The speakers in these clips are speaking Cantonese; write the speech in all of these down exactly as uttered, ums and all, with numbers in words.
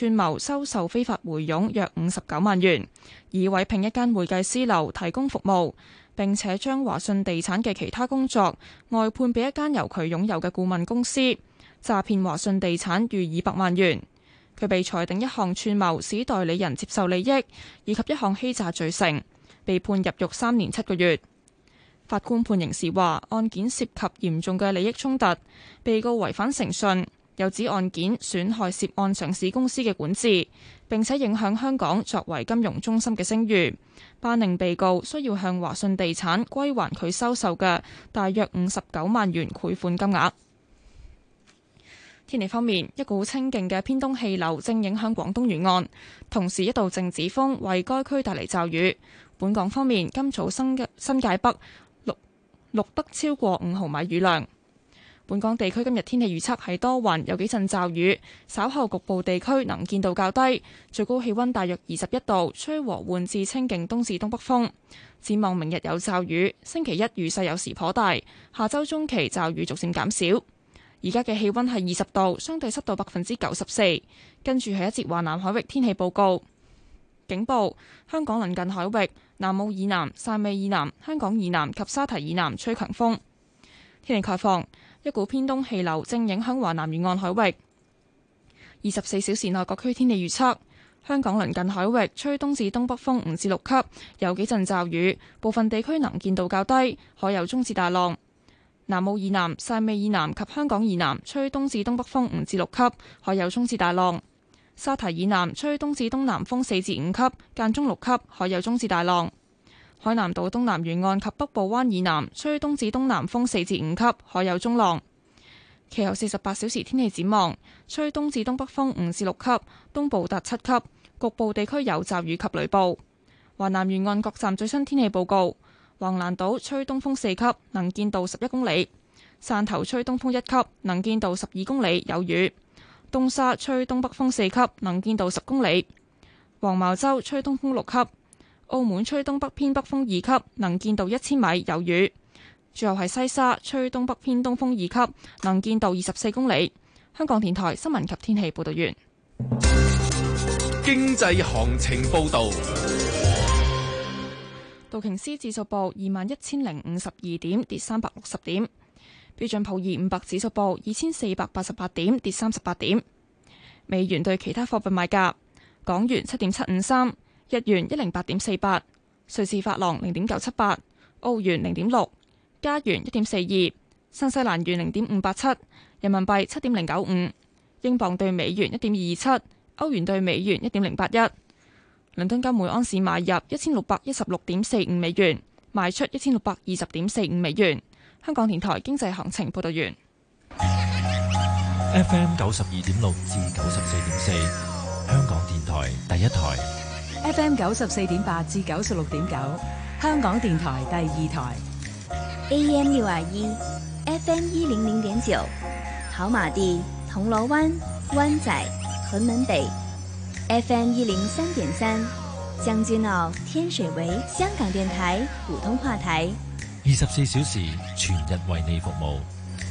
串謀收受非法回佣約五十九萬元，以委聘一間會計師樓提供服務，並且將華信地產嘅其他工作外判俾一間由佢擁有嘅顧問公司，詐騙華信地產逾二百萬元。佢被裁定一項串謀使代理人接受利益，以及一項欺詐罪成，被判入獄三年七個月。法官判刑時話，案件涉及嚴重嘅利益衝突，被告違反誠信，又指案件損害涉案上市公司嘅管治，並且影響香港作為金融中心嘅聲譽，頒令被告需要向華信地產歸還佢收受嘅大約五十九萬元賄款金額。天氣方面，一股清勁嘅偏東氣流正影響廣東沿岸，同時一道靜止風為該區帶嚟驟雨。本港方面，今早新嘅新界北錄錄得超過五毫米雨量。本港地區今日天氣預測係多雲，有幾陣驟雨，稍後局部地區能見度較低，最高氣溫大約二十一度，吹和緩至清勁東至東北風。展望明日有驟雨，星期一雨勢有時頗大，下周中期驟雨逐漸減少。而家嘅氣溫係二十度，相對濕度百分之九十四。跟住係一節華南海域天氣報告。警報：香港鄰近海域、南澳以南、汕尾以南、香港以南及沙堤以南吹強風。天氣概況：一股偏東氣流正影響華南沿岸海域。二十四小時內各區天氣預測：香港鄰近海域吹東至東北風五至六級，有幾陣驟雨，部分地區能見度較低，海有中至大浪。南澳以南、汕尾以南及香港以南吹東至東北風五至六級，海有中至大浪。沙堤以南吹東至東南風四至五級，間中六級，海有中至大浪。海南島東南沿岸及北部灣以南吹東至東南風四至五級，海有中浪。其後四十八小時天氣展望，吹東至東北風五至六級，東部達七級，局部地區有驟雨及雷暴。華南沿岸各站最新天氣報告。橫瀾島吹東風四級，能見度十一公里；汕頭吹東風一級，能見度十二公里，有雨；東沙吹東北風四級，能見度十公里；黃茅洲吹東風六級；澳門吹東北偏北風二級，能見度一千米，有雨；最後係西沙吹東北偏東風二級，能見度二十四公里。香港電台新聞及天氣報道完。 經濟行情報道。 道瓊斯指數報二萬一千零五十二點，跌三百六十點。標準普爾五百指數報二千四百八十八點，跌三十八點。美元對其他貨幣賣價：港元七點七五三，日元一零八點四八，瑞士法郎零點九七八，澳元零點六，加元一點四二，新西蘭元零點五八七，人民幣七點零九五，英鎊對美元一點二二七，歐元對美元一點零八一。倫敦金每安士買入一千六百一十六點四五美元，賣出一千六百二十點四五美元。香港電台經濟行情報道完。 F M 九十二點六至九十四點四，香港電台第一台。 F M 九十四點八至九十六點九，香港電台第二台。 A M 六二一，F M 一零零點九，跑馬地、銅鑼灣、灣仔、屯門北。F M 一零三點三，將軍澳、天水圍，香港電台普通話台， 二十四小時全日為你服務。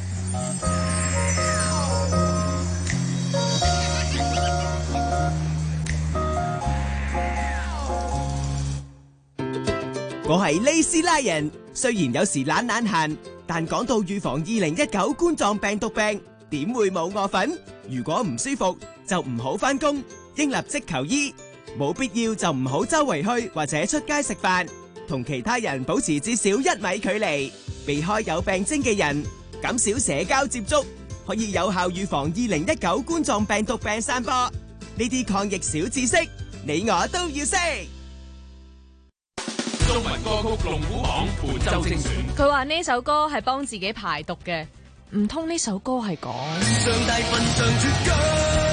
我係利斯拉人，雖然有時懶懶閒，但講到預防二零一九冠狀病毒病，點會冇我份？如果唔舒服，就唔好返工。應立即求醫，冇必要就唔好周圍去或者出街食飯，同其他人保持至少一米距離，避開有病徵嘅人，減少社交接觸，可以有效預防二零一九冠狀病毒病散播。呢啲抗疫小知識，你我都要識。 中文歌曲龍虎榜本周精選。 佢話呢首歌係幫自己排毒嘅，唔通呢首歌係講上大份上絕腳，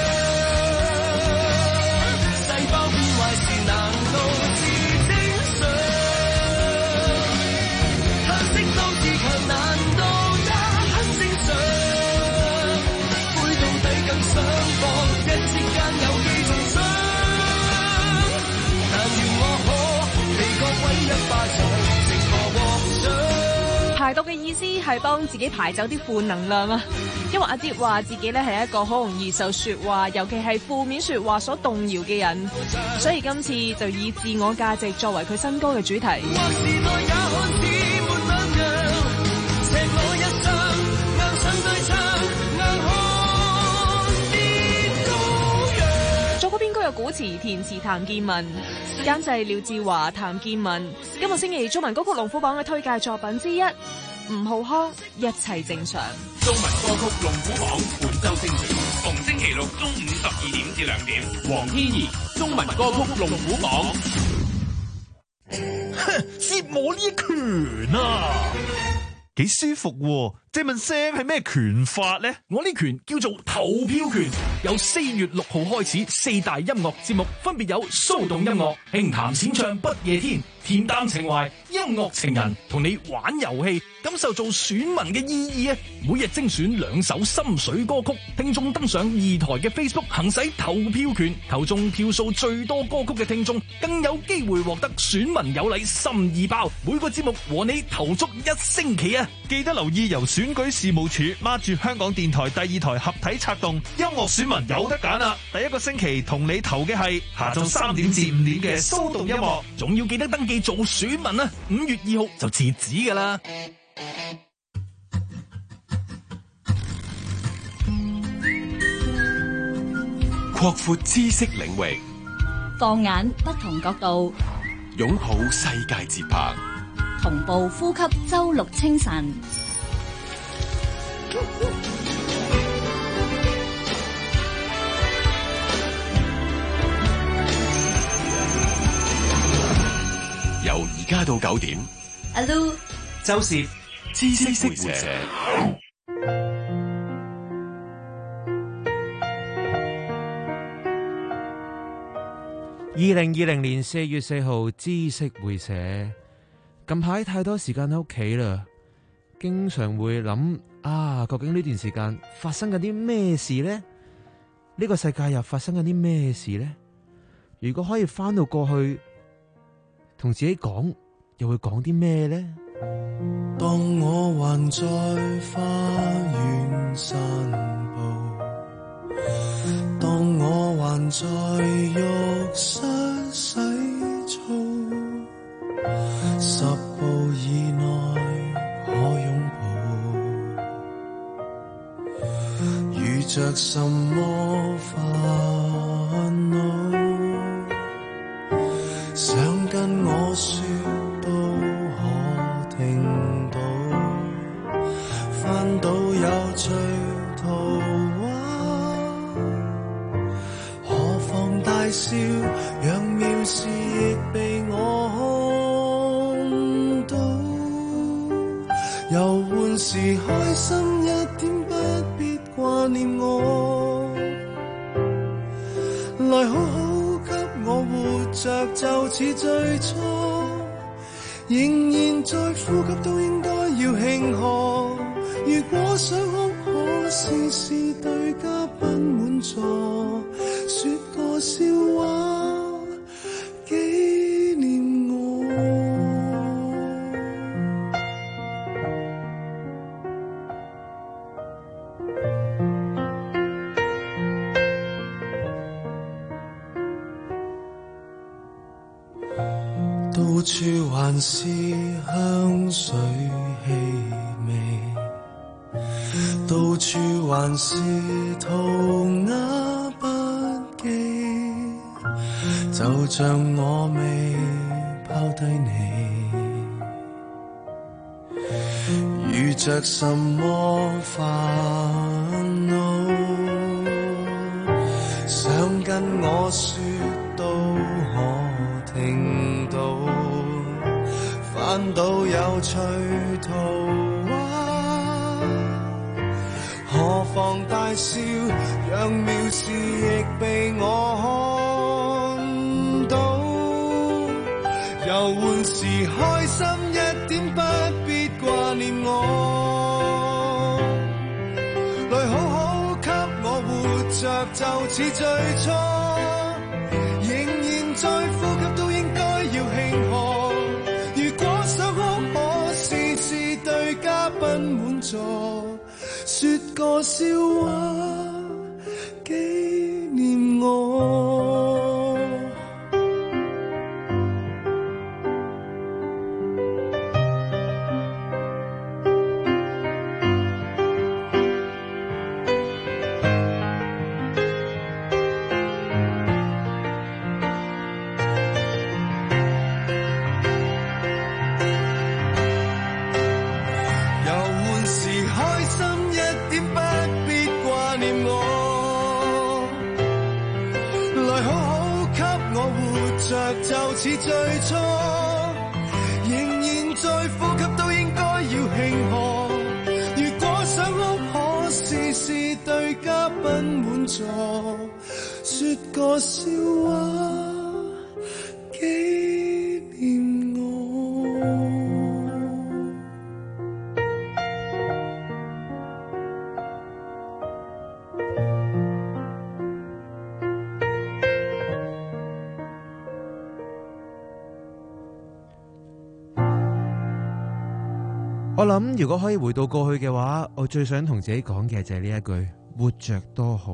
細胞變壞時難道是正常？黑色都自強難道也很正常？灰到底更想放，一時間有幾重傷？但願我可被各位一巴掌，成何獲獎？ 排毒嘅意思係幫自己排走啲負能量啊。因為阿爹話自己咧係一個好容易受說話，尤其係負面說話所動搖嘅人，所以今次就以自我價值作為佢新歌嘅主題。作曲編曲嘅古詞填詞譚健文，監製廖志華、譚健文。今個星期中文歌曲龍虎榜嘅推介作品之一，吳浩康一切正常。 中文歌曲龍虎榜本周精選，逢星期六中午十二點至兩點。黃天怡中文歌曲龍虎榜。 接我呢一拳啊！幾舒服喎！借問聲係咩拳法呢？ 我呢拳叫做投票拳，由四月六號開始，四大音樂節目分別有騷動音樂、輕談淺唱不夜天、恬淡情懷、音樂情人，同你玩遊戲，感受做選民嘅意義啊！每日精選兩首心水歌曲，聽眾登上二台嘅 Facebook 行使投票權，投中票數最多歌曲嘅聽眾更有機會獲得選民有禮心意包。每個節目和你投足一星期啊！ 記得留意由選舉事務處孖住香港電台第二台合體策動，音樂選民有得揀啊！第一個星期同你投嘅係下晝三點至五點嘅騷動音樂， 仲要記得登記做選民啊！五月二號就截止㗎啦。 擴闊知識領域， 放眼不同角度， 擁抱世界節拍， 同步呼吸周六清晨。 由而家到九點， 阿 Lu 周涉知識會社。 二零二零年四月四號，知識會社。近排太多時間喺屋企啦，經常會諗啊，究竟呢段時間發生緊啲咩事呢？呢個世界又發生緊啲咩事呢？如果可以翻到過去，同自己講，又會講啲咩呢？ 當我還在花園散步，當我還在浴室洗澡，十步以內可擁抱，遇着什麼煩惱，想跟我說都可聽到，翻到有趣圖畫，何妨大笑，讓妙事亦被我看到，遊玩時開心一點，不必掛念我，來好好給我活着，就似最初，仍然在呼吸，都應該要慶賀。如果想哭，可試試對嘉賓滿座，說個笑話紀念我。到處還是香水氣味，到處還是塗鴉筆記，就像我未拋低你，遇着什麼煩惱，想跟我說都可聽到，翻到有趣圖畫，何妨大笑，讓妙事亦被我看到，遊玩時開心一點，不必掛念我，來好好給我活着，就似最初，仍然在呼吸，都應該要慶賀。如果想哭，可試試對家個笑話紀念我。就似最初，仍然在呼吸，都應該要慶賀。如果想哭，可試試對嘉賓滿座，說個笑話紀念我。 我諗如果可以回到過去嘅話，我最想同自己講嘅就係呢一句：活着多好。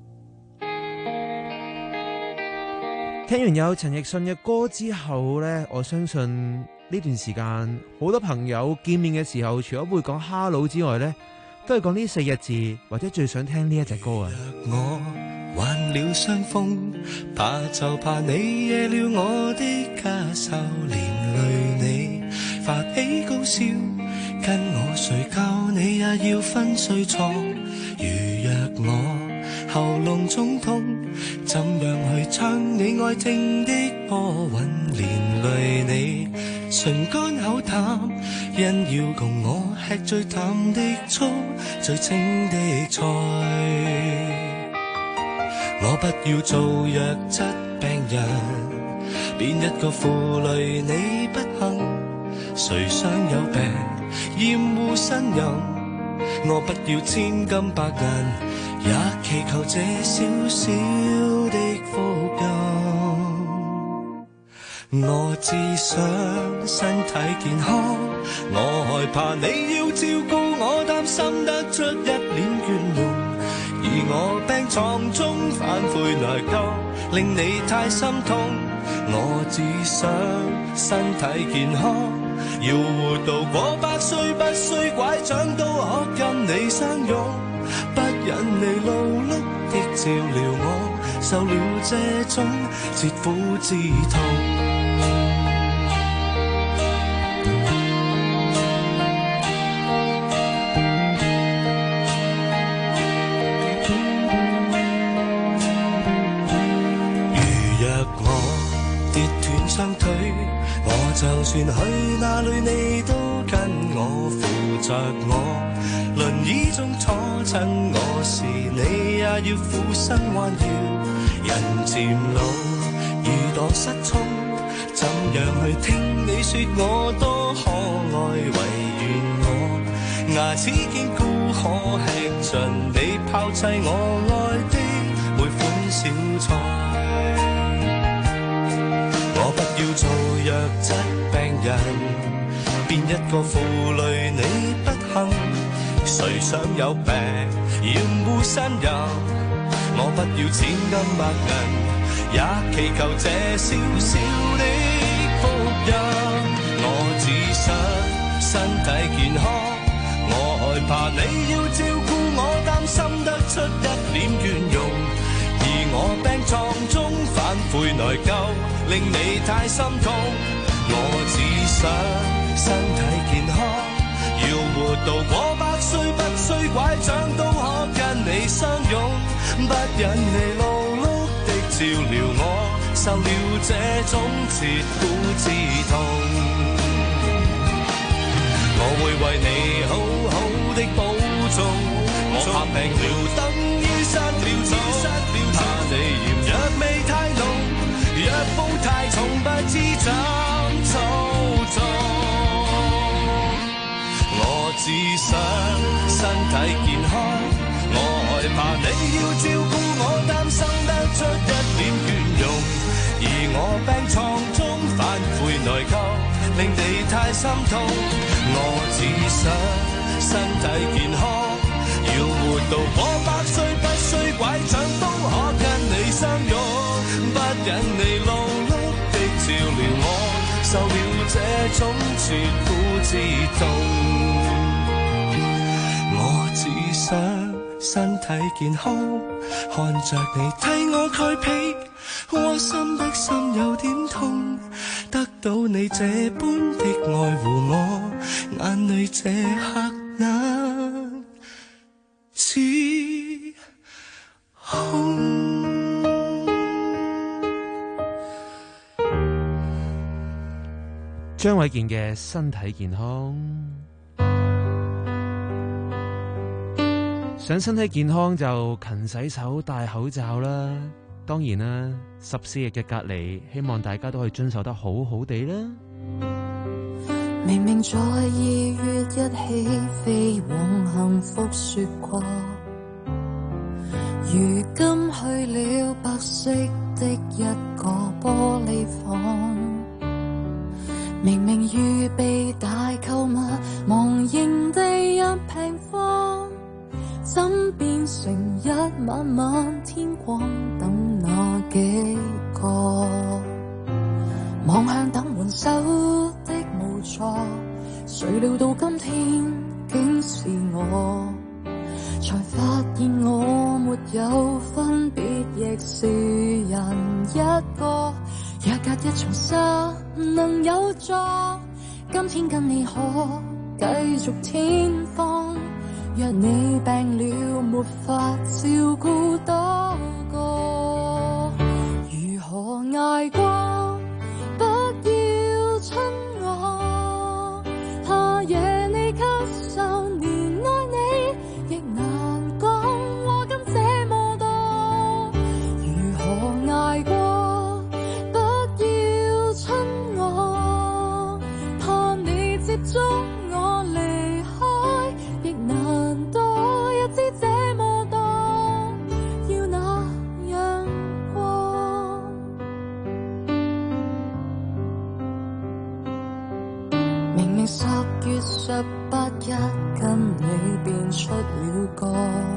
聽完有陳奕迅嘅歌之後呢，我相信呢段時間好多朋友見面嘅時候，除咗會講 hello 之外呢，都係講呢四個字，或者最想聽呢一隻歌啊。 我患了傷風，怕就怕你惹了我的家愁，連累你發起高燒，跟我睡覺你也要分睡床。如若我喉嚨中痛，怎樣去唱你愛聽的波韻，連累你唇乾口淡，因要共我吃最淡的醋，最清的菜。我不要做弱質病人，變一個負累你不幸，誰想有病厭惡呻吟。我不要千金百銀，也祈求這小小的福蔭。我只想身體健康，我害怕你要照顧我，擔心得出一臉倦容。而我病床中反悔內疚，令你太心痛。我只想身體健康，要活到過百歲，不需拐杖都可跟你相擁。不忍你勞碌的照料我，受了這種切膚之痛。就算去哪裏你都跟我扶着我，輪椅中坐親我時你也要俯身彎腰。人漸老耳朵失聰，怎樣去聽你說我多可愛，唯願我牙齒堅固可吃盡你拋棄我愛的每款小菜。我不要做弱質病人，變一個負累你不幸。誰想有病厭惡呻吟？我不要千金百銀，也祈求這小小的福蔭。我只想身體健康，我害怕你要照顧我，擔心得出一臉倦容。而我病床中反悔內疚，令你太心痛。我只想身體健康，要活到過百歲，不需拐杖都可跟你相擁。不忍你勞碌的照料我，受了這種切膚之痛。我會為你好好的保重，我怕病了等於失了蹤，怕你嫌藥味太濃，藥布太重不知怎操縱。我只想身體健康，我害怕你要照顧我，擔心得出一臉倦容。而我病床中反悔內疚，令你太心痛。我只想身體健康，要要活到我百歲，不需拐杖都可跟你相擁，不忍你勞碌的照料我，受了這種絕苦之痛。我只想身體健康，看着你替我蓋被，窩心的心有點痛，得到你這般的愛護我，眼淚這刻眼似紅。 張衛健嘅身體健康，想身體健康就勤洗手、戴口罩啦。當然啦，十四日嘅隔離，希望大家都可以遵守得好好地啦。 明明在二月一起飛往幸福說過，如今去了白色的一個玻璃房。明明預備大購物，忘形地一平方，怎變成一晚晚天光等那幾個？望向等援手的無助，誰料到今天竟是我，才發現我沒有分別，亦是人一個。若隔一重紗能有助，今天跟你可繼續天荒。若你病了沒法照顧多個，如何捱過？不要親我，怕惹你咳嗽，連愛你亦難講。我今這麼多，如何捱過？祝我離開亦難多，一知這麼多，要那樣過。明明十月十八日跟你便出了國，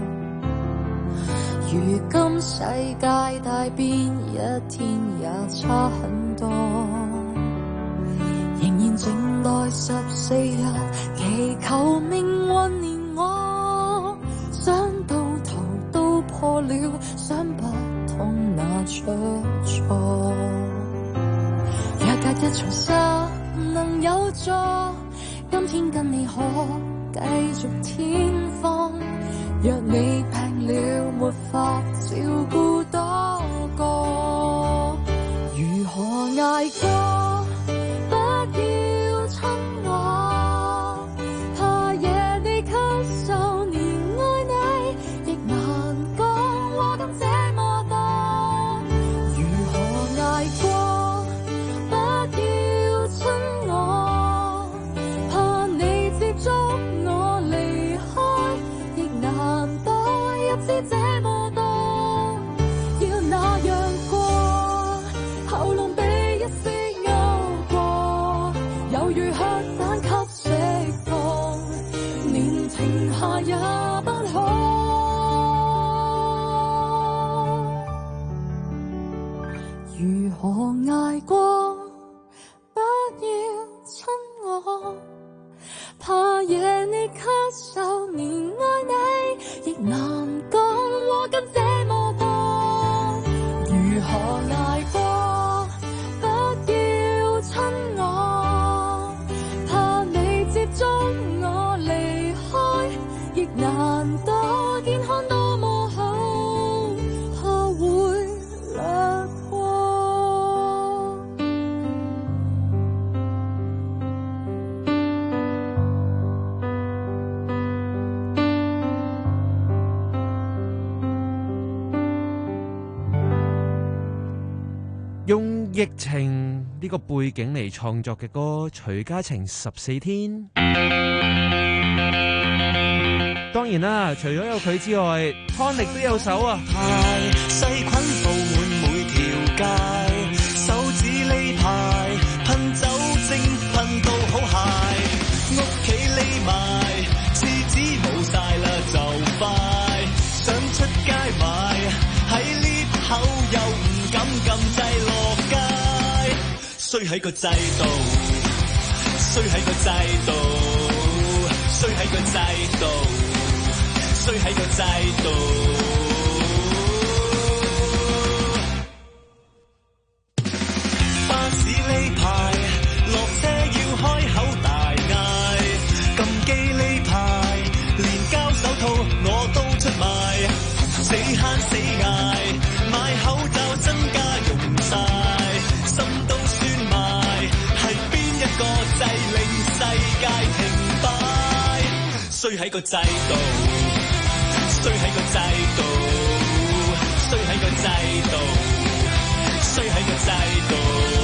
如今世界大變，一天也差很多。仍然靜待十四日，祈求命運憐我。想到頭都破了，想不通那出錯。若隔一重紗能有助，今天跟你可繼續天荒。若你病了沒法照顧多個，如何捱過？也不可，如何捱過？不要親我，怕惹你咳嗽，連愛你亦難講。我今這麼多，如何捱過？不要親我，怕你接觸我離開。亦難多，健康多麼好，怕會略過。 用疫情呢個背景嚟創作嘅歌《徐佳晴十四天》。當然啦，除咗有佢之外，康力都有手啊！ 細菌布滿每條街，手指呢排噴酒精噴到好鞋，屋企匿埋廁紙冇晒啦就快。 制落街，衰喺個制度，衰喺個制度，衰喺個制度，衰喺個制度。巴士呢排落車要開口大嗌，撳機呢排連膠手套我都出賣，死慳死捱買口罩增加用晒，心都酸埋，係邊一個掣令世界停擺？衰喺個制度，衰喺個制度，衰喺個制度，衰喺個制度。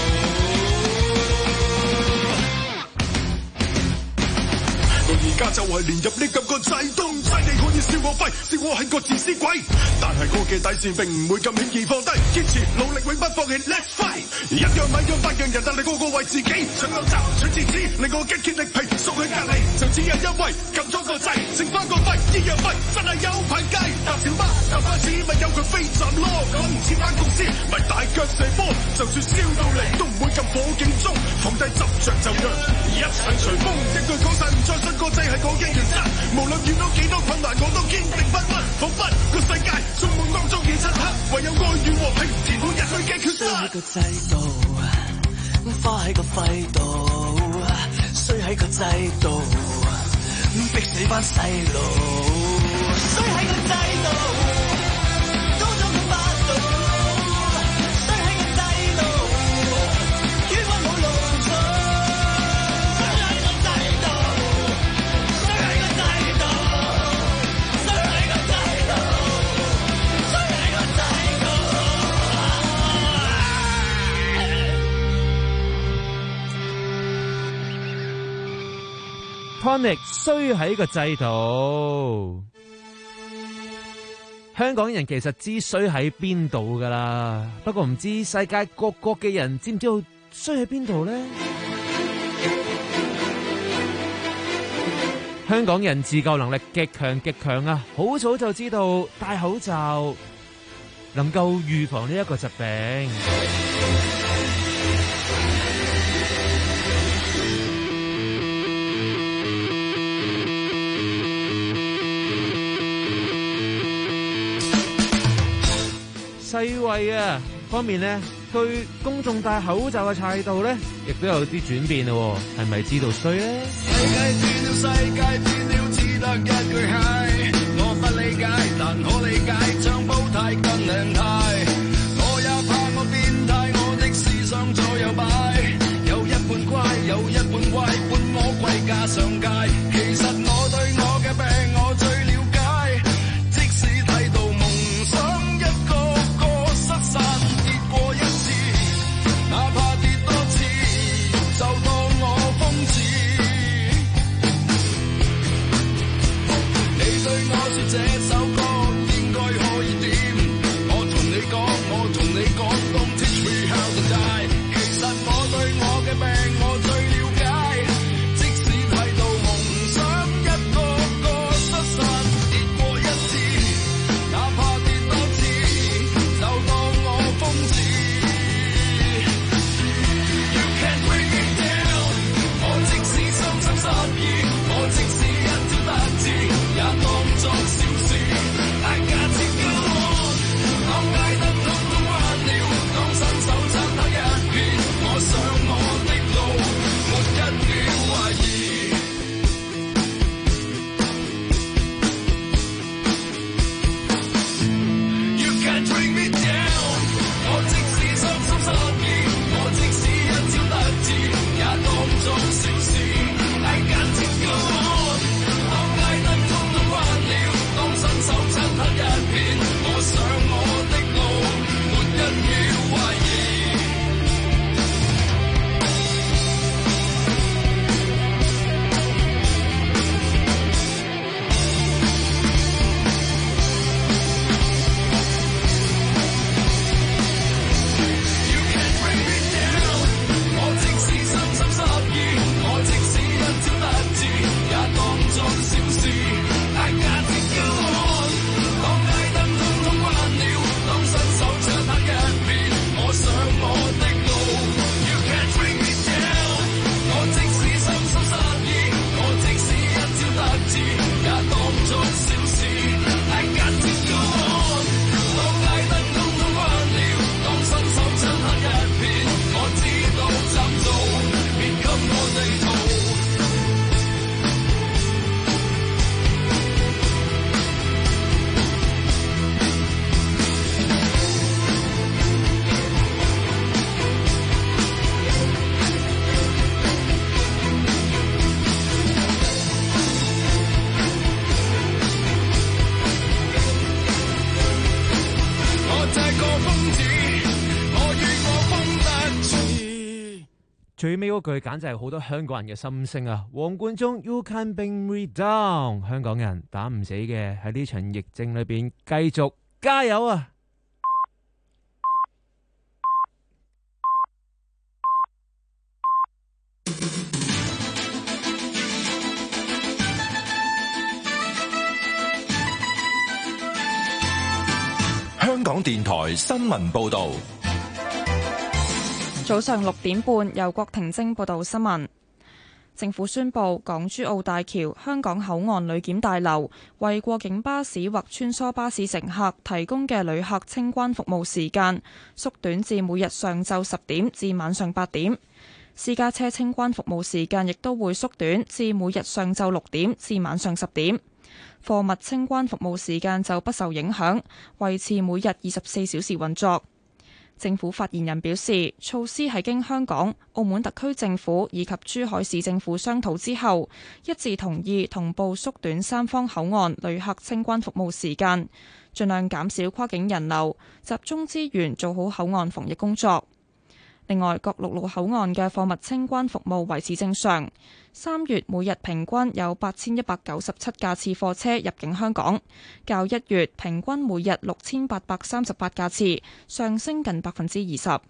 而家就係連入呢咁個制度，唔使你可以笑我廢，笑我係個自私鬼，但係我嘅底線並唔會咁輕易放低，堅持努力永不放棄 Let's fight， 一樣米養百樣人，但係個個為自己想有集取自知，令我激竭力疲縮去隔離，就只有因為撳咗個掣，剩翻個肺依樣廢，真係有排雞搭小巴搭巴士咪有佢飛站咯，講唔似班公司咪大腳射波，就算燒到嚟都唔會咁火警鐘，放低執着就讓一場隨風，一句講晒唔再信個。係我嘅原則，無論遇到幾多困難，我都堅定不屈。彷彿個世界充滿當中嘅漆黑，唯有愛與和平填滿人類嘅缺失。衰喺個制度，花喺個肺度，衰喺個制度，逼死班細路。衰喺個制度，高咗個八度，衰喺個制度，冤屈冇路數。 Tonic 衰喺個制度，香港人其實知衰喺邊度噶啦，不過唔知世界各國嘅人知唔知道衰喺邊度呢？香港人自救能力極強極強啊，好早就知道戴口罩能夠預防呢一個疾病。世衛啊方面咧，對公眾戴口罩嘅態度咧，亦都有啲轉變咯，係咪知道衰咧？世界變了，世界變了，只得一句係，我不理解，但可理解，將煲太更靚態，我也怕我變態，我的思想左右擺，有一半乖，有一半乖，半我貴加上街，其實我對我嘅病我最了解，即使睇到夢想一個失散跌過一次，哪怕跌多次，就當我瘋子。你對我說這首歌應該可以點，我同你講。 最尾嗰句簡直係好多香港人嘅心聲啊！黃貫中 You Can Bring Me Down， 香港人打唔死嘅，喺呢場疫症裏邊繼續加油啊！ 香港電台新聞報道。 早上六點半，由郭婷晶報道新聞。政府宣布，港珠澳大橋香港口岸旅檢大樓為過境巴士或穿梭巴士乘客提供嘅旅客清關服務時間縮短至每日上晝十點至晚上八點，私家車清關服務時間亦都會縮短至每日上晝六點至晚上十點。貨物清關服務時間就不受影響，維持每日二十四小時運作。政府發言人表示，措施係經香港、澳門特區政府以及珠海市政府商討之後，一致同意同步縮短三方口岸旅客清關服務時間，盡量減少跨境人流，集中資源做好口岸防疫工作。另外，各陸路口岸嘅貨物清關服務維持正常。三月每日平均有八千一百九十七架次貨車入境香港，較一月平均每日六千八百三十八架次上升近百分之二十。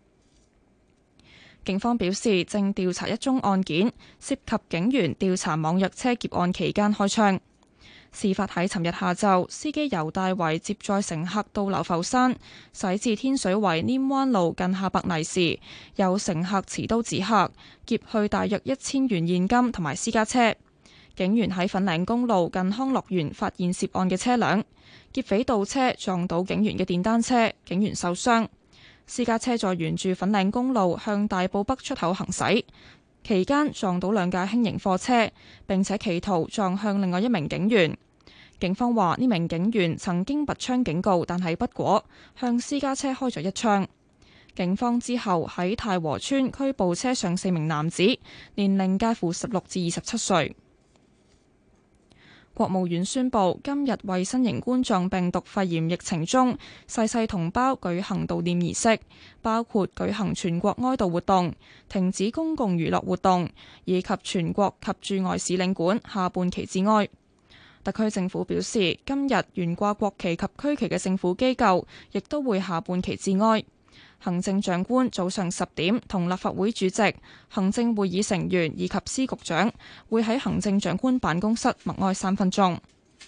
警方表示，正調查一宗案件，涉及警員調查網約車劫案期間開槍。事發喺尋日下晝，司機由大圍接載乘客到流浮山，駛至天水圍稔灣路近下白泥時，有乘客持刀指客，劫去大約一千元現金同埋私家車。警員喺粉嶺公路近康樂園發現涉案嘅車輛，劫匪倒車撞到警員嘅電單車，警員受傷。私家車再沿住粉嶺公路向大埔北出口行駛，期間撞到兩架輕型貨車，並且企圖撞向另外一名警員。警方話呢名警員曾經拔槍警告，但係不果，向私家車開咗一槍。警方之後喺太和村拘捕車上四名男子，年齡介乎十六至二十七歲。國務院宣布，今日為新型冠狀病毒肺炎疫情中逝世同胞舉行悼念儀式，包括舉行全國哀悼活動、停止公共娛樂活動，以及全國及駐外使領館下半旗致哀。特區政府表示，今日懸掛國旗及區旗嘅政府機構亦都會下半旗致哀。行政長官早上十點同立法會主席、行政會議成員以及司局長會喺行政長官辦公室默哀三分鐘。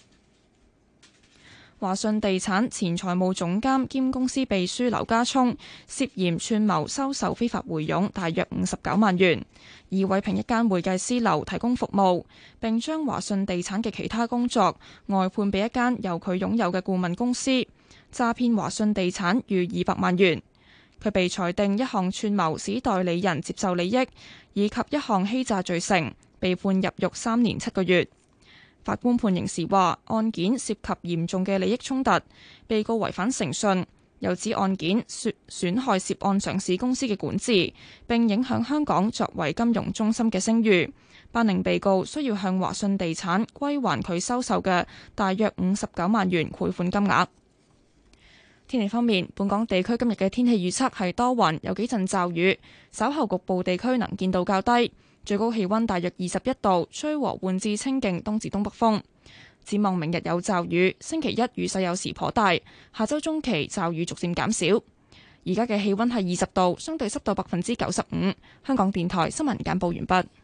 華順地產前財務總監兼公司秘書劉家聰涉嫌串謀收受非法回佣大約五十九萬元，以委聘一間會計師樓提供服務，並將華順地產嘅其他工作外判俾一間由佢擁有嘅顧問公司，詐騙華順地產逾二百萬元。佢被裁定一項串謀使代理人接受利益，以及一項欺詐罪成，被判入獄三年七個月。法官判刑時話，案件涉及嚴重嘅利益衝突，被告違反誠信，又指案件損損害涉案上市公司嘅管治，並影響香港作為金融中心嘅聲譽，頒令被告需要向華順地產歸還佢收受嘅大約五十九萬元賄款金額。天氣方面，本港地區今日嘅天氣預測係多雲，有幾陣驟雨，稍後局部地區能見度較低，最高氣溫大約二十一度，吹和緩至清勁東至東北風。展望明日有驟雨，星期一雨勢有時頗大，下周中期驟雨逐漸減少。而家嘅氣溫係二十度，相對濕度百分之九十五。香港電台新聞簡報完畢。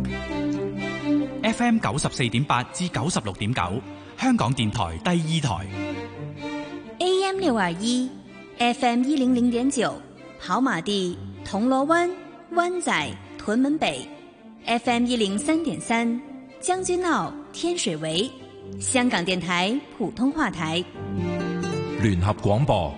F M 九十四點八至九十六點九，香港電台第二台。 A M 六二一 ，F M 一零零點九，跑馬地、銅鑼灣、灣仔、屯門北 ，F M 一零三點三，將軍澳、天水圍，香港電台普通話台。 聯合廣播。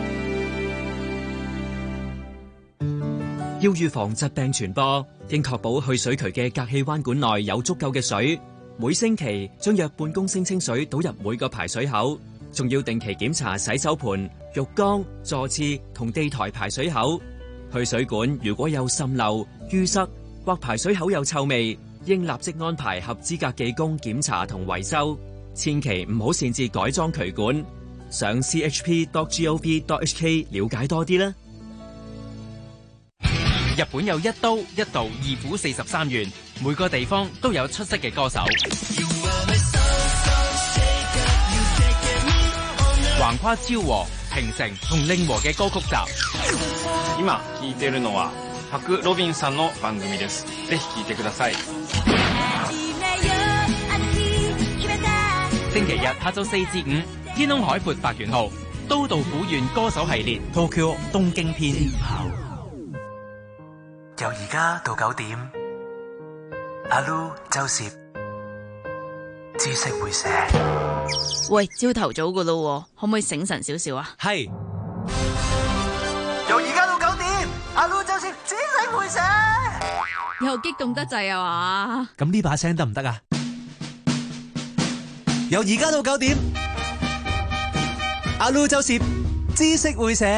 要預防疾病傳播，應確保去水渠嘅隔氣彎管內有足夠嘅水。每星期將約半公升清水倒入每個排水口。仲要定期檢查洗手盆、浴缸、座廁同地台排水口。去水管如果有滲漏、淤塞或排水口有臭味，應立即安排合資格技工檢查同維修。千祈唔好擅自改裝渠管。上 c h p dot gov dot h k 了解多啲啦。 日本有一刀一道二府四十三縣，每個地方都有出色嘅歌手。橫跨昭和、平成同令和嘅歌曲集。 今聴いているのはパク・ロビンさんの番組です。ぜひ聴いてください。 星期日下晝四至五，天空海闊百元號，都道府縣歌手系列 Tokyo 東京篇。 由而家到九點，阿 Lu 周攝知識會社。 喂，朝頭早噶咯，可唔可以醒神少少啊？ 係。 由而家到九點，阿 Lu 周攝知識會社。 又激動得滯啊嘛？ 咁呢把聲得唔得啊？由而家到九點，阿 Lu 周攝知識會社。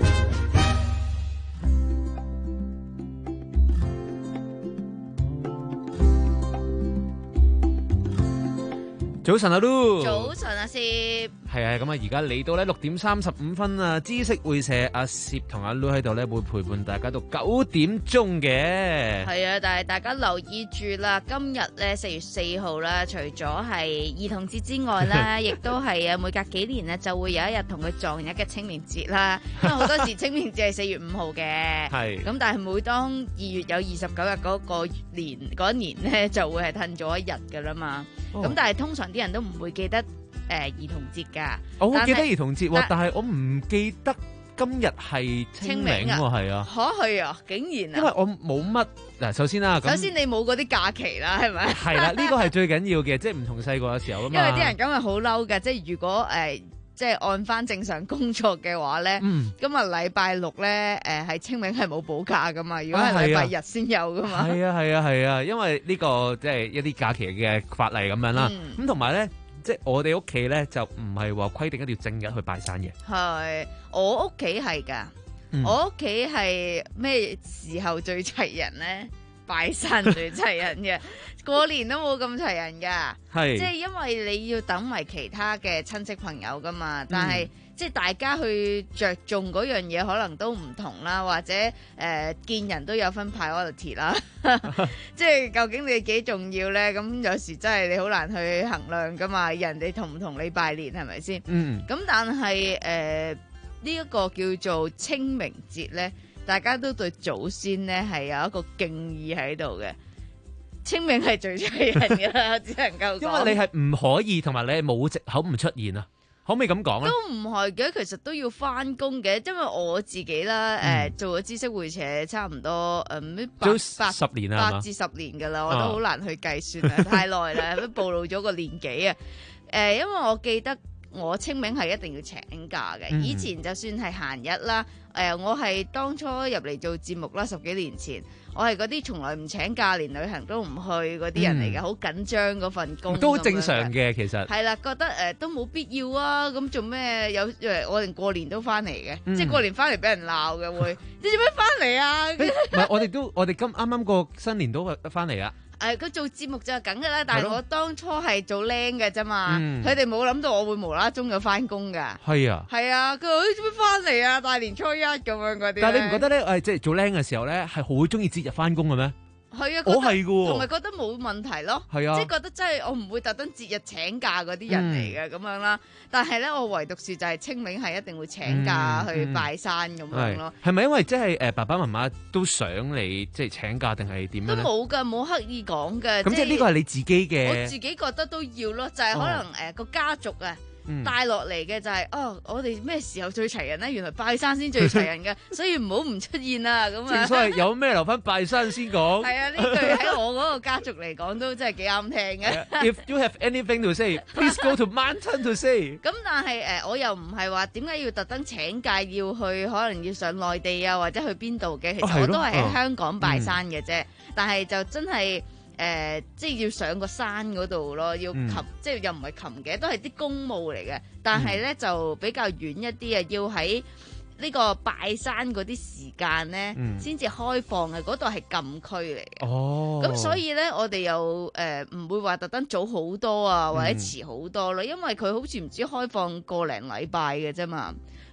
早晨阿 Lu， 早晨阿攝， 係啊，咁啊，而家嚟到咧六點三十五分啊，知識會社阿攝同阿 Lu 喺度咧，會陪伴大家到九點鐘嘅。 係啊，但係大家留意住啦，今日咧四月四號啦，除咗係兒童節之外啦，亦都係啊，每隔幾年咧就會有一日同佢撞日嘅清明節啦。因為好多時清明節係四月五號嘅，係咁，但係每當二月有二十九日嗰個年嗰一年咧，就會係褪咗一日噶啦嘛。咁、哦、但係通常啲人都唔會記得誒、呃、兒童節㗎。我會記得兒童節喎， 但係我唔記得今日係清明喎，係啊。嚇係啊，竟然啊！因為我冇乜嗱，首先啦， 首先你冇嗰啲假期啦，係咪？係啦， 呢個係最緊要嘅，即係唔同細個嘅時候啊嘛。 因為啲人今日好嬲㗎，即係如果誒。呃即係按翻正常工作嘅話咧，嗯、今日禮拜六咧，誒係清明係冇補假噶嘛。如果係禮拜日先有噶嘛。係啊係啊係啊，啊，因為呢個即係一啲假期嘅法例咁樣啦。咁同埋咧，即係我哋屋企咧就唔係話規定一定要正日去拜山嘅。係，我屋企係㗎，嗯、我屋企係咩時候最齊人咧？拜山最齊人嘅，過年都冇咁齊人噶，即係因為你要等埋其他嘅親戚朋友噶嘛，但係、嗯、即係大家去着重嗰樣嘢可能都唔同啦，或者誒、呃、見人都有分 priority 啦，即係究竟你幾重要咧？咁有時真係你好難去衡量噶嘛，人哋同唔同你拜年係咪先？嗯，咁但係誒呢一個叫做清明節咧。大家都對祖先咧係有一個敬意喺度嘅，清明係最齊人㗎啦，只能夠講。因為你係唔可以，同埋你係冇藉口唔出現啊，可唔可以咁講咧？都唔係嘅，其實都要翻工嘅，因為我自己啦，誒、嗯呃、做咗知識會社差唔多誒八八十年啦，八至十年㗎啦，我都好難去計算啊，太耐啦，都暴露咗個年紀啊。誒、呃，因為我記得。我清明係一定要請假嘅，以前就算係閒日啦，誒、呃，我係當初入嚟做節目啦，十幾年前，我係嗰啲從來唔請假，連旅行都唔去嗰啲人嚟嘅，好、嗯、緊張嗰份工，都正常嘅其實。係啦，覺得誒、呃、都冇必要啊，咁做咩有誒？我連過年都翻嚟嘅，嗯、即係過年翻嚟俾人鬧嘅會，你做咩翻嚟啊？唔係、欸，我哋都我哋今啱啱過新年都翻嚟啊。誒，佢做節目就係梗噶啦，但係我當初係做靚嘅啫嘛，佢哋冇諗到我會無啦啦中咗翻工噶。係啊，係啊，佢話你做咩翻嚟啊？大年初一咁樣嗰啲。但係你唔覺得咧？誒，即係做靚嘅時候咧，係好中意節日翻工嘅咩？係啊，我係噶，同埋覺得冇問題咯。係啊，即係覺得真係我唔會特登節日請假嗰啲人嚟嘅咁樣啦。但係咧，我唯獨是就係清明係一定會請假去拜山咁樣咯。係咪因為即係誒爸爸媽媽都想你即係請假定係點樣咧？都冇噶，冇刻意講嘅。咁即係呢個係你自己嘅。我自己覺得都要咯，就係可能誒個家族啊。帶落嚟嘅就係、是、哦，我哋咩時候最齊人咧？原來拜山先最齊人嘅，所以唔好唔出現啊！咁啊，正所謂有咩留翻拜山先講。係啊，呢句喺我嗰個家族嚟講都真係幾啱聽嘅。If you have anything to say, please go to mountain to say。咁但係誒、呃，我又唔係話點解要特登請假要去，可能要上內地啊，或者去邊度嘅？其實我都係喺香港拜山嘅啫，哦嗯、但係就真係。誒、呃，即係要上個山嗰度咯，要擒，嗯、即係又唔係擒嘅，都係啲公務嚟嘅。但係咧、嗯、就比較遠一啲啊，要喺呢個拜山嗰啲時間咧，先至、嗯、開放嘅。嗰度係禁區嚟嘅。哦，咁所以咧，我哋又誒唔會話特登早好多啊，或者遲好多咯，嗯、因為佢好似唔知開放個零禮拜嘅啫嘛。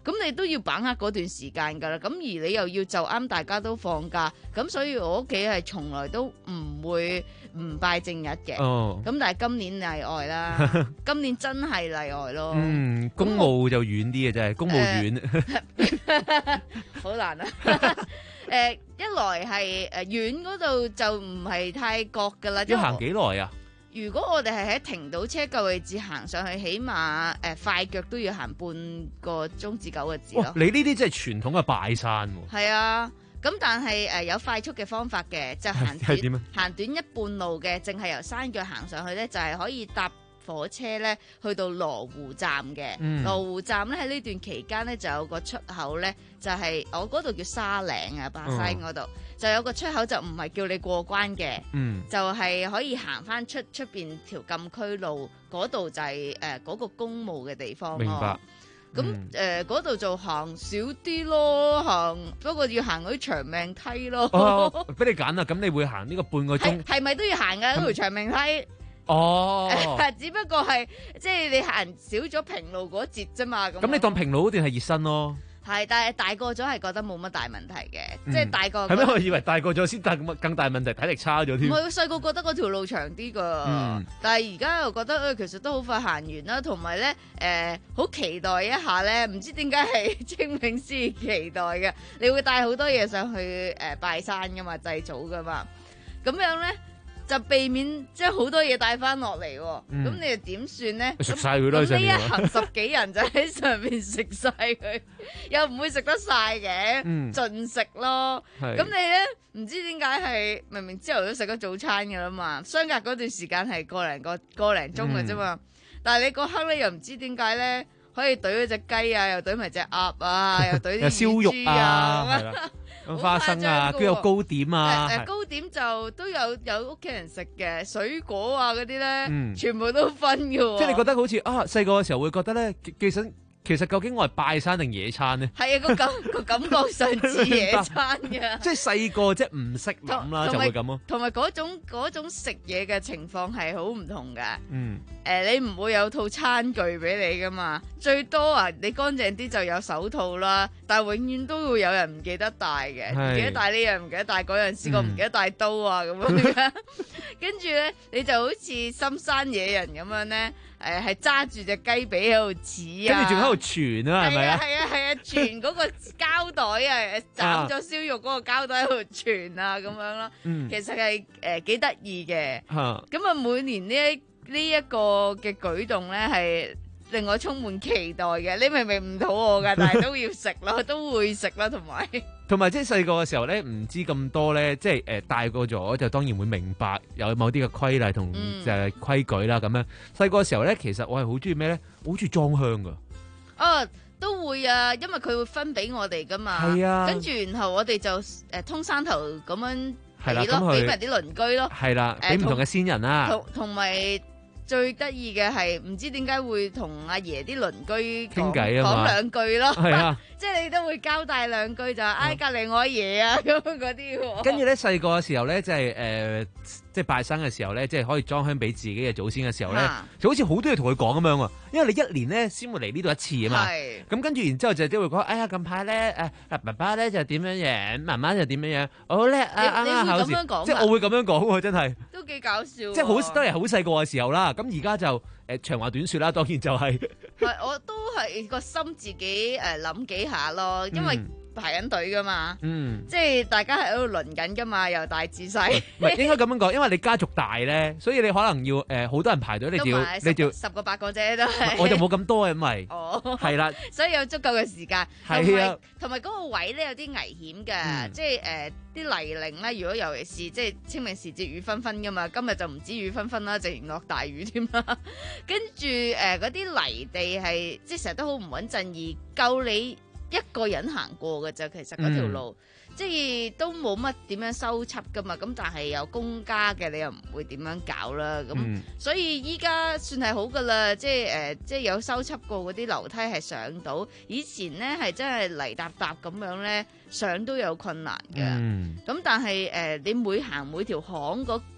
咁你都要把握嗰段時間㗎啦。咁而你又要就啱大家都放假，咁所以我屋企係從來都唔會唔拜正日嘅。 哦， 咁但係今年例外啦，今年真係例外咯。 嗯，公務就遠啲嘅真係，公務遠， 好難啊！誒，一來係誒遠嗰度就唔係泰國㗎啦， 要行幾耐啊？ 如果我哋係喺停到車夠位置行上去，起碼誒、呃、快腳都要行半個鐘至九個字咯。 你呢啲真係傳統嘅拜山喎。 係啊，咁但係誒、呃、有快速嘅方法嘅，就行短行短一半路嘅，淨係由山腳行上去咧，就係、是、可以搭火車咧去到羅湖站嘅。嗯、羅湖站咧喺呢段期間咧就有個出口咧，就係、是、我嗰度叫沙嶺啊，巴西嗰度。嗯就有個出口就唔係叫你過關嘅，嗯、就係可以行翻出出邊條禁區路嗰度就係誒嗰個公務嘅地方咯。明白。咁誒嗰度就行少啲咯，行不過要行嗰啲長命梯咯。 哦，俾你揀啦，咁你會行呢個半個鐘？ 係咪都要行㗎嗰條長命梯？ 哦， 只不過係即係你行少咗平路嗰節啫嘛。咁咁你當平路嗰段係熱身咯。 係，但係大個咗係覺得冇乜大問題嘅，嗯、即係大個。 係咩？我以為大個咗先大更大問題，體力差咗添。 唔係，細個覺得嗰條路長啲噶，嗯、但係而家又覺得誒、呃，其實都好快行完啦。同埋咧，誒，好、呃、期待一下咧，唔知點解係清明先期待嘅。你會帶好多嘢上去誒、呃、拜山噶嘛，祭祖噶嘛，咁樣咧。就避免將好多嘢帶翻落嚟喎，咁、嗯、你又點算咧？ 食晒佢咯， 咁呢一行十幾人就喺上面食晒佢，又唔會食得晒嘅，嗯、盡食咯。咁是你咧唔知點解係明明朝頭早食咗早餐㗎啦嘛，相隔嗰段時間係個零個個零鐘嘅啫嘛，嗯、但係你嗰刻咧又唔知點解咧可以懟嗰隻雞啊，又懟埋隻鴨啊，又懟啲燒肉啊。 花生啊，跟住糕點啊， 誒糕點就都有有屋企人食嘅，水果啊嗰啲咧，嗯、全部都分嘅喎。 即係你覺得好似啊細個嘅時候會覺得咧，其實其實究竟我係拜山定野餐咧？ 係啊，個感個感覺上似野餐嘅。 即係細個即係唔識諗啦，就會咁咯。 同埋嗰種嗰種食嘢嘅情況係好唔同嘅。嗯。誒、呃，你唔會有套餐具俾你噶嘛？最多啊，你乾淨啲就有手套啦，但係永遠都會有人唔記得帶嘅，唔是記得帶呢樣，唔記得帶嗰樣，試過唔記得帶刀啊咁樣。跟住咧，你就好似深山野人咁樣咧，誒係揸住隻雞髀喺度似啊， 跟住仲喺度傳啊，係咪啊？ 係啊係啊，傳嗰個膠袋啊，斬咗燒肉嗰個膠袋喺度傳啊咁樣咯。嗯、其實係誒幾得意嘅。咁啊、嗯，每年呢一呢一個嘅舉動咧，係令我充滿期待嘅。你明明唔肚餓噶，但係都要食咯，都會食啦，同埋同埋即係細個嘅時候咧，唔知咁多咧，即係誒大個咗就當然會明白有某啲嘅規例同就係規矩啦。咁、嗯、樣細個嘅時候咧，其實我係好中意咩咧？我好中意裝香噶。 哦，都會啊，因為佢會分俾我哋噶嘛。係啊，跟住然後我哋就誒、呃、通山頭咁樣俾咯，俾埋啲鄰居咯。係啦， 俾唔同嘅先人啦。 同同埋。最得意嘅係唔知點解會同阿爺啲鄰居傾偈啊嘛，講兩句咯，係啊，即係你都會交代兩句就唉隔離我阿爺啊咁嗰啲。 跟住咧細個嘅時候咧，即係誒即係拜山嘅時候咧，即係可以裝香俾自己嘅祖先嘅時候咧，啊、就好似好多嘢同佢講咁樣啊。因為你一年咧先會嚟呢度一次啊嘛，咁跟住然之後就都會講，哎呀近排咧誒爸爸咧就點樣樣，媽媽就點樣樣，好叻啊啱啱考試，即係我會咁樣講喎，真係都幾搞笑， 即係好都係好細個嘅時候啦。咁而家就誒、呃、長話短説啦，當然就係、是， 係我都係個心自己誒諗、呃、幾下咯，因為排緊隊噶嘛，嗯，即係大家喺度輪緊噶嘛，由大至細。 唔係應該咁樣講，因為你家族大咧，所以你可能要誒好、呃、多人排隊，你就要你就要十個八個啫都係。 我就冇咁多嘅，因為哦係啦， 所以有足夠嘅時間。係啊，同埋嗰個位咧有啲危險嘅，嗯、即係誒啲泥濘咧。如果尤其是即係清明時節雨紛紛噶嘛，今日就唔止雨紛紛啦，直然落大雨添啦。跟住誒嗰啲泥地係即係成日都好唔穩陣，而夠你一個人行過嘅啫，其實嗰條路、嗯、即係都冇乜點樣修葺噶嘛，咁但係有公家嘅，你又唔會點樣搞啦，咁、嗯、所以依家算係好噶啦，即係誒、呃，即係有修葺過嗰啲樓梯係上到，以前咧係真係泥搭搭咁樣咧上都有困難嘅，咁、嗯、但係誒、呃、你每行每條巷嗰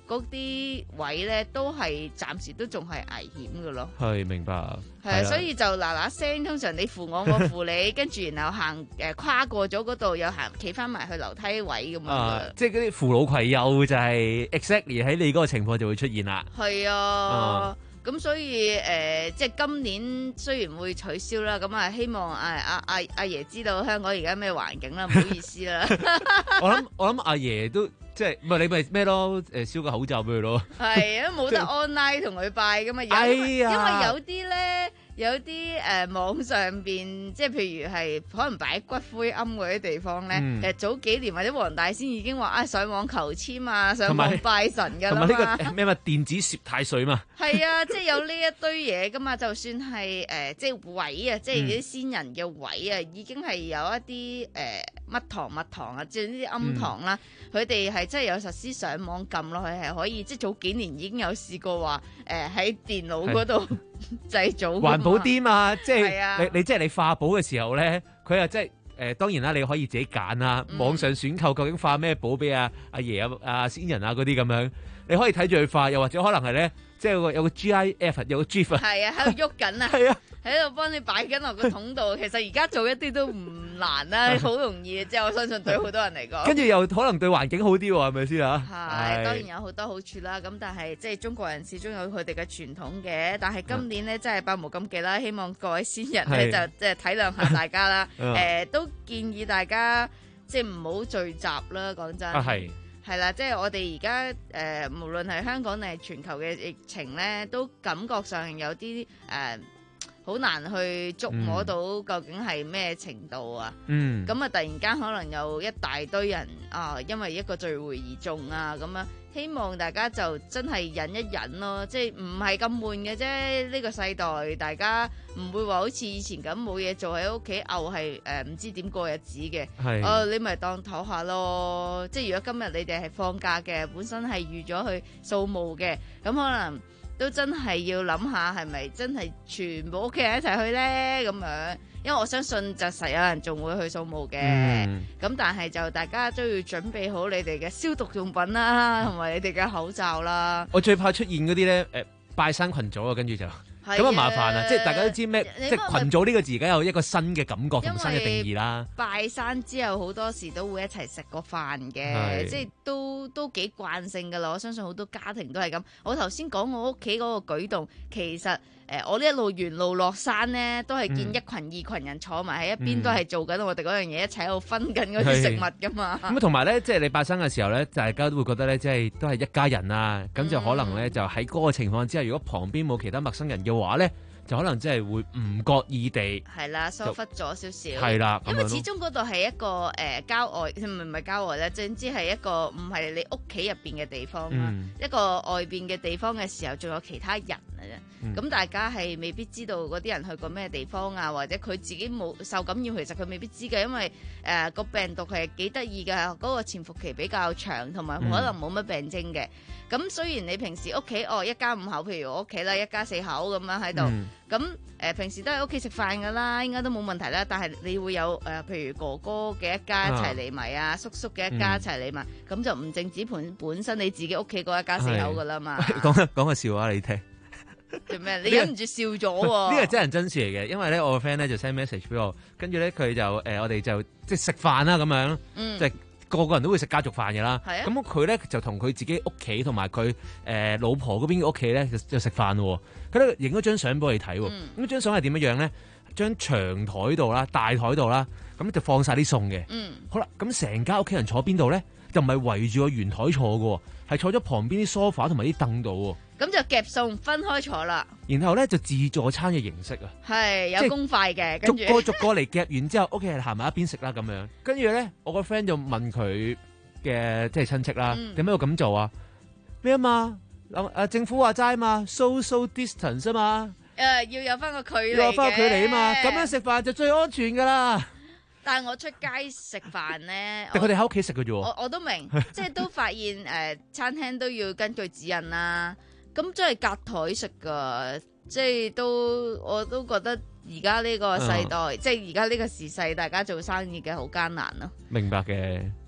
嗰啲位咧都係暫時都仲係危險嘅咯。 係明白。 係啊，所以就嗱嗱聲，通常你扶我，我扶你，跟住然後行誒、呃、跨過咗嗰度，又行企翻埋去樓梯位咁樣。 啊，即係嗰啲扶老攜幼就係 exactly 喺你嗰個情況就會出現啦。 係啊。咁所以誒、呃，即係今年雖然會取消啦，咁啊希望阿阿阿阿爺知道香港而家咩環境啦，唔好意思啦。 我諗我諗阿爺都即係唔係你咪咩咯？誒燒個口罩俾佢咯。係啊，冇得 online 同佢拜噶嘛， 哎、 因為因為有啲咧。有啲誒、呃、網上邊，即係譬如係可能擺骨灰龕嗰啲地方咧，嗯、其實早幾年或者黃大仙已經話啊上網求籤啊，上網拜神㗎啦嘛。 同埋呢個咩嘛電子攝太歲嘛。係啊，即係有呢一堆嘢㗎嘛，就算係誒、呃、即係位啊，即係啲先人嘅位啊，已經係有一啲誒乜堂乜堂啊，即係呢啲龕堂啦，佢哋係真係有實施上網撳落去係可以，即係早幾年已經有試過話誒喺電腦嗰度。製造環保啲嘛，即係、 啊、 你你即係你化寶嘅時候咧，佢又即係誒，當然啦，你可以自己揀啦，嗯、網上選購究竟化咩寶俾阿阿爺啊、阿先人啊嗰啲咁樣，你可以睇住佢化，又或者可能係咧，即係有個有個 GIF 有個 GIF 啊， 係啊，喺度喐緊啊，係啊，喺度幫你擺緊落個桶度。其實而家做一啲都唔難啦，好容易，即係我相信對好多人嚟講。跟住又可能對環境好啲喎，係咪先啊？ 係，當然有好多好處啦。咁但係即係中國人始終有佢哋嘅傳統嘅。但係今年咧真係百無禁忌啦，希望各位先人咧就即係體諒下大家啦。誒，都建議大家即係唔好聚集啦。講真。啊，係。係啦，即係我哋而家誒，無論係香港定係全球嘅疫情咧，都感覺上有啲誒好難去捉摸到究竟係咩程度啊。嗯，咁啊，突然間可能有一大堆人啊，因為一個聚會而中啊，咁樣。希望大家就真係忍一忍咯，即係唔係咁悶嘅啫。呢個世代大家唔會話好似以前咁冇嘢做喺屋企，牛係誒唔知點過日子嘅。係，哦你咪當唞下咯。即係如果今日你哋係放假嘅，本身係預咗去掃墓嘅，咁可能都真係要諗下係咪真係全部屋企人一齊去咧咁樣。因為我相信就實有人仲會去掃墓嘅，咁、嗯、但係就大家都要準備好你哋嘅消毒用品啦，同埋你哋嘅口罩啦。我最怕出現嗰啲咧，誒拜山群組啊，跟住就咁啊麻煩啦，即係大家都知咩，即係群組呢個字而家有一個新嘅感覺同新嘅定義啦。拜山之後好多時都會一齊食個飯嘅，即係都都幾慣性噶啦。我相信好多家庭都係咁。我頭先講我屋企嗰個舉動，其實。誒、呃，我呢一路沿路落山咧，都係見一群、嗯、二群人坐埋喺一邊，嗯、都係做緊我哋嗰樣嘢，一齊喺度分緊嗰啲食物噶嘛。咁同埋咧，即係你拜山嘅時候咧，大家都會覺得咧，即係都係一家人啊。咁、嗯、就可能咧，就喺嗰個情況之下，如果旁邊冇其他陌生人嘅話咧，就可能真係會唔覺意地係啦，疏忽咗少少。係啦，因為始終嗰度係一個誒、呃、郊外，唔係唔係郊外咧，總之係一個唔係你屋企入邊嘅地方啦。嗯、一個外邊嘅地方嘅時候，仲有其他人嘅啫。咁、嗯、大家係未必知道嗰啲人去過咩地方啊，或者佢自己冇受感染，其實佢未必知嘅，因為誒個、呃、病毒係幾得意嘅，嗰、嗰個潛伏期比較長，同埋可能冇乜病徵嘅。咁、嗯、雖然你平時屋企哦一家五口，譬如我屋企啦，一家四口咁樣喺度，咁誒、嗯呃、平時都喺屋企食飯噶啦，應該都冇問題啦。但係你會有誒、呃，譬如哥哥嘅一家一齊嚟埋啊，啊叔叔嘅一家一齊嚟埋，咁、嗯、就唔淨止本本身你自己屋企嗰一家四口噶啦嘛。講講個笑話你聽。做咩？你忍唔住笑咗喎？呢個真人真事嚟嘅，因為咧我個 friend 咧就 send message 俾我，跟住咧佢就誒、呃、我哋就即係食飯啦咁樣，嗯、即係個個人都會食家族飯嘅啦。咁佢咧就同佢自己屋企同埋佢誒老婆嗰邊嘅屋企咧就就食飯喎。佢咧影咗張相俾我哋睇喎。咁張相係點樣樣咧？張長台度啦，大台度啦，咁就放晒啲餸嘅。嗯、好啦，咁成家屋企人坐邊度咧？就唔係圍住個圓台坐嘅，係坐咗旁邊啲 sofa 同埋啲凳度。咁就夾餸分開坐啦。然後咧就自助餐嘅形式啊，係有公筷嘅，逐個逐個嚟夾完之後，屋企人行埋一邊食啦咁樣。跟住咧，我個 friend 就問佢嘅即係親戚啦，點解要咁做啊？咩啊嘛？誒政府話齋嘛 ，social distance 啊嘛。誒、呃、要有翻個距離嘅，要有翻個距離啊嘛。咁樣食飯就最安全噶啦。但係我出街食飯咧，但佢哋喺屋企食嘅啫喎。我我都明，即係都發現誒、呃，餐廳都要根據指引啦。咁真係隔台食噶，即係都我都覺得而家呢個世代，嗯、即係而家呢個時勢，大家做生意嘅好艱難咯。明白嘅。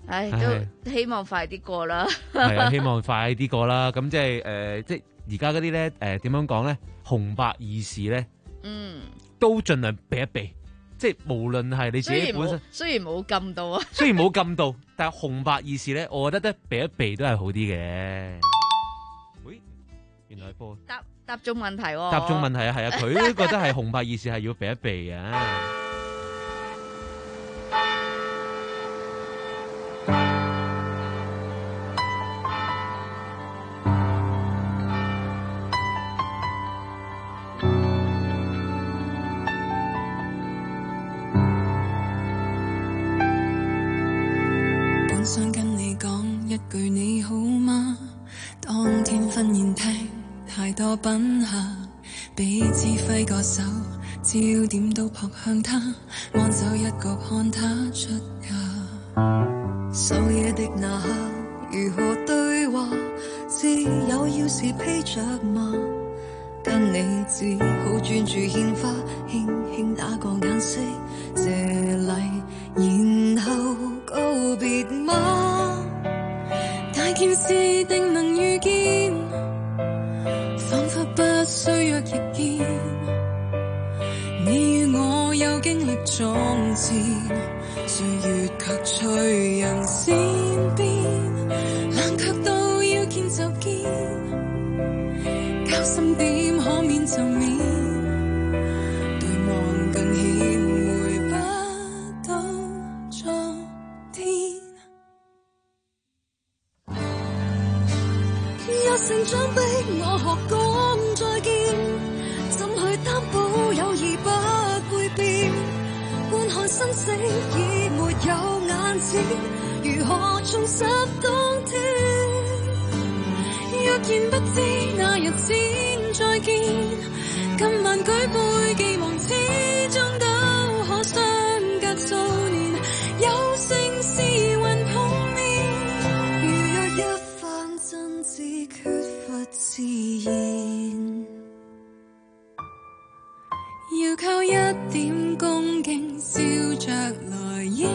唉，都希望快啲過啦。 係啊，希望快啲過啦。咁即係誒，即係而家嗰啲咧誒點樣講咧？紅白二事咧， 嗯， 都盡量避一避。即係無論係你自己本身， 雖然冇禁到啊， 雖然冇禁到，但係紅白二事咧，我覺得咧避一避都係好啲嘅。喂，原來波答答中問題喎， 答中問題啊，係啊，佢都覺得係紅白二事係要避一避啊。 想跟你講一句你好嗎？當天婚宴廳太多賓客，彼此揮個手，焦點都撲向他，安守一角看他出嫁。守夜的那刻如何對話？只有要是披着嗎？跟你只好專注獻花，輕輕打個眼色謝禮，然後告別嗎？大件事定能遇見，彷彿不需約亦見。你與我有經歷從前，歲月卻隨人善變，冷卻到要見就見，交心點可免就免，對望更顯回不到昨天。一成長逼我學講再見，怎去擔保友誼不會變？觀看生死已沒有眼前，如何重拾當天？若然不知那日先再見，今晚舉杯寄望始終都可相隔數年，有幸是雲碰面。如若一番真摯缺乏自然，要靠一點恭敬笑着來演。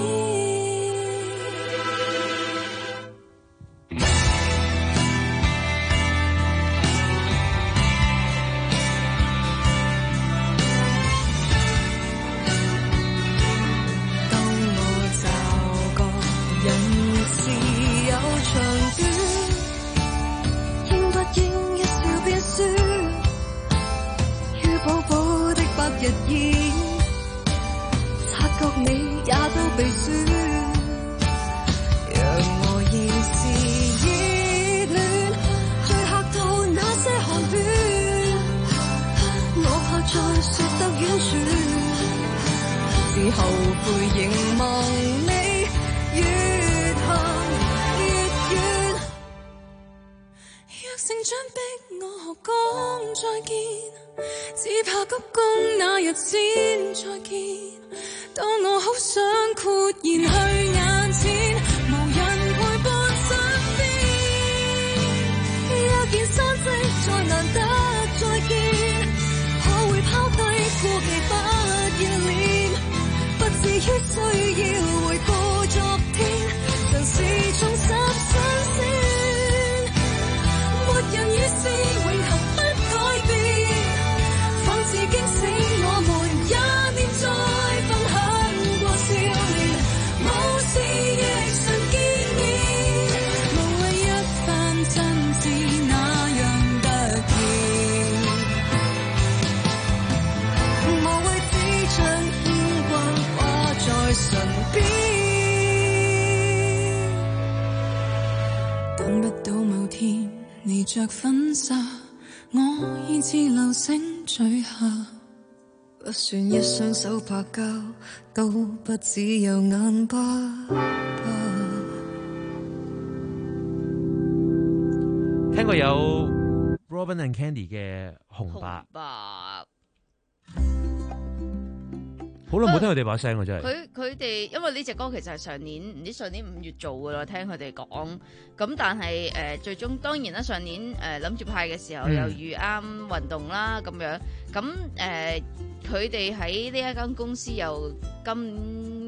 日宴，察覺你也都被輸，讓我現時熱戀，去嚇到那些寒暄，我怕再說得婉轉，只後悔凝望你越行越遠。若成長逼我學講再見，只怕急功那日先再見，當我好想豁然去眼前，無人陪伴身邊。若然相識再難得再見，可會拋低顧忌不要臉，不至於需要回顧昨天，像是重拾新鮮。沒人與事永恆不改變，似驚醒我們也念在分享過少年，無事亦常見面，無謂一番真摯那樣得意，無謂只將牽掛掛在唇邊，等不到某天你着婚紗，我已似流星墜下，不算一雙手拍交，都不只有眼巴巴。 聽過有 Robin and Candy 嘅紅白，好耐冇聽佢哋把聲啊！真係佢佢哋，因為呢隻歌其實係上年唔知上年五月做噶啦，聽佢哋講。咁但係誒、呃，最終當然啦，上年誒諗住派嘅時候、嗯、又遇啱運動啦咁樣。咁誒，佢哋喺呢一間公司又今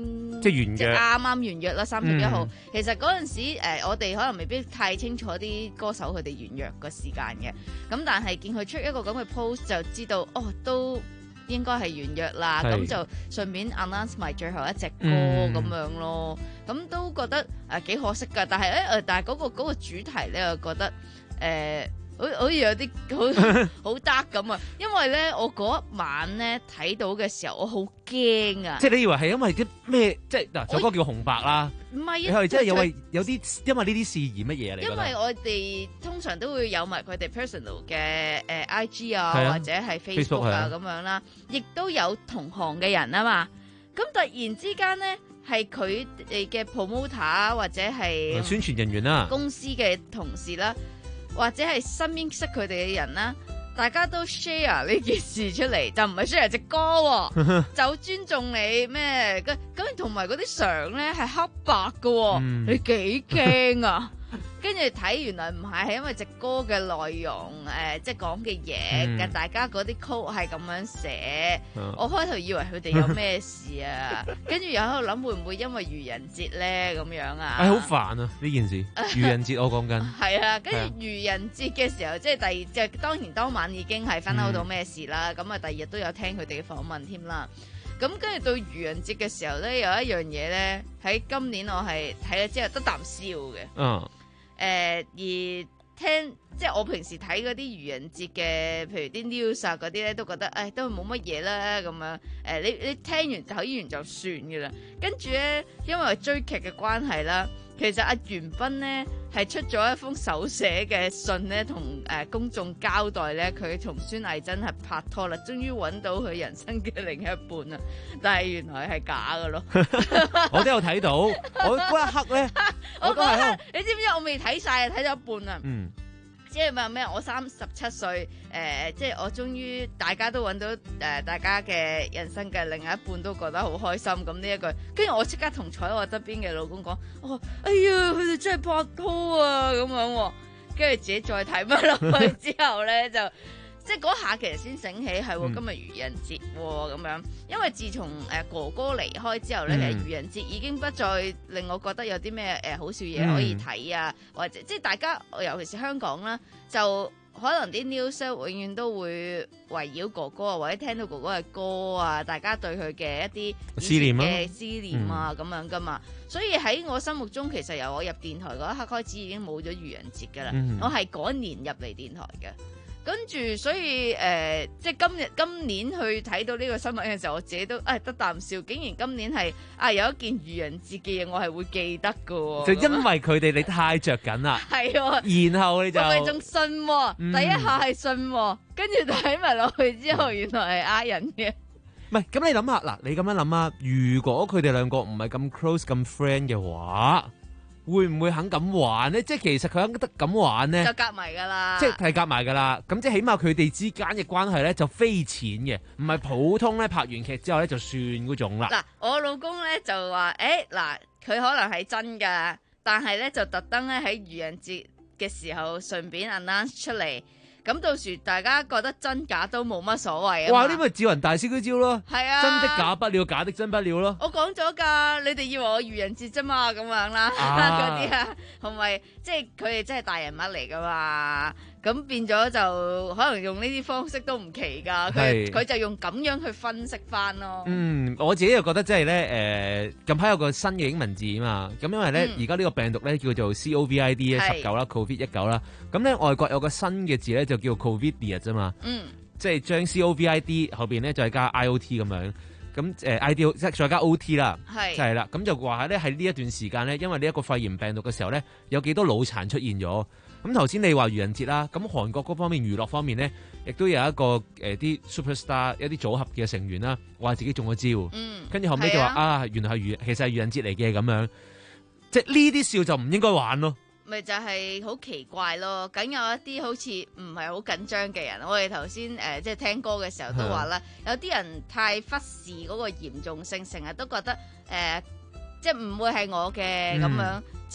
即係完約， 啱啱完約啦，三十一號。 嗯、 其實嗰陣時誒、呃，我哋可能未必太清楚啲歌手佢哋完約個時間嘅。咁但係見佢出一個咁嘅 post 就知道，哦都應該係完約啦。咁就順便 announce 埋最後一隻歌咁、嗯、樣咯。咁都覺得誒幾、呃、可惜㗎。但係誒誒，但係嗰、嗰個嗰個主題咧，我覺得誒。呃好好似有啲好好 dark 咁啊！因為咧，我嗰一晚咧睇到嘅時候，我好驚啊！ 即係你以為係因為啲咩？即係嗱，首歌叫紅白啦。 唔係啊， 你係真係有為有啲因為呢啲事而乜嘢嚟？ 因為我哋通常都會有埋佢哋 personal 嘅誒 I G 啊， 啊或者係 Facebook 啊咁樣啦，亦都有同行嘅人啊嘛。咁突然之間咧，係佢哋嘅 promoter 或者係宣傳人員啦， 公司嘅同事啦。或者係身邊識佢哋嘅人啦，大家都 share 呢件事出嚟，就唔係 share 隻歌、哦，就尊重你咩？咁咁同埋嗰啲相咧係黑白嘅、哦，嗯、你幾驚啊！跟住睇原來唔係，係因為隻歌嘅內容，誒、呃，即係講嘅嘢，嘅、嗯、大家嗰啲 code 係咁樣寫。嗯、我開頭以為佢哋有咩事啊，跟住又喺度諗會唔會因為愚人節咧咁樣啊？ 係好煩啊呢件事，愚人節我講緊。 係啊，跟住愚人節嘅時候，即係第二，即係當然當晚已經係分享到咩事啦。咁啊、嗯，第二日都有聽佢哋嘅訪問添啦。咁跟住到愚人節嘅時候咧，有一樣嘢咧喺今年我係睇咗之後得啖笑嘅。嗯。誒、呃、而聽即係我平時睇嗰啲愚人節嘅，譬如啲 news 啊嗰啲咧，都覺得誒都冇乜嘢啦咁樣。誒、呃、你你聽完睇完就算嘅啦。跟住咧，因為追劇嘅關係啦，其實阿袁彬咧係出咗一封手寫嘅信咧，同誒、呃、公眾交代咧，佢同孫藝珍係拍拖啦，終於揾到佢人生嘅另一半啦。但係原來係假嘅咯。 我都有睇到，我嗰一刻咧， 我嗰一刻，你知唔知我未睇晒啊？睇咗一半啊。 嗯。 即係話咩？我三十七歲，誒、呃，即係我終於大家都揾到誒、呃，大家嘅人生嘅另一半都覺得好開心。咁呢一句，跟住我即刻同坐喺我側邊嘅老公講：我話哎呀，佢哋真係拍拖啊！咁樣，跟住自己再睇乜落去之後咧，就即係嗰下其實先醒起係喎，今日愚人節喎咁樣。因為自從誒哥哥離開之後咧，其實、嗯、愚人節已經不再令我覺得有啲咩誒好笑嘢可以睇啊，嗯、或者即係大家尤其是香港啦，就可能啲 news 永遠都會圍繞哥哥啊，或者聽到哥哥嘅歌啊，大家對佢嘅一啲思念嘅思念啊咁、嗯、樣噶嘛。所以喺我心目中，其實由我入電台嗰一刻開始已經冇咗愚人節噶啦。嗯、我係嗰年入嚟電台嘅。跟住，所以誒、呃，即係今日今年去睇到呢個新聞嘅時候，我自己都誒、哎、得啖笑。竟然今年係啊有一件愚人節嘅嘢，我係會記得㗎喎。就因為佢哋你太着緊啦， 係喎。 然後你就係咪仲信喎？嗯、第一下係信喎，跟住睇埋落去之後，原來係呃人嘅。 唔係，咁你諗下嗱，你咁樣諗啊，如果佢哋兩個唔係咁 close 咁 friend 嘅話，會唔會肯咁玩咧？即係其實佢肯得咁玩咧， 就夾埋噶啦。 即係係夾埋噶啦。咁即係起碼佢哋之間嘅關係咧就非淺嘅，唔係普通咧拍完劇之後咧就算嗰種啦。 嗱，我老公咧就話：誒嗱，佢可能係真㗎，但係咧就特登咧喺愚人節嘅時候順便 announce 出嚟。咁到時大家覺得真假都冇乜所謂啊！ 哇！呢咪智雲大師嗰招咯， 係啊， 真的假不了，假的真不了咯。 我講咗㗎，你哋以為我愚人節啫嘛，咁樣啦，嗰啲啊，同埋即係佢哋真係大人物嚟㗎嘛。咁變咗就可能用呢啲方式都唔奇㗎，佢佢就用咁樣去分析翻咯。 嗯，我自己又覺得即係咧誒，近排有個新嘅英文字啊嘛，咁因為咧而家呢個病毒咧叫做 C O V I D 十九啦 ，Covid 一九啦，咁咧外國有個新嘅字咧就叫 Covidia 啫嘛，嗯，即係將 C O V I D 後邊咧再加 I O T 咁樣，咁誒 I D 即係再加 O T 啦，係就係啦，咁就話咧喺呢一段時間咧，因為呢一個肺炎病毒嘅時候咧，有幾多腦殘出現咗。咁頭先你話愚人節啦，咁韓國嗰方面娛樂方面咧，亦都有一個誒啲、呃、superstar 一啲組合嘅成員啦，話自己中咗招，嗯，跟住後尾就話啊，啊，原來係愚，其實係愚人節嚟嘅咁樣，即係呢啲笑就唔應該玩咯。 咪就係好奇怪咯，梗有一啲好似唔係好緊張嘅人。我哋頭先誒即係聽歌嘅時候都話啦，有啲人太忽視嗰個嚴重性，成日都覺得誒、呃、即係唔會係我嘅咁樣，嗯、即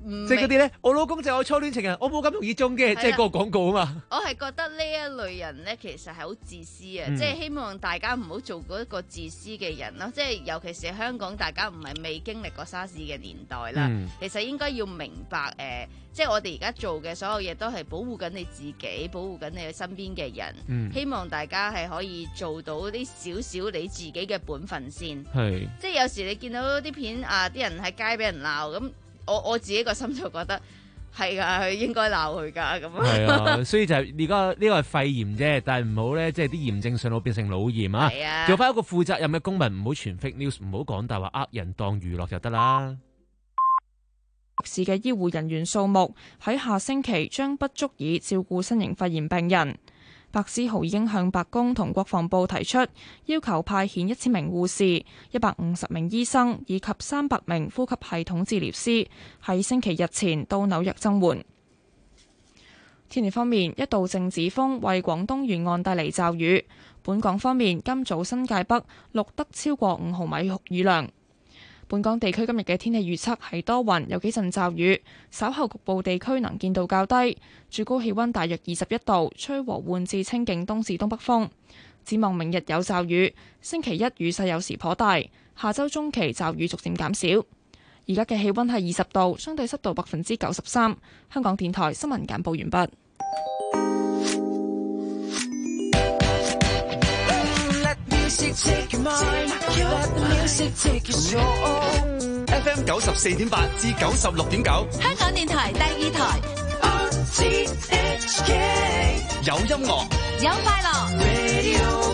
唔即係嗰啲咧，我老公就係我初戀情人，我冇咁容易中嘅，即係嗰個廣告啊嘛。 我係覺得呢一類人咧，其實係好自私啊！ 嗯、 即係希望大家唔好做嗰一個自私嘅人咯。即係尤其是香港，大家唔係未經歷過沙士嘅年代啦， 嗯、 其實應該要明白誒、呃，即係我哋而家做嘅所有嘢都係保護緊你自己，保護緊你身邊嘅人。 嗯、 希望大家係可以做到啲少少你自己嘅本分先。 係， 即係有時你見到啲片啊，啲人喺街俾人鬧咁。我我自己個心就覺得係㗎，佢應該鬧佢㗎咁。 係啊，所以就係而家呢個係肺炎啫，但係唔好咧，即係啲炎症上腦變成腦炎啊！ 啊做翻一個負責任嘅公民，唔好傳 fake news，唔好講大話呃人當娛樂就得啦。 市嘅醫護人員數目喺下星期將不足以照顧新型肺炎病人。白思豪已經向白宮同國防部提出要求，派遣一千名護士、一百五十名醫生以及三百名呼吸系統治療師喺星期日前到紐約增援。天氣方面，一道靜止風為廣東沿岸帶嚟驟雨。本港方面，今早新界北錄得超過五毫米雨量。本港地區今日嘅天氣預測係多雲，有幾陣驟雨，稍後局部地區能見度較低，最高氣溫大約二十一度，吹和緩至清勁東至東北風。展望明日有驟雨，星期一雨勢有時頗大，下周中期驟雨逐漸減少。而家嘅氣溫係二十度，相對濕度百分之九十三。香港電台新聞簡報完畢。 F M 九十四點八至九十六點九， 香港電台第二台。 有音樂， 有快樂。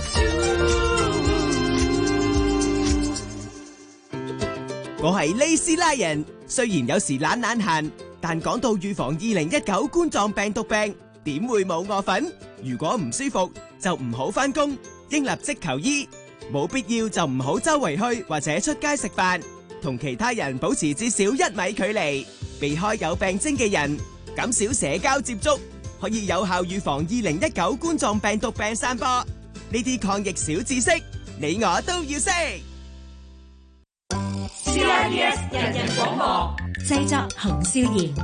我係利斯拉人，雖然有時懶懶閒，但講到預防二零一九冠狀病毒病，點會冇我份？如果唔舒服，就唔好返工，應立即求醫。冇必要就唔好周圍去或者出街食飯，同其他人保持至少一米距離，避開有病徵嘅人，減少社交接觸，可以有效預防二零一九冠狀病毒病散播。呢啲抗疫小知識，你我都要識。 C I B S 人人廣播，製作洪少賢。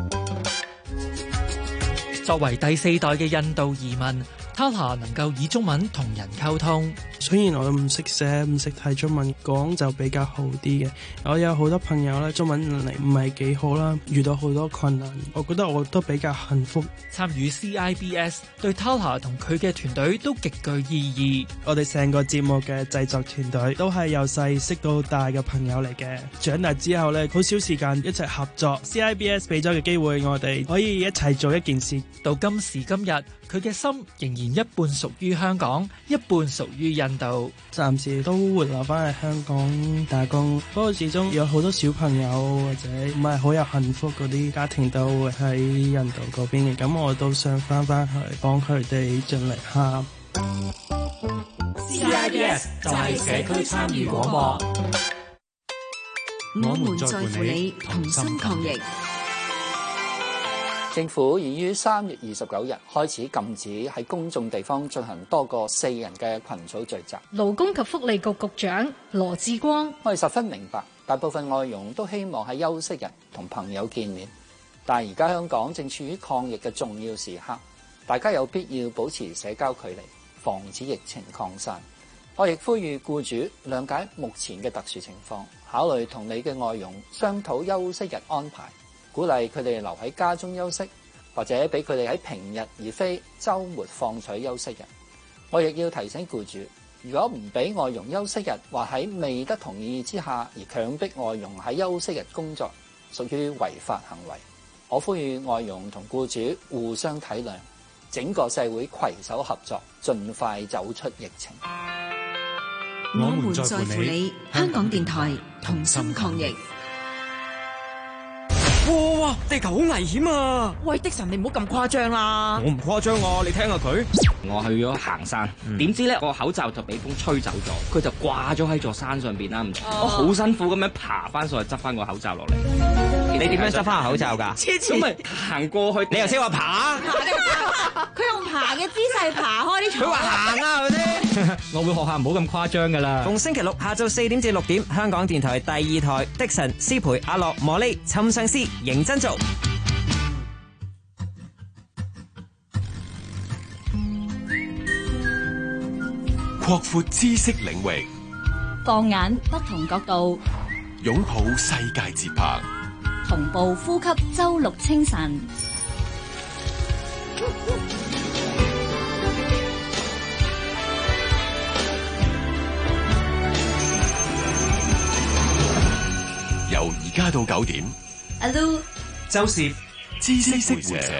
作為第四代嘅印度移民，Tala能夠以中文同人溝通。 雖然我唔識寫唔識睇中文，講就比較好啲嘅。我有好多朋友咧，中文能力唔係幾好啦，遇到好多困難，我覺得我都比較幸福。 參與 C I B S 對 Tala 同佢嘅團隊都極具意義。 我哋成個節目嘅製作團隊都係由細識到大嘅朋友嚟嘅。長大之後咧，好少時間一齊合作。C I B S 俾咗嘅機會，我哋可以一齊做一件事。 到今時今日，佢嘅心仍然一半屬於香港，一半屬於印度。 暫時都會留翻喺香港打工，不過始終有好多小朋友或者唔係好有幸福嗰啲家庭都會喺印度嗰邊嘅，咁我都想翻翻去幫佢哋盡力下。 C I B S 就係社區參與廣播，我們在乎你，同心抗疫。 政府已於三月二十九日開始禁止喺公眾地方進行多過四人嘅群組聚集。 勞工及福利局局長羅致光， 我哋十分明白，大部分外傭都希望喺休息日同朋友見面，但係而家香港正處於抗疫嘅重要時刻，大家有必要保持社交距離，防止疫情擴散。我亦呼籲僱主諒解目前嘅特殊情況，考慮同你嘅外傭商討休息日安排，鼓勵佢哋留喺家中休息，或者俾佢哋喺平日而非週末放取休息日。我亦要提醒僱主，如果唔俾外傭休息日，或喺未得同意之下而強迫外傭喺休息日工作，屬於違法行為。我呼籲外傭同僱主互相體諒，整個社會攜手合作，盡快走出疫情。 我們在乎你，香港電台同心抗疫。 哇哇！地球好危險啊！喂，的神，你唔好咁誇張啦！我唔誇張啊，你聽下佢。我去咗行山，點知咧個口罩就俾風吹走咗，佢就掛咗喺座山上邊啦。我好辛苦咁樣爬翻上去，執翻個口罩落嚟。 你點樣執翻個口罩㗎？咁咪行過去，你又識話爬？ 佢用爬嘅姿勢爬開啲佢話行啊嗰啲。我會學下唔好咁誇張㗎啦。 逢星期六下晝四點至六點，香港電台第二台的神、思培、阿樂、莫莉、尋上司認真做。 擴闊知識領域， 放眼不同角度， 擁抱世界節拍， 同步呼吸周六清晨。 由而家到九點， 阿 Lu、 周攝知識會社。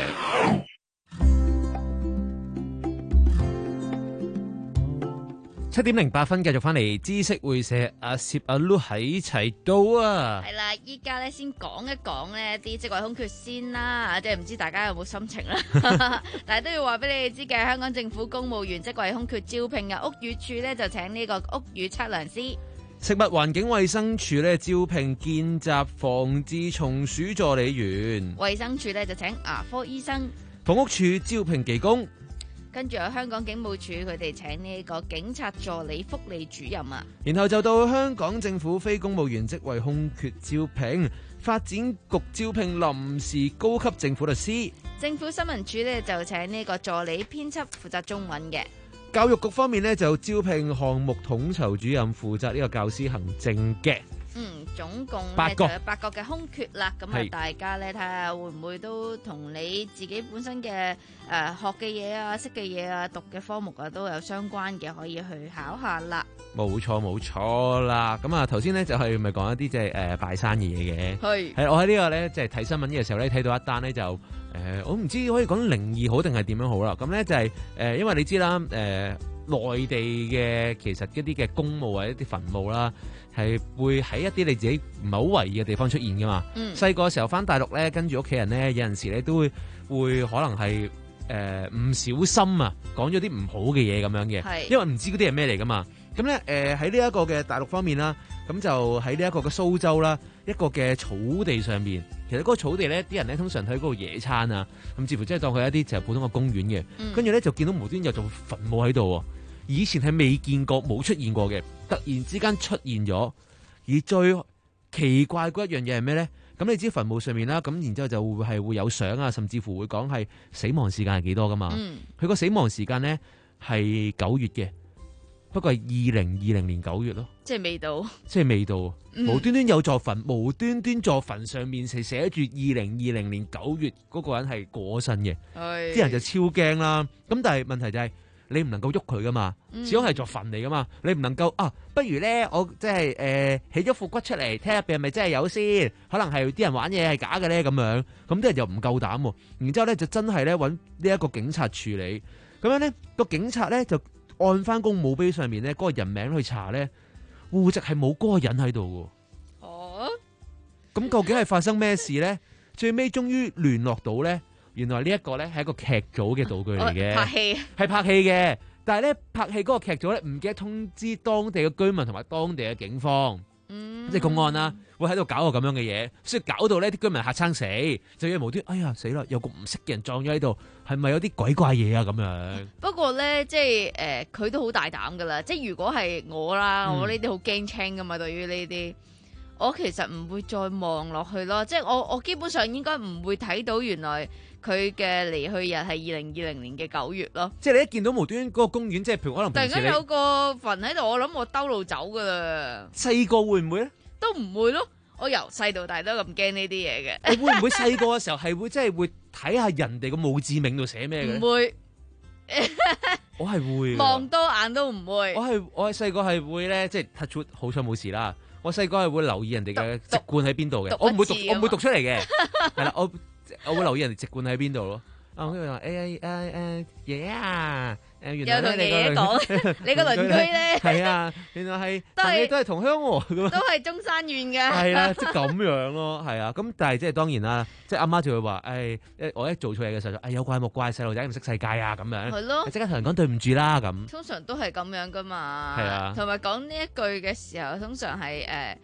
七點零八分，繼續翻嚟知識會社，阿攝阿 Lu 喺齊到啊！ 係啦，依家咧先講一講呢啲職位空缺先啦，即係唔知大家有冇心情啦，但係都要話俾你哋知嘅，香港政府公務員職位空缺招聘嘅屋宇署咧就請呢個屋宇測量師。 食物環境衛生署咧招聘見習防治蟲鼠助理員， 衛生署咧就請牙科醫生， 房屋署招聘技工， 跟住有香港警務處佢哋請呢個警察助理福利主任啊， 然後就到香港政府非公務員職位空缺招聘，發展局招聘臨時高級政府律師， 政府新聞處咧就請呢個助理編輯負責中文嘅。 教育局方面咧就招聘項目統籌主任，負責呢個教師行政嘅。 嗯，總共八個就有八個嘅空缺啦。咁啊，大家咧睇下會唔會都同你自己本身嘅誒、呃、學嘅嘢啊、識嘅嘢啊、讀嘅科目啊都有相關嘅，可以去考下啦。 冇錯冇錯啦。咁啊，頭先咧就係咪講一啲即係誒拜山嘅嘢嘅？係係我喺呢個咧即係睇新聞嘅時候咧睇到一單咧就誒、呃，我唔知可以講靈異好定係點樣好啦。咁咧就係、是、誒、呃，因為你知啦誒。呃內地嘅其實一啲嘅公墓或者一啲墳墓啦，係會喺一啲你自己唔係好為意嘅地方出現噶嘛。細個嘅時候翻大陸咧，跟住屋企人咧，有陣時咧都會會可能係誒唔小心啊，講咗啲唔好嘅嘢咁樣嘅，因為唔知嗰啲係咩嚟噶嘛。咁咧誒喺呢一個嘅大陸方面啦，咁就喺呢一個嘅蘇州啦，一個嘅草地上面，其實嗰個草地咧，啲人咧通常喺嗰度野餐啊，咁似乎即係當佢一啲就係普通嘅公園嘅，跟住咧就見到無端有座墳墓喺度。以前係未見過冇出現過嘅，突然之間出現咗。而最奇怪嗰一樣嘢係咩咧？咁你知墳墓上面啦，咁然之後就會係會有相啊，甚至乎會講係死亡時間係幾多噶嘛？佢個、嗯、死亡時間咧係九月嘅，不過係二零二零年九月咯。即係未到。即係未到。嗯、無端端有座墳，無端端座墳上面係寫住二零二零年九月嗰個人係過身嘅。係。啲人就超驚啦。咁但係問題就係、是。你唔能夠喐佢噶嘛，始終係座墳嚟噶嘛，你唔能夠啊，不如咧我即係誒起咗副骨出嚟，睇下入邊係咪真係有先，可能係啲人玩嘢係假嘅咧咁樣，咁啲人又唔夠膽喎，然之後咧就真係咧揾呢一個警察處理，咁樣咧個警察咧就按翻公墓碑上面咧嗰個人名去查咧，戶籍係冇嗰個人喺度喎。哦，咁究竟係發生咩事咧？最尾終於聯絡到咧。原來呢一個咧係一個劇組嘅道具嚟嘅，拍戲係拍戲嘅，但係咧拍戲嗰個劇組咧唔記得通知當地嘅居民同埋當地嘅警方，嗯、即係公安啦，會喺度搞個咁樣嘅嘢，所以搞到呢啲居民嚇親死，就要無端，哎呀死啦，有個唔識嘅人撞咗喺度，係咪有啲鬼怪嘢啊咁樣？不過咧，即係誒，佢、呃、都好大膽噶啦，即係如果係我啦，嗯、我呢啲好驚青噶嘛，對於呢啲。我其實唔會再望落去咯，即係我我基本上應該唔會睇到原來佢嘅離去日係二零二零年嘅九月咯。即係你一見到無端端嗰個公園，即係譬如可能突然間有個墳喺度，我諗我兜路走噶啦。細個會唔會咧？都唔會咯，我由細到大都咁驚呢啲嘢嘅。你會唔會細個嘅時候係會即係會睇下人哋個墓誌銘度寫咩嘅？唔會。我係會。望多眼都唔會。我係我係細個係會咧，即係 touch wood，好彩冇事啦。我細個係會留意人哋嘅籍貫喺邊度嘅，我唔會讀，我唔會讀出嚟嘅，係啦，我我會留意人哋籍貫喺邊度咯。啊，佢話誒誒誒爺啊，誒原來咧你個鄰你個鄰居咧，係啊，原來係都係都係同鄉喎，都係中山縣嘅，係啦，即係咁樣咯，係啊，咁但係即係當然啦，即係阿媽就會話誒誒，我一做錯嘢嘅時候就誒有怪莫怪，細路仔唔識世界啊咁樣，係咯，即刻同人講對唔住啦咁。通常都係咁樣噶嘛，係啊，同埋講呢一句嘅時候，通常係誒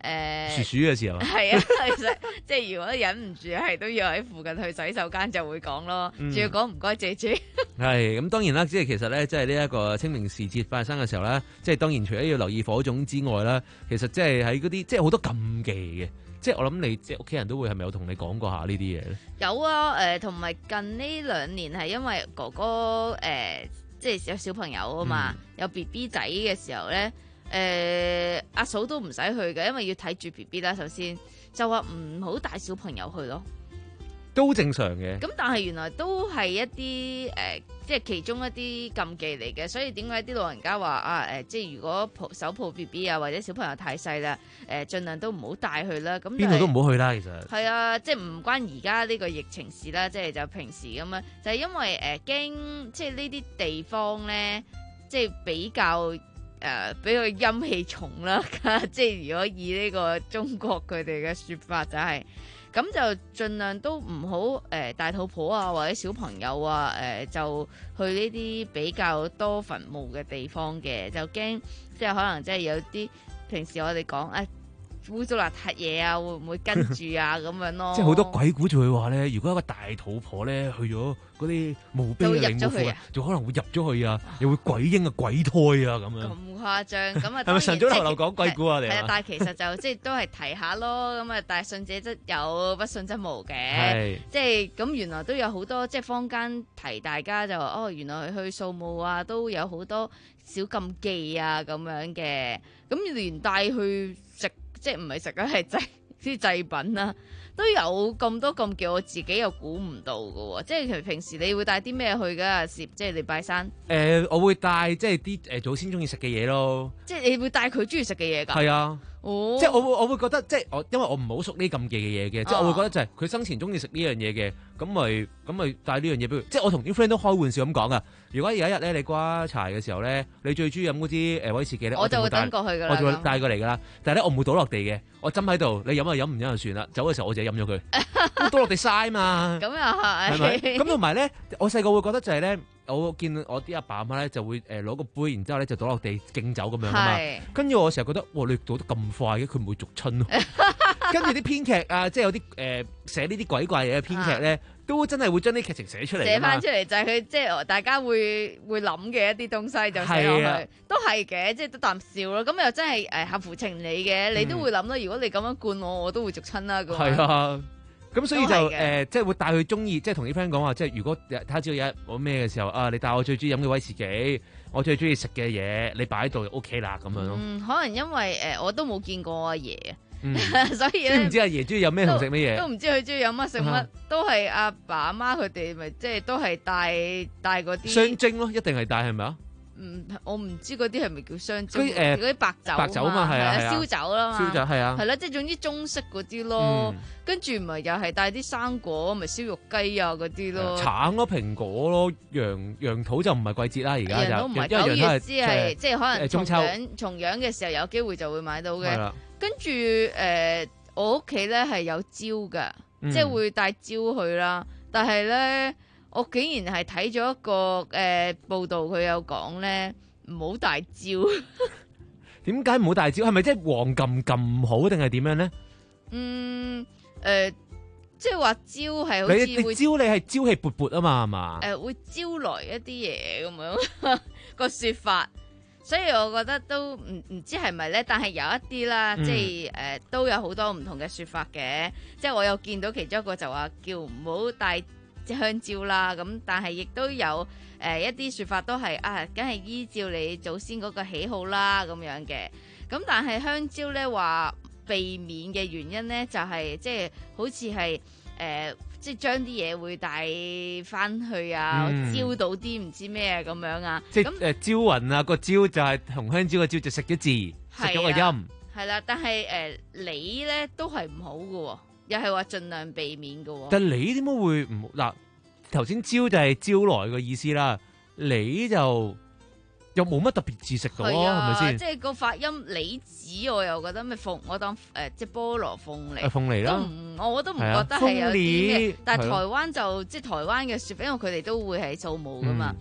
誒鼠鼠嘅時候， 係啊，其實即係如果忍唔住係都要喺附近去洗手間就會講咯，仲要講唔該姐姐。 係咁當然啦，即係其實咧，即係呢一個清明時節發生嘅時候咧，即係當然除咗要留意火種之外啦，其實即係喺嗰啲即係好多禁忌嘅。即係我諗你即係屋企人都會係咪有同你講過下呢啲嘢咧？ 有啊，誒同埋近呢兩年係因為哥哥誒、呃、即係有小朋友啊嘛，嗯、有 B B 仔嘅時候咧，誒、呃、阿嫂都唔使去嘅，因為要睇住 B B 啦。首先就話唔好帶小朋友去咯， 都正常嘅。 咁但係原來都係一啲誒、呃，即係其中一啲禁忌嚟嘅。所以點解啲老人家話啊誒、呃，即係如果抱手抱 B B 啊，或者小朋友太細啦，誒、呃、盡量都唔好帶去啦。咁邊度都唔好去啦，其實係啊，即係唔關而家呢個疫情事啦，即係就平時咁樣，就係、是、因為誒驚、呃，即係呢啲地方咧，即係比較誒、呃、比較陰氣重啦。即係如果以呢個中國佢哋嘅説法就係、是。咁就盡量都唔好誒大肚婆啊，或者小朋友啊，誒、呃、就去呢啲比較多墳墓嘅地方嘅，就驚即係可能即係有啲平時我哋講誒污糟邋遢嘢啊，會唔會跟住啊咁樣咯？ 即係好多鬼故就會話咧，如果一個大肚婆咧去咗嗰啲墓碑嘅陵墓附近，就可能會入咗去啊，又會鬼嬰啊、鬼胎啊咁樣。 咁誇張咁啊？ 係咪上咗樓樓講鬼故啊？你係啊，但係其實就即係都係提下咯。咁啊，但係信者則有，不信則無嘅。即係咁，原來都有好多即係坊間提大家就話哦，原來去掃墓啊都有好多小禁忌啊咁樣嘅。咁連帶去食。即係唔係食嘅係祭啲祭品啦，都有咁多禁忌，我自己又估唔到㗎喎。即係其實平時你會帶啲咩去㗎？攝即係你拜山。誒、 呃，我會帶即係啲誒祖先中意食嘅嘢咯。 即係你會帶佢中意食嘅嘢㗎？係啊。哦、即係我會我會覺得即係我因為我唔好熟呢禁忌嘅嘢嘅，即係我會覺得就係佢生前中意食呢樣嘢嘅，咁咪咁咪帶呢樣嘢俾佢。即係我同啲 friend 都開玩笑咁講噶。如果有一日咧你瓜柴嘅時候咧，你最中意飲嗰啲誒威士忌咧， 我就會等過去㗎啦。 我就會帶過嚟㗎啦。但係咧我唔會倒落地嘅，我斟喺度，你飲就飲，唔飲就算啦。走嘅時候我自己飲咗佢，倒落地嘥嘛。咁又係。係咪？咁同埋咧，我細個會覺得就係咧。我見我啲阿爸阿媽咧就會誒攞個杯，然之後咧就倒落地敬酒咁樣啊嘛。跟住我成日覺得，哇！你倒得咁快嘅，佢唔會逐親咯。跟住啲編劇啊，即係有啲誒、呃、寫呢啲鬼怪嘢嘅編劇咧，都真係會將啲劇情寫出嚟。寫翻出嚟就係佢即係大家會會諗嘅一啲東西就寫落去，啊、都係嘅，即係得啖笑咯。咁又真係誒合乎情理嘅，你都會諗啦。如果你咁樣灌我，我都會逐親啦。咁係啊。咁所以就誒、呃，即係會帶佢中意，即係同啲 friend 講話，即係如果睇下知道有一我咩嘅時候啊，你帶我最中意飲嘅威士忌，我最中意食嘅嘢，你擺喺度就 O K 啦咁樣咯。嗯，可能因為誒、呃、我都冇見過阿爺啊，嗯、所以咧唔知阿爺中意飲咩同食咩嘢，都唔知佢中意飲乜食乜，都係阿爸阿媽佢哋咪即係都係帶帶嗰啲雙蒸咯，一定係帶係咪啊？嗯，我唔知嗰啲係咪叫雙蒸，嗰啲、呃、白酒白酒嘛，係啊，燒酒啦嘛，燒酒係啊，係啦，即係總之中式嗰啲咯。跟住唔係又係帶啲生果，咪燒肉雞啊嗰啲咯。橙咯、蘋果咯、楊楊桃就唔係季節啦，而家就唔係九月之係即係可能重陽重陽嘅時候有機會就會買到嘅。跟住誒，我屋企咧係有蕉噶，嗯、即係會帶蕉去啦。但係咧，我竟然係睇咗一個誒、呃、報道，佢有講咧唔好帶蕉。點解唔好帶蕉？係咪即係黃咁咁好定係點樣咧？嗯。誒、呃，即係話招係好似會你你招你係朝氣勃勃啊嘛，係嘛？誒、呃，會招來一啲嘢咁樣個說法，所以我覺得都唔唔知係咪咧，但係有一啲啦，嗯、即係誒、呃、都有好多唔同嘅說法嘅，即係我有見到其中一個就話叫唔好帶香蕉啦，咁但係亦都有誒、呃、一啲說法都係啊，梗係依照你祖先嗰個喜好啦咁樣嘅，咁但係香蕉咧話。避免嘅原因咧，就係、是、即係好似係誒，即係將啲嘢會帶翻去啊，嗯、招到啲唔知咩咁樣啊。即係誒、呃、招魂啊，個招就係同香蕉個招就食咗字，食咗個音。係啦，但係誒梨咧都係唔好嘅，又係話盡量避免嘅。但係梨點解會唔好？嗱，頭先招就係招來嘅意思啦，梨就。又冇乜特別字食到啊，係咪先？即係個發音梨子，我又覺得咩鳳，我當誒、呃、即係菠蘿鳳梨。誒鳳梨啦，都唔，我都唔覺得係有啲咩。但係台灣就即係台灣嘅説法，因為佢哋都會係掃墓噶嘛，嗯、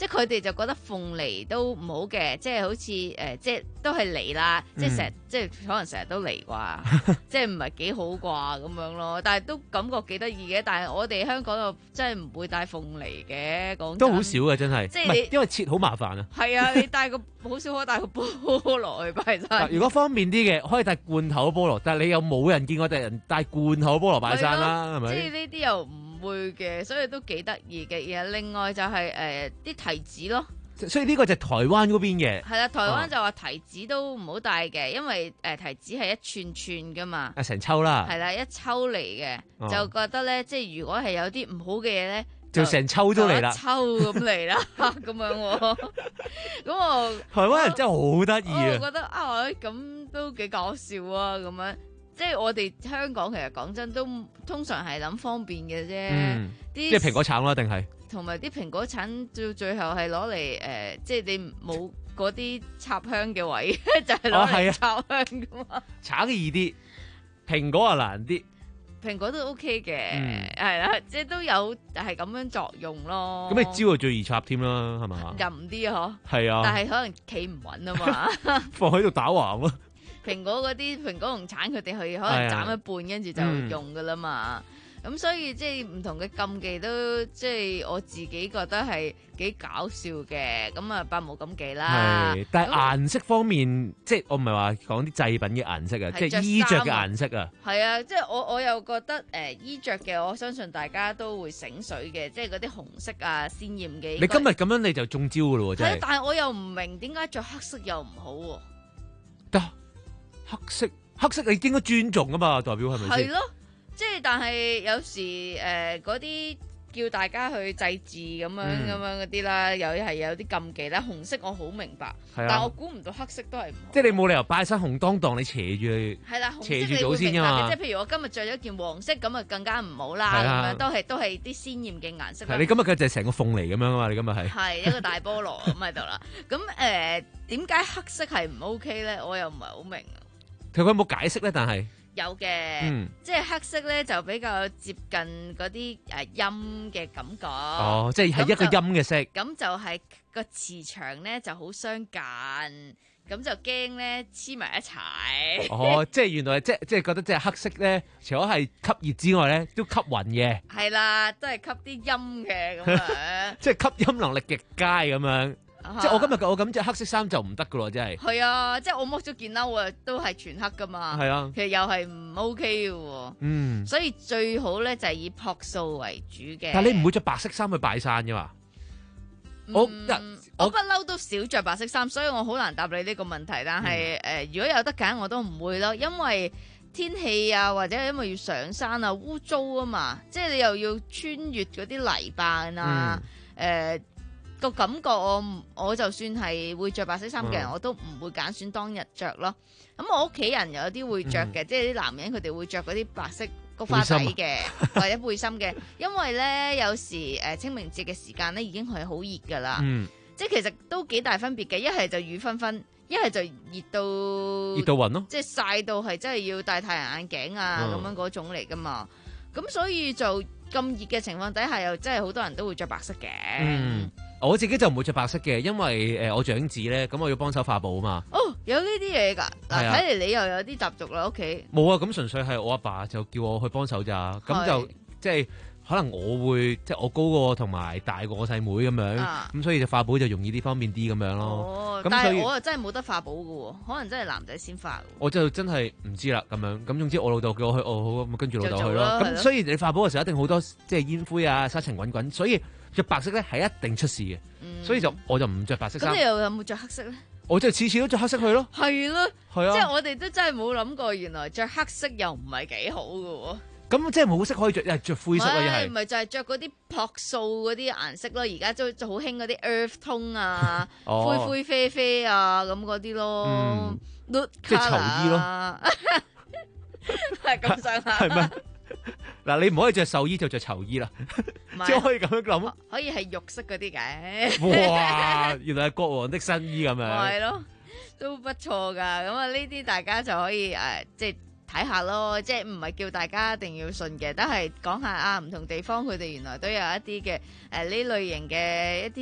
即係佢哋就覺得鳳梨都唔好嘅，即係好似誒、呃，即係都係梨啦，即係成日，即係可能成日都梨啩，即係唔係幾好啩咁樣咯。但係都感覺幾得意嘅。但係我哋香港又真係唔會帶鳳梨嘅，講都好少嘅真係， 即係你因為切好麻煩啊。 係啊，你帶個好少可帶個菠蘿去拜山。 如果方便啲嘅，可以帶罐頭菠蘿，但係你又冇人見過第人帶罐頭菠蘿拜山啦，係咪？ 即係呢啲又唔會嘅，所以都幾得意嘅。然後另外就係誒啲提子咯。 所以呢個就係台灣嗰邊嘅。 係啦，台灣就話提子都唔好帶嘅，因為誒、呃、提子係一串串噶嘛。 啊，成抽啦。 係啦，一抽嚟嘅， 哦、 就覺得咧，即係如果係有啲唔好嘅嘢咧， 就成抽都嚟啦。 抽咁嚟啦，咁樣喎。咁我台灣人真係好得意啊！ 我覺得啊，咁都幾搞笑啊，咁樣。即係我哋香港其實講真都通常係諗方便嘅啫， 嗯、 啲即係蘋果橙啦，定係同埋啲蘋果橙到最後係攞嚟誒，即係你冇嗰啲插香嘅位，就係攞嚟插香噶嘛。 哦、橙易啲，蘋果啊難啲。 蘋果都 OK 嘅，係啦、嗯，即係都有係咁樣作用咯。 咁你蕉就最易插添啦，係嘛？ 韌啲啊，嗬。係啊。 但係可能企唔穩啊嘛。 放喺度打橫咯。 蘋果嗰啲蘋果同橙，佢哋去可能斬一半，跟住就用噶啦嘛。咁、嗯、所以即係唔同嘅禁忌都即係我自己覺得係幾搞笑嘅。咁啊，百無禁忌啦。係， 但係顏色方面，即係我唔係話講啲製品嘅顏色啊，即係衣着嘅顏色啊。係啊，即係我我又覺得誒、呃、衣着嘅，我相信大家都會醒水嘅，即係嗰啲紅色啊鮮豔嘅。 你今日咁樣你就中招噶咯喎，真係。 但係我又唔明點解着黑色又唔好喎、啊。 得黑色，黑色你應該尊重噶嘛，代表係咪先？ 係咯。即係，但係有時誒嗰啲叫大家去祭祀咁樣咁、嗯、樣嗰啲啦，有係有啲禁忌啦。紅色我好明白，啊、但係我估唔到黑色都係唔好。 即係你冇理由拜身紅當當，你斜住去， 係啦， 斜住祖先㗎嘛。 即係譬如我今日着咗件黃色，咁啊更加唔好啦。咁、啊、樣都係都係啲鮮豔嘅顏色。 你今日嘅就係成個鳳梨咁樣啊嘛！你今日係係一個大菠蘿咁喺度啦。咁誒點解黑色係唔 OK 咧？我又唔係好明。 佢有冇解釋咧？但係。 有嘅，嗯、即係黑色咧就比較接近嗰啲誒陰嘅感覺。 哦，即係係一個陰嘅色。 咁就係個磁場咧就好相近，咁就驚咧黐埋一齊。 哦，即係原來即係即係覺得即係黑色咧，除咗係吸熱之外咧，都吸暈嘅。 係啦，都係吸啲陰嘅咁樣。 即係吸陰能力極佳咁樣。即係我今日我咁着黑色衫就唔得噶咯，真係。 係啊，即係我剝咗件褸啊，都係全黑噶嘛。 係啊， 其實又係唔 OK 嘅。嗯，所以最好咧就係以樸素為主嘅。 但係你唔會着白色衫去拜山噶嘛？ 嗯、我我不嬲都少着白色衫，所以我好難答你呢個問題。但係誒、嗯呃，如果有得揀，我都唔會咯，因為天氣啊，或者因為要上山啊，污糟啊嘛，即係你又要穿越嗰啲泥扮啊，誒、嗯。呃個感覺我我就算係會着白色衫嘅人，嗯、我都唔會揀選當日着咯。咁我屋企人有啲會着嘅，嗯、即係啲男人佢哋會着嗰啲白色菊花底嘅或者背心嘅，因為咧有時誒、呃、清明節嘅時間咧已經係好熱噶啦，嗯、即係其實都幾大分別嘅。一係就雨紛紛，一係就熱到熱到暈咯， 即係曬到係真係要戴太陽眼鏡啊咁、嗯、樣嗰種嚟噶嘛。咁所以就咁熱嘅情況底下，又真係好多人都會着白色嘅。嗯我自己就唔會着白色嘅，因為誒、呃、我長子咧，咁我要幫手化寶啊嘛。 哦，有呢啲嘢㗎，嗱睇嚟你又有啲習俗啦，屋企。 冇啊，咁純粹係我阿爸，爸就叫我去幫手咋，咁就即係可能我會即係我高過同埋大過我細妹咁樣，咁、啊、所以就化寶就容易啲方便啲咁樣咯。 哦，但係我又真係冇得化寶㗎喎，可能真係男仔先化㗎。 我就真係唔知啦，咁樣咁總之我老豆叫我去，哦好咁跟住老豆去咯。咁所以你化寶嘅時候一定好多即係煙灰啊、沙塵滾滾，所以。着白色咧係一定出事嘅，嗯、所以就我就唔着白色衫。 咁你又有冇着黑色咧？ 我即係次次都着黑色去咯。 係咯， 係啊， 即係我哋都真係冇諗過，原來着黑色又唔係幾好嘅。 咁即係冇色可以着，又係着灰色咯，又係。 唔係就係着嗰啲樸素嗰啲顏色咯，而家都就好興嗰啲 earth tone 啊，哦、灰灰啡啡啊咁嗰啲咯， 嗯、 即係囚衣咯， 係咁上下。 係咩？嗱，你唔可以着壽衣就着囚衣啦，即係可以咁樣諗。 可以係肉色嗰啲嘅。 哇，原來係國王的新衣咁樣。 係咯，都不錯噶。咁啊，呢啲大家就可以誒、呃，即係睇下咯。即係唔係叫大家一定要信嘅，都係講下啊，唔同地方佢哋原來都有一啲嘅誒呢類型嘅一啲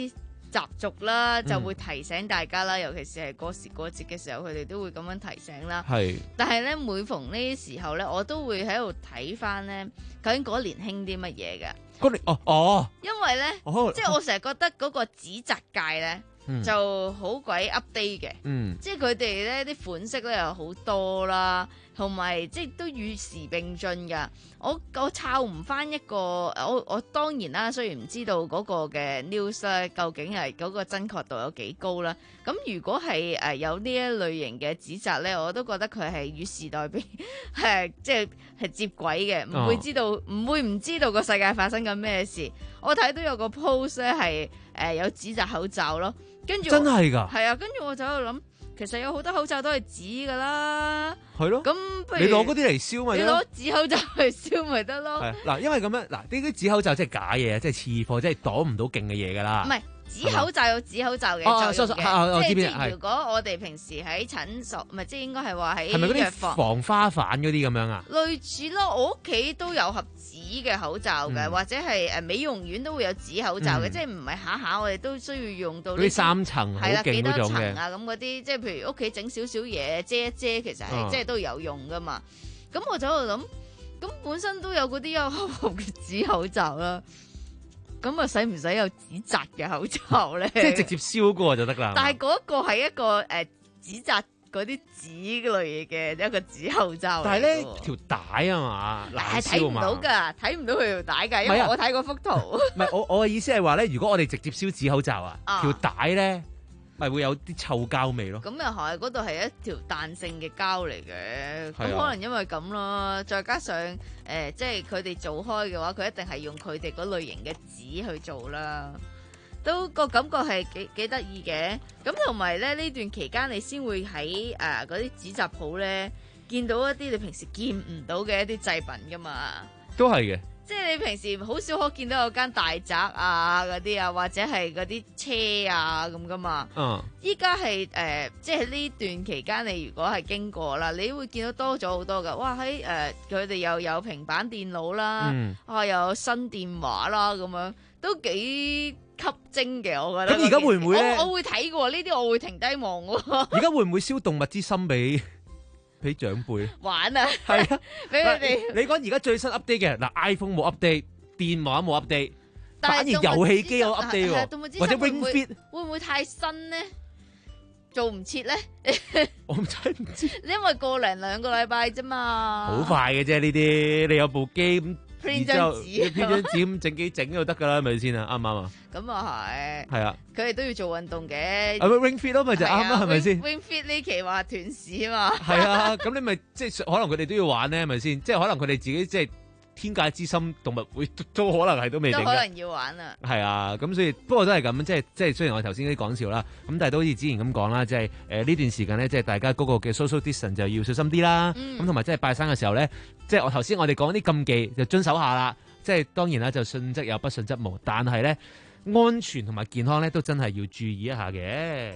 習俗啦，就會提醒大家啦，嗯、尤其是係過時過節嘅時候，佢哋都會咁樣提醒啦。係。但係咧，每逢呢啲時候咧，我都會喺度睇翻咧，究竟嗰年興啲乜嘢嘅？ 嗰年哦哦。因為咧，哦、即係我成日覺得嗰個紙紮界咧。嗯、就好鬼 update 嘅，嗯、即係佢哋咧啲款式咧又好多啦，同埋即係都與時並進噶。我我抄唔翻一個，我我當然啦，雖然唔知道嗰個嘅 news 咧究竟係嗰個真確度有幾高啦。咁如果係誒有呢一類型嘅紙紮咧，我都覺得佢係與時代並係即係係接軌嘅，唔會知道唔、哦、會唔知道個世界發生緊咩事。我睇到有個 post 咧係誒有紙紮口罩咯。跟住真係㗎，係啊！跟住我就喺度諗，其實有好多口罩都係紙㗎啦，係咯。咁你攞嗰啲嚟燒咪？ 你攞紙口罩嚟燒咪得咯？ 係嗱，因為咁樣嗱，呢啲紙口罩即係假嘢，即係次貨，即係擋唔到勁嘅嘢㗎啦。唔係。紙口罩有紙口罩嘅作用嘅，即係即係如果我哋平時喺診所，唔係即係應該係話喺藥房防花瓣嗰啲咁樣啊？ 類似咯，我屋企都有盒紙嘅口罩嘅，嗯、或者係誒美容院都會有紙口罩嘅，嗯、即係唔係下下我哋都需要用到呢啲三層好勁幾多層啊咁嗰啲，即係譬如屋企整少少嘢遮一遮，其實係、嗯、即係都有用噶嘛。咁我就喺度諗，咁本身都有嗰啲有盒盒嘅紙口罩啦。咁啊，使唔使有紙紮嘅口罩咧？ 即係直接燒過就得啦。 但係嗰個係一個誒紙紮嗰啲紙類嘅一個紙口罩。 但係咧條帶啊嘛， 係睇唔到㗎，睇唔到佢條帶㗎，因為我睇過幅圖。 唔係我我嘅意思係話咧，如果我哋直接燒紙口罩啊，條帶咧。咪會有啲臭膠味咯。咁又係，嗰度係一條彈性嘅膠嚟嘅，咁、啊、可能因為咁咯，再加上誒、呃，即係佢哋做開嘅話，佢一定係用佢哋嗰類型嘅紙去做啦，都個感覺係幾幾得意嘅。咁同埋咧呢段期間，你先會喺誒嗰啲紙紮鋪咧見到一啲你平時見唔到嘅一啲製品噶嘛。都係嘅。即係你平時好少可見到有間大宅啊嗰啲啊，或者係嗰啲車啊咁噶嘛。嗯。依家係誒，即係呢段期間，你如果係經過啦，你會見到多咗好多噶。哇！喺誒佢哋又有平板電腦啦，嗯、啊又有新電話啦，咁樣都幾吸睛嘅，我覺得。咁而家會唔會咧？我我會睇嘅喎，呢啲我會停低望喎。而家會唔會燒動物之心俾？俾長輩玩啊，係啊，俾佢哋。你講而家最新 update 嘅嗱 ，iPhone 冇 update，電話冇 update，反而遊戲機有 update 喎，或者 Ring Fit 會唔會太新咧？做唔切咧？ 我真係唔知。 因為個零兩個禮拜啫嘛， 好快嘅啫呢啲，你有部機咁。 編張紙， 編張紙咁整幾整就得噶啦，係咪先啊？啱唔啱啊？ 咁啊係，係啊，佢哋都要做運動嘅。 係咪 Ring Fit 咯？咪就啱啦，係咪先 ？Ring Fit 呢期話斷市啊嘛。 係啊，咁你咪即係可能佢哋都要玩咧，係咪先？即係可能佢哋自己即係天界之心動物會都可能係都未定嘅。 都可能要玩啊。 係啊，咁所以不過都係咁，即係即係雖然我頭先啲講笑啦，咁但係都好似之前咁講啦，即係誒呢段時間咧，即係大家嗰個嘅 social distance 就要小心啲啦。咁同埋即係拜山嘅時候咧，即係我頭先我哋講啲禁忌就遵守下啦。即係當然啦，就信則有，不信則無。但係咧，安全同埋健康咧，都真係要注意一下嘅。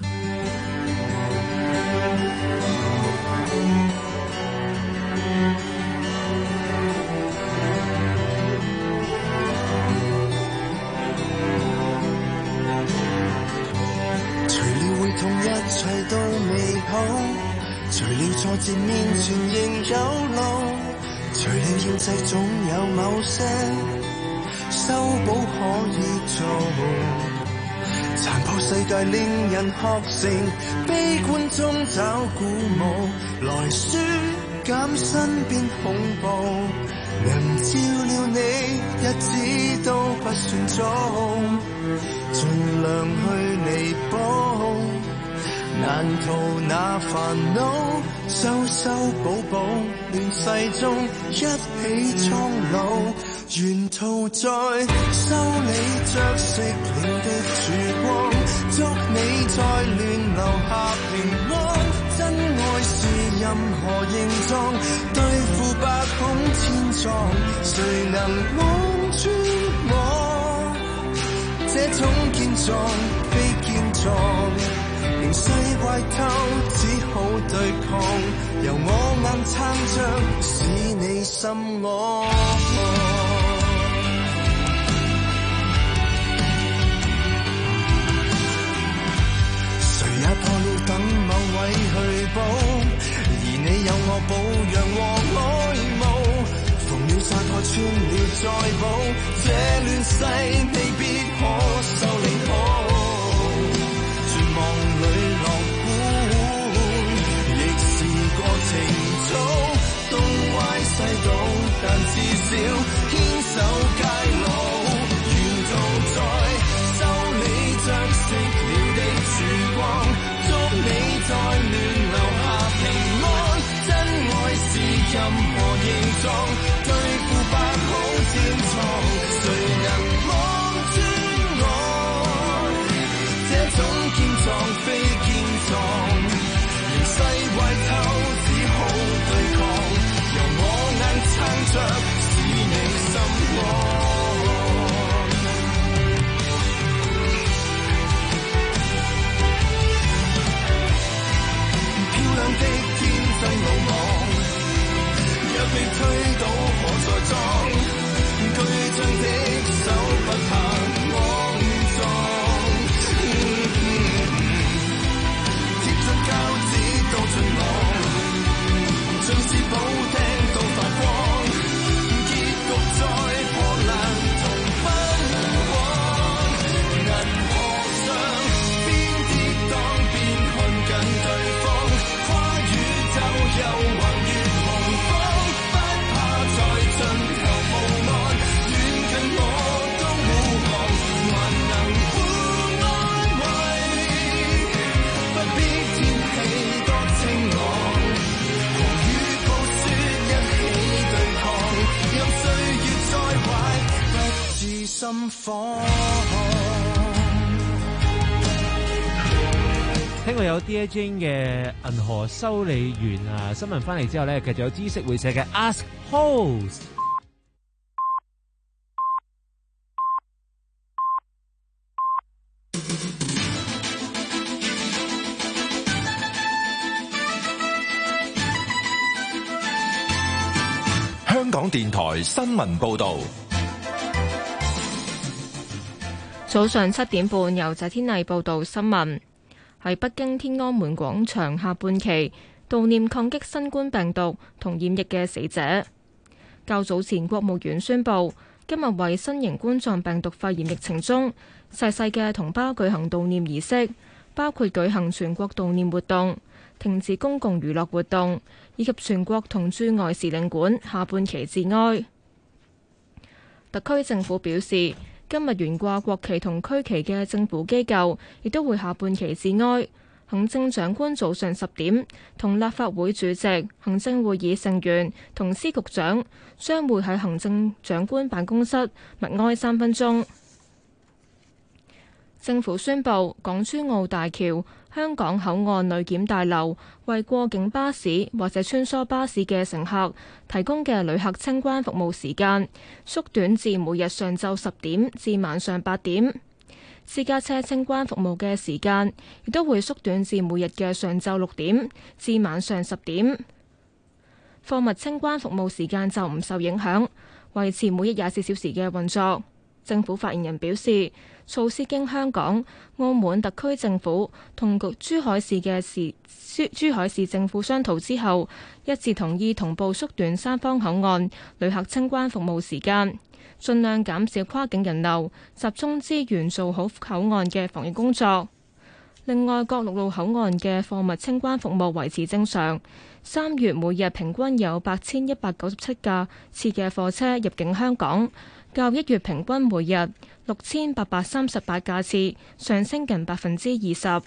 除了會痛，一切都美好；除了挫折，面前仍有路。除了要制，總有某些修補可以做。殘破世界令人學成，悲觀中找鼓舞。來書減身邊恐怖，能照料你日子都不算早，盡量去彌補。難逃那煩惱，修修補補，亂世中一起蒼老。沿途在修理着熄靈的曙光，祝你在亂留下平安。真愛是任何形狀，對付百孔千瘡，誰能望穿我這種堅壯非堅壯？形勢怪偷，只好對抗，由我硬撐着，使你心安。 這亂世未必可修理好，絕望裏樂觀，亦是過程早，東歪西倒，但至少牽手偕老，沿途在修理着熄了的曙光，祝你在亂留下平安，真愛是任何形狀，對付百好戰床，誰能望穿我這種堅壯非堅壯，形勢壞透只好對抗，由我硬撐着使你心安。漂亮的天真魯莽，若被推倒可再裝，巨匠的手不怕骯髒，貼着膠紙到盡網，像是補釘到發光，結局再破爛同奔往，銀河上邊跌宕邊看緊對方，跨宇宙又橫越洪荒，不怕再盡頭無岸，遠近我都護航，還能互安慰，不必天氣多晴朗，狂與暴雪一起對抗，任歲月再壞不至心慌。 聽過有 Dear Jane 嘅銀河修理員啊，新聞翻嚟之後呢，繼續有知識會社嘅 Ask Host。 香港電台新聞報導。 早上七點半，由謝天麗報道新聞。喺北京天安門廣場下半旗悼念抗擊新冠病毒同染疫嘅死者。較早前，國務院宣布今日為新型冠狀病毒肺炎疫情中逝世嘅同胞舉行悼念儀式，包括舉行全國悼念活動、停止公共娛樂活動，以及全國同駐外使領館下半旗致哀。特區政府表示，今日懸掛國旗同區旗嘅政府機構亦都會下半旗致哀。行政長官早上十點同立法會主席、行政會議成員同司局長將會喺行政長官辦公室默哀三分鐘。政府宣布，港珠澳大橋香港口岸旅檢大樓為過境巴士或者穿梭巴士嘅乘客提供嘅旅客清關服務時間縮短至每日上晝十點至晚上八點，私家車清關服務嘅時間亦都會縮短至每日嘅上晝六點至晚上十點。貨物清關服務時間就唔受影響，維持每日廿四小時嘅運作。政府發言人表示，措施經香港、澳門特區政府同珠海市嘅市珠海市政府商討之後，一致同意同步縮短三方口岸旅客清關服務時間，盡量減少跨境人流，集中資源做好口岸嘅防疫工作。另外，各陸路口岸嘅貨物清關服務維持正常。三月每日平均有八千一百九十七架次嘅貨車入境香港，較一月平均每日六千八百三十八架次上升近百分之二十。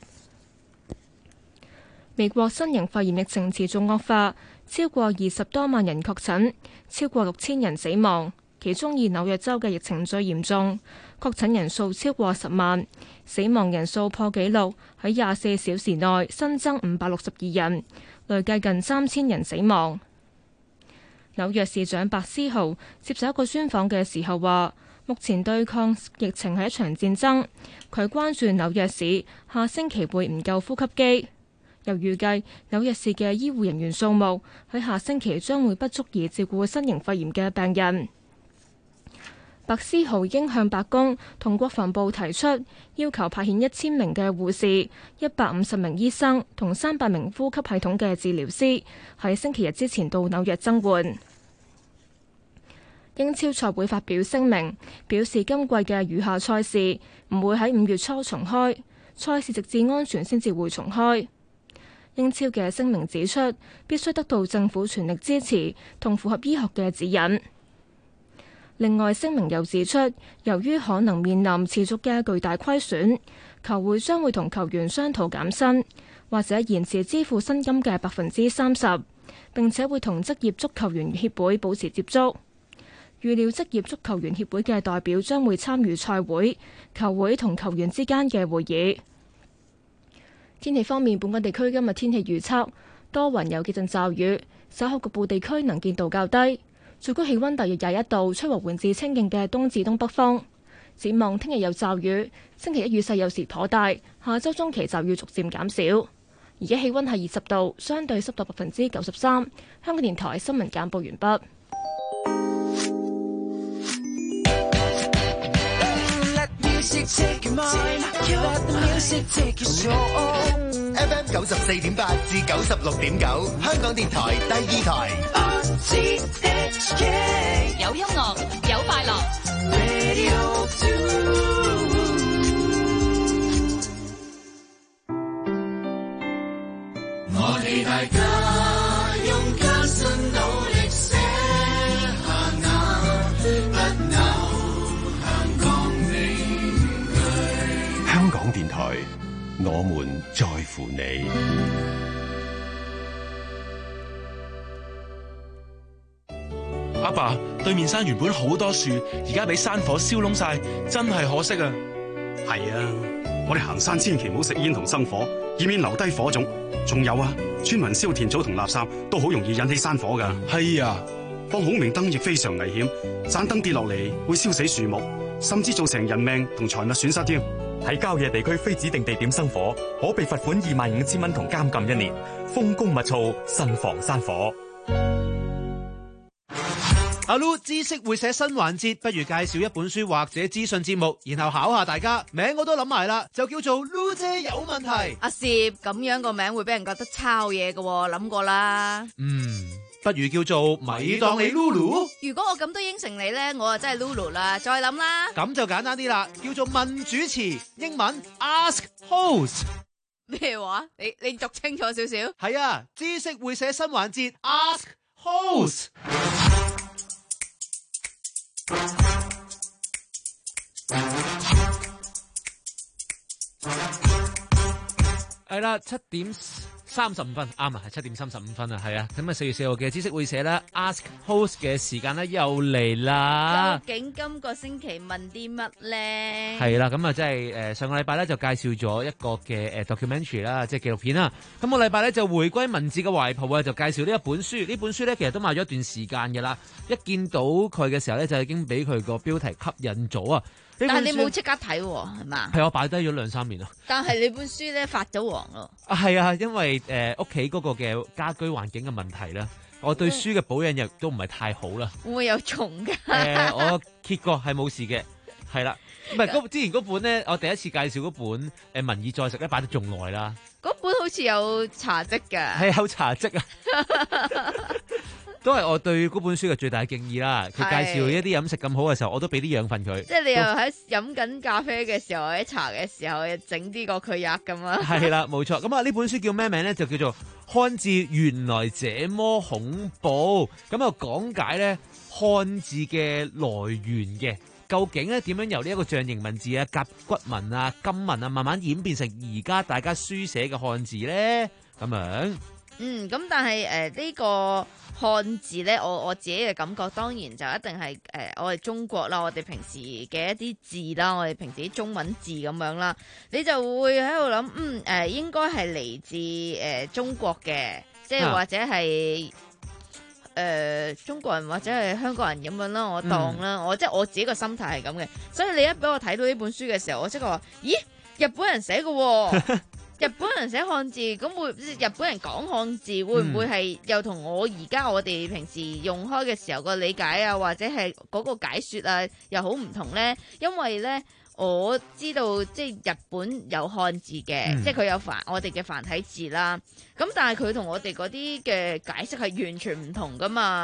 美國新型肺炎疫情持續惡化，超過二十多萬人確診，超過六千人死亡。其中以紐約州嘅疫情最嚴重，確診人數超過十萬，死亡人數破紀錄，喺廿四小時內新增五百六十二人，累計近三千人死亡。紐約市長白思豪接受一個專訪嘅時候話，目前對抗疫情係一場戰爭。佢關注紐約市下星期會唔夠呼吸機，又預計紐約市嘅醫護人員數目喺下星期將會不足以照顧新型肺炎嘅病人。白思豪已經向白宮同國防部提出要求，派遣一千名嘅護士、一百五十名醫生同三百名呼吸系統嘅治療師喺星期日之前到紐約增援。 英超賽會發表聲明，表示今季嘅餘下賽事唔會喺五月初重開，賽事直至安全先至會重開。英超嘅聲明指出，必須得到政府全力支持同符合醫學嘅指引。另外，聲明又指出，由於可能面臨持續嘅巨大虧損，球會將會同球員商討減薪，或者延遲支付薪金嘅百分之三十，並且會同職業足球員協會保持接觸。預料職業足球員協會嘅代表將會參與賽會、球會同球員之間嘅會議。天氣方面，本港地區今日天氣預測多雲有幾陣驟雨，稍後局部地區能見度較低，最高氣溫大約廿一度，吹和緩至清勁嘅東至東北風。展望聽日有驟雨，星期一雨勢有時頗大，下周中期驟雨逐漸減少。而家氣溫係二十度，相對濕度百分之九十三。香港電台新聞簡報完畢。 F M 九十四點八至九十六點九，香港電台第二台。 有音樂，有快樂。 我哋大家用加薪努力寫下那不朽香港名句。 香港電台，我們在乎你。 阿爸，對面山原本好多樹，而家俾山火燒燶晒，真係可惜啊！ 係啊，我哋行山千祈唔好食煙同生火，以免留低火種。仲有啊，村民燒田草同垃圾都好容易引起山火噶。 係啊， 放孔明燈亦非常危險，盞燈跌落嚟會燒死樹木，甚至造成人命同財物損失添。 喺郊野地區非指定地點生火，可被罰款二萬五千蚊同監禁一年。風高物燥，慎防山火。 阿 Lu 知識會寫新環節，不如介紹一本書或者資訊節目，然後考下大家。名我都諗埋啦，就叫做 Lu 姐有問題。 阿攝咁樣個名會俾人覺得抄嘢嘅，諗過啦。 嗯，不如叫做咪當你 Lulu。 如果我咁都應承你呢，我就真係 Lulu 啦。再諗啦， 咁就簡單啲啦，叫做問主持，英文 Ask Host。 咩話？你你讀清楚少少。 係啊，知識會寫新環節 Ask Host。 係啦，七點三十五分，啱啊，係七點三十五分啊，係啊，咁啊四月四號嘅知識會社咧 Ask Host 嘅時間咧又嚟啦。 究竟今個星期問啲乜咧？ 係啦，咁啊即係誒上個禮拜咧就介紹咗一個嘅誒 documentary 啦，即係紀錄片啦。咁個禮拜咧就回歸文字嘅懷抱啊，就介紹呢一本書。呢本書咧其實都賣咗一段時間嘅啦，一見到佢嘅時候咧就已經俾佢個標題吸引咗啊。 但係你冇即刻睇係嘛？ 係我擺低咗兩三年啦。 但係你本書咧發咗黃咯。 啊係啊，因為誒屋企嗰個嘅家居環境嘅問題啦，我對書嘅保養亦都唔係太好啦。 會唔會有蟲噶？誒、 呃，我揭過係冇事嘅，係啦。唔係之前嗰本咧，我第一次介紹嗰本誒《民以在食》咧，擺得仲耐啦。 嗰本好似有茶漬噶。係有茶漬啊。都係我對嗰本書嘅最大敬意啦。佢介紹一啲飲食咁好嘅時候，我都俾啲養分佢。 即係你又喺飲緊咖啡嘅時候，或者茶嘅時候，整啲個佢吔咁啊。 係啦，冇錯。咁啊，呢本書叫咩名咧？就叫做《漢字原來這麼恐怖》。咁啊，講解咧漢字嘅來源嘅，究竟咧點樣由呢一個象形文字啊、甲骨文啊、金文啊，慢慢演變成而家大家書寫嘅漢字咧？咁樣。 嗯，咁但係誒呢個漢字咧，我我自己嘅感覺當然就一定係誒、呃、我哋中國啦，我哋平時嘅一啲字啦，我哋平時啲中文字咁樣啦，你就會喺度諗，嗯誒、呃、應該係嚟自誒、呃、中國嘅，即係或者係誒、呃、中國人或者係香港人咁樣啦，我當啦，嗯、我即係我自己個心態係咁嘅，所以你一俾我睇到呢本書嘅時候，我即係話，咦，日本人寫嘅喎。日本人寫漢字，咁會日本人講漢字會唔會係又同我而家我哋平時用開嘅時候個理解啊，或者係嗰個解說啊，又好唔同呢？因為呢，我知道即係日本有漢字嘅，嗯、即係佢有繁我哋嘅繁體字啦。咁但係佢同我哋嗰啲嘅解釋係完全唔同噶嘛。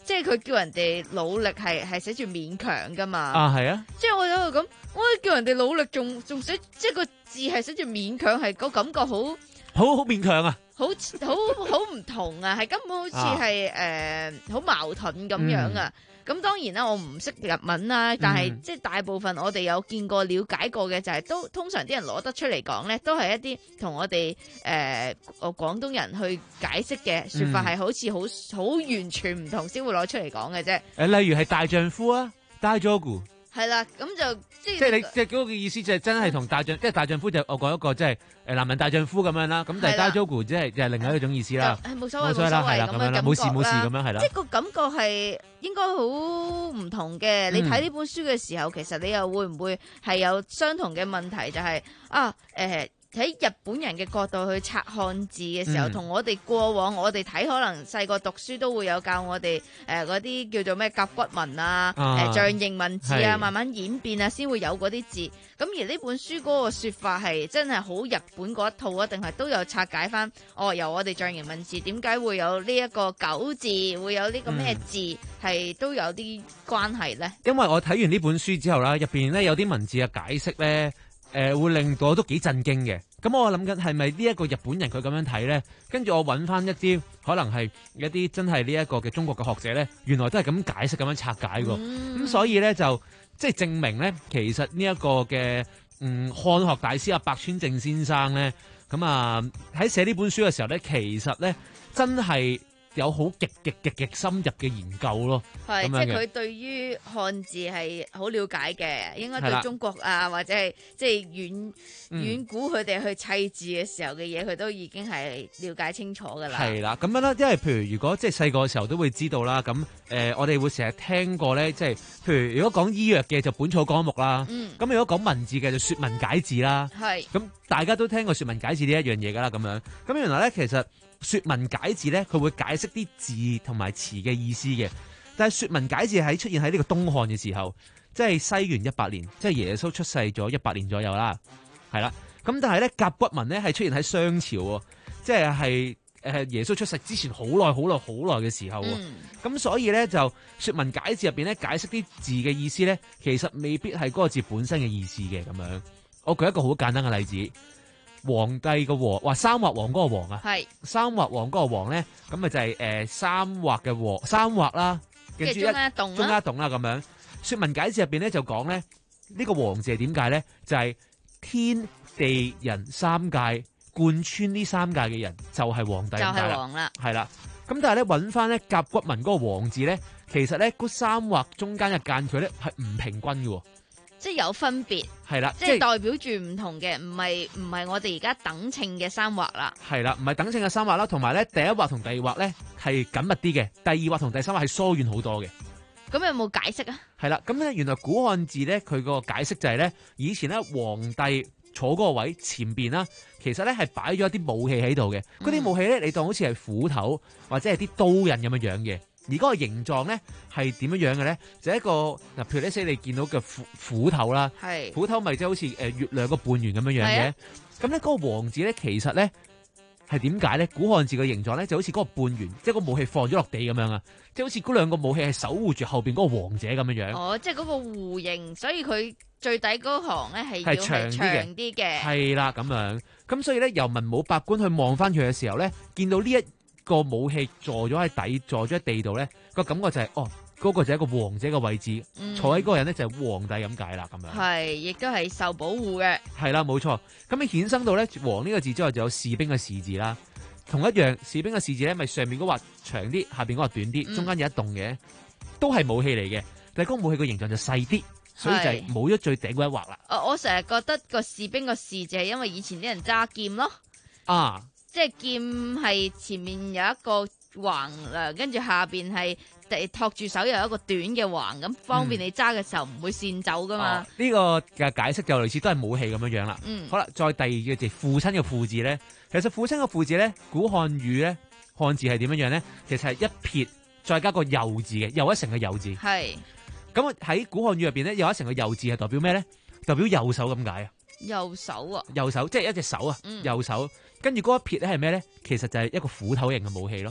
即係佢叫人哋努力係係寫住勉強噶嘛。 啊，係啊。 即係我有度咁，我叫人哋努力，仲仲寫，即係個字係寫住勉強，係個感覺好好好勉強啊。 好好好唔同啊，係根本好似係誒好矛盾咁樣啊。咁、嗯、當然啦，我唔識日文啦，但係、嗯、即係大部分我哋有見過、了解過嘅就係、是、都通常啲人攞得出嚟講咧，都係一啲同我哋誒我廣東人去解釋嘅說法係好似好好完全唔同先會攞出嚟講嘅啫。 誒，例如係大丈夫啊，大丈夫。係啦，咁就即係即係你即係嗰個意思就係真係同大丈，即係大丈夫就我講一個即係誒男人大丈夫咁樣啦，咁但係大丈夫即係就係另外一種意思啦。 係冇所謂冇所謂啦，係啦咁樣啦， 冇事冇事咁樣係啦。 即係個感覺係應該好唔同嘅。你睇呢本書嘅時候，其實你又會唔會係有相同嘅問題？就係啊誒。喺日本人嘅角度去拆漢字嘅時候，同、嗯、我哋過往我哋睇可能細個讀書都會有教我哋誒嗰啲叫做咩甲骨文啊、誒、呃、象形文字啊，慢慢演變啊，先會有嗰啲字。咁而呢本書嗰個說法係真係好日本嗰一套啊，定係都有拆解翻？哦，由我哋象形文字點解會有呢一個九字，會有呢個咩字，係、嗯、都有啲關係咧？因為我睇完呢本書之後啦，入邊咧有啲文字嘅解釋咧。 誒、呃、會令到我都幾震驚嘅，咁我諗緊係咪呢一個日本人佢咁樣睇咧？跟住我揾翻一啲可能係一啲真係呢一個嘅中國嘅學者咧，原來都係咁解釋咁樣拆解㗎。咁、嗯、所以咧就即係證明咧，其實呢一個嘅嗯漢學大師阿白川正先生咧，咁啊喺寫呢本書嘅時候咧，其實咧真係有好極極極極深入嘅研究咯，係即係佢對於漢字係好了解嘅，應該對中國啊或者係即係遠遠古佢哋去砌字嘅時候嘅嘢，佢都已經係了解清楚噶啦。係啦，咁樣啦，因為譬如如果即係細個嘅時候都會知道啦，咁誒、呃、我哋會成日聽過咧，即係譬如如果講醫藥嘅就本草綱目啦，咁、嗯、如果講文字嘅就說文解字啦，係咁大家都聽過說文解字呢一樣嘢噶啦，咁樣咁原來咧其實。說文解字咧，佢會解釋啲字同埋詞嘅意思嘅。但係說文解字喺出現喺呢個東漢嘅時候，即係西元一百年，即係耶穌出世咗一百年左右啦，係啦。咁但係咧甲骨文咧係出現喺商朝，即係係誒耶穌出世之前好耐好耐好耐嘅時候。咁、嗯、所以咧就說文解字入邊咧解釋啲字嘅意思咧，其實未必係嗰個字本身嘅意思嘅咁樣。我舉一個好簡單嘅例子。皇帝嘅皇，話三畫王嗰個王啊，係三畫王嗰個王咧，咁咪就係、是、誒、呃、三畫嘅王，三畫啦，跟住中間一棟啦，中間一棟啦咁樣。說文解字入邊咧就講咧，呢、這個王字係點解咧？就係、是、天地人三界貫穿呢三界嘅人就係皇帝，就係、是、王啦，係啦。咁但係咧揾翻咧甲骨文嗰個王字咧，其實咧嗰三畫中間嘅間距咧係唔平均嘅。即係有分別，係啦，即係代表住唔同嘅，唔係唔係我哋而家等稱嘅三畫啦，係啦，唔係等稱嘅三畫啦，同埋咧第一畫同第二畫咧係緊密啲嘅，第二畫同第三畫係疏遠好多嘅。咁有冇解釋啊？係啦，咁咧原來古漢字咧佢個解釋就係咧，以前咧皇帝坐嗰個位前邊啦，其實咧係擺咗一啲武器喺度嘅，嗰啲武器咧你當好似係斧頭或者係啲刀刃咁樣樣嘅。而嗰個形狀咧係點樣樣嘅咧？就係、一個嗱，譬如呢啲你見到嘅斧斧頭啦，斧頭咪即係好似誒月亮個半圓咁樣樣嘅。咁咧嗰個王字咧，其實咧係點解咧？古漢字嘅形狀咧就好似嗰個半圓，即係個武器放咗落地咁樣啊！即係好似嗰兩個武器係守護住後邊嗰個王者咁樣樣。哦，即係嗰個弧形，所以佢最底嗰行咧係要係長啲嘅。係啦，咁樣咁所以咧，由文武百官去望翻佢嘅時候咧，見到呢一個武器坐咗喺底，坐咗喺地度咧，個感覺就係、是、哦，嗰、那個就係一個王者嘅位置，嗯、坐喺嗰個人咧就係皇帝咁解啦，咁樣係，亦都係受保護嘅。係啦，冇錯。咁你衍生到咧王呢個字之外，就有士兵嘅士字啦。同一樣，士兵嘅士字咧，咪上面嗰畫長啲，下邊嗰畫短啲，中間有一棟嘅，都係武器嚟嘅。但係嗰個武器個形狀就細啲，所以就係冇咗最頂嗰一畫啦。我我成日覺得個士兵個士字係因為以前啲人揸劍咯。啊。即係劍係前面有一個橫誒，跟住下邊係托住手有一個短嘅橫，咁方便你揸嘅時候唔會跣走噶嘛。呢、嗯哦這個嘅解釋就類似都係武器咁樣樣啦。嗯，好啦，再第二個字父親嘅父字咧，其實父親嘅父字咧，古漢語咧漢字係點樣樣咧？其實係一撇再加個右字嘅，又一成嘅右字。係咁喺古漢語入邊咧，又一成嘅右字係代表咩咧？代表右手咁解啊？右手啊？右手即係一隻手啊？嗯、右手。跟住嗰一撇咧係咩咧？其實就係一個斧頭型嘅武器咯。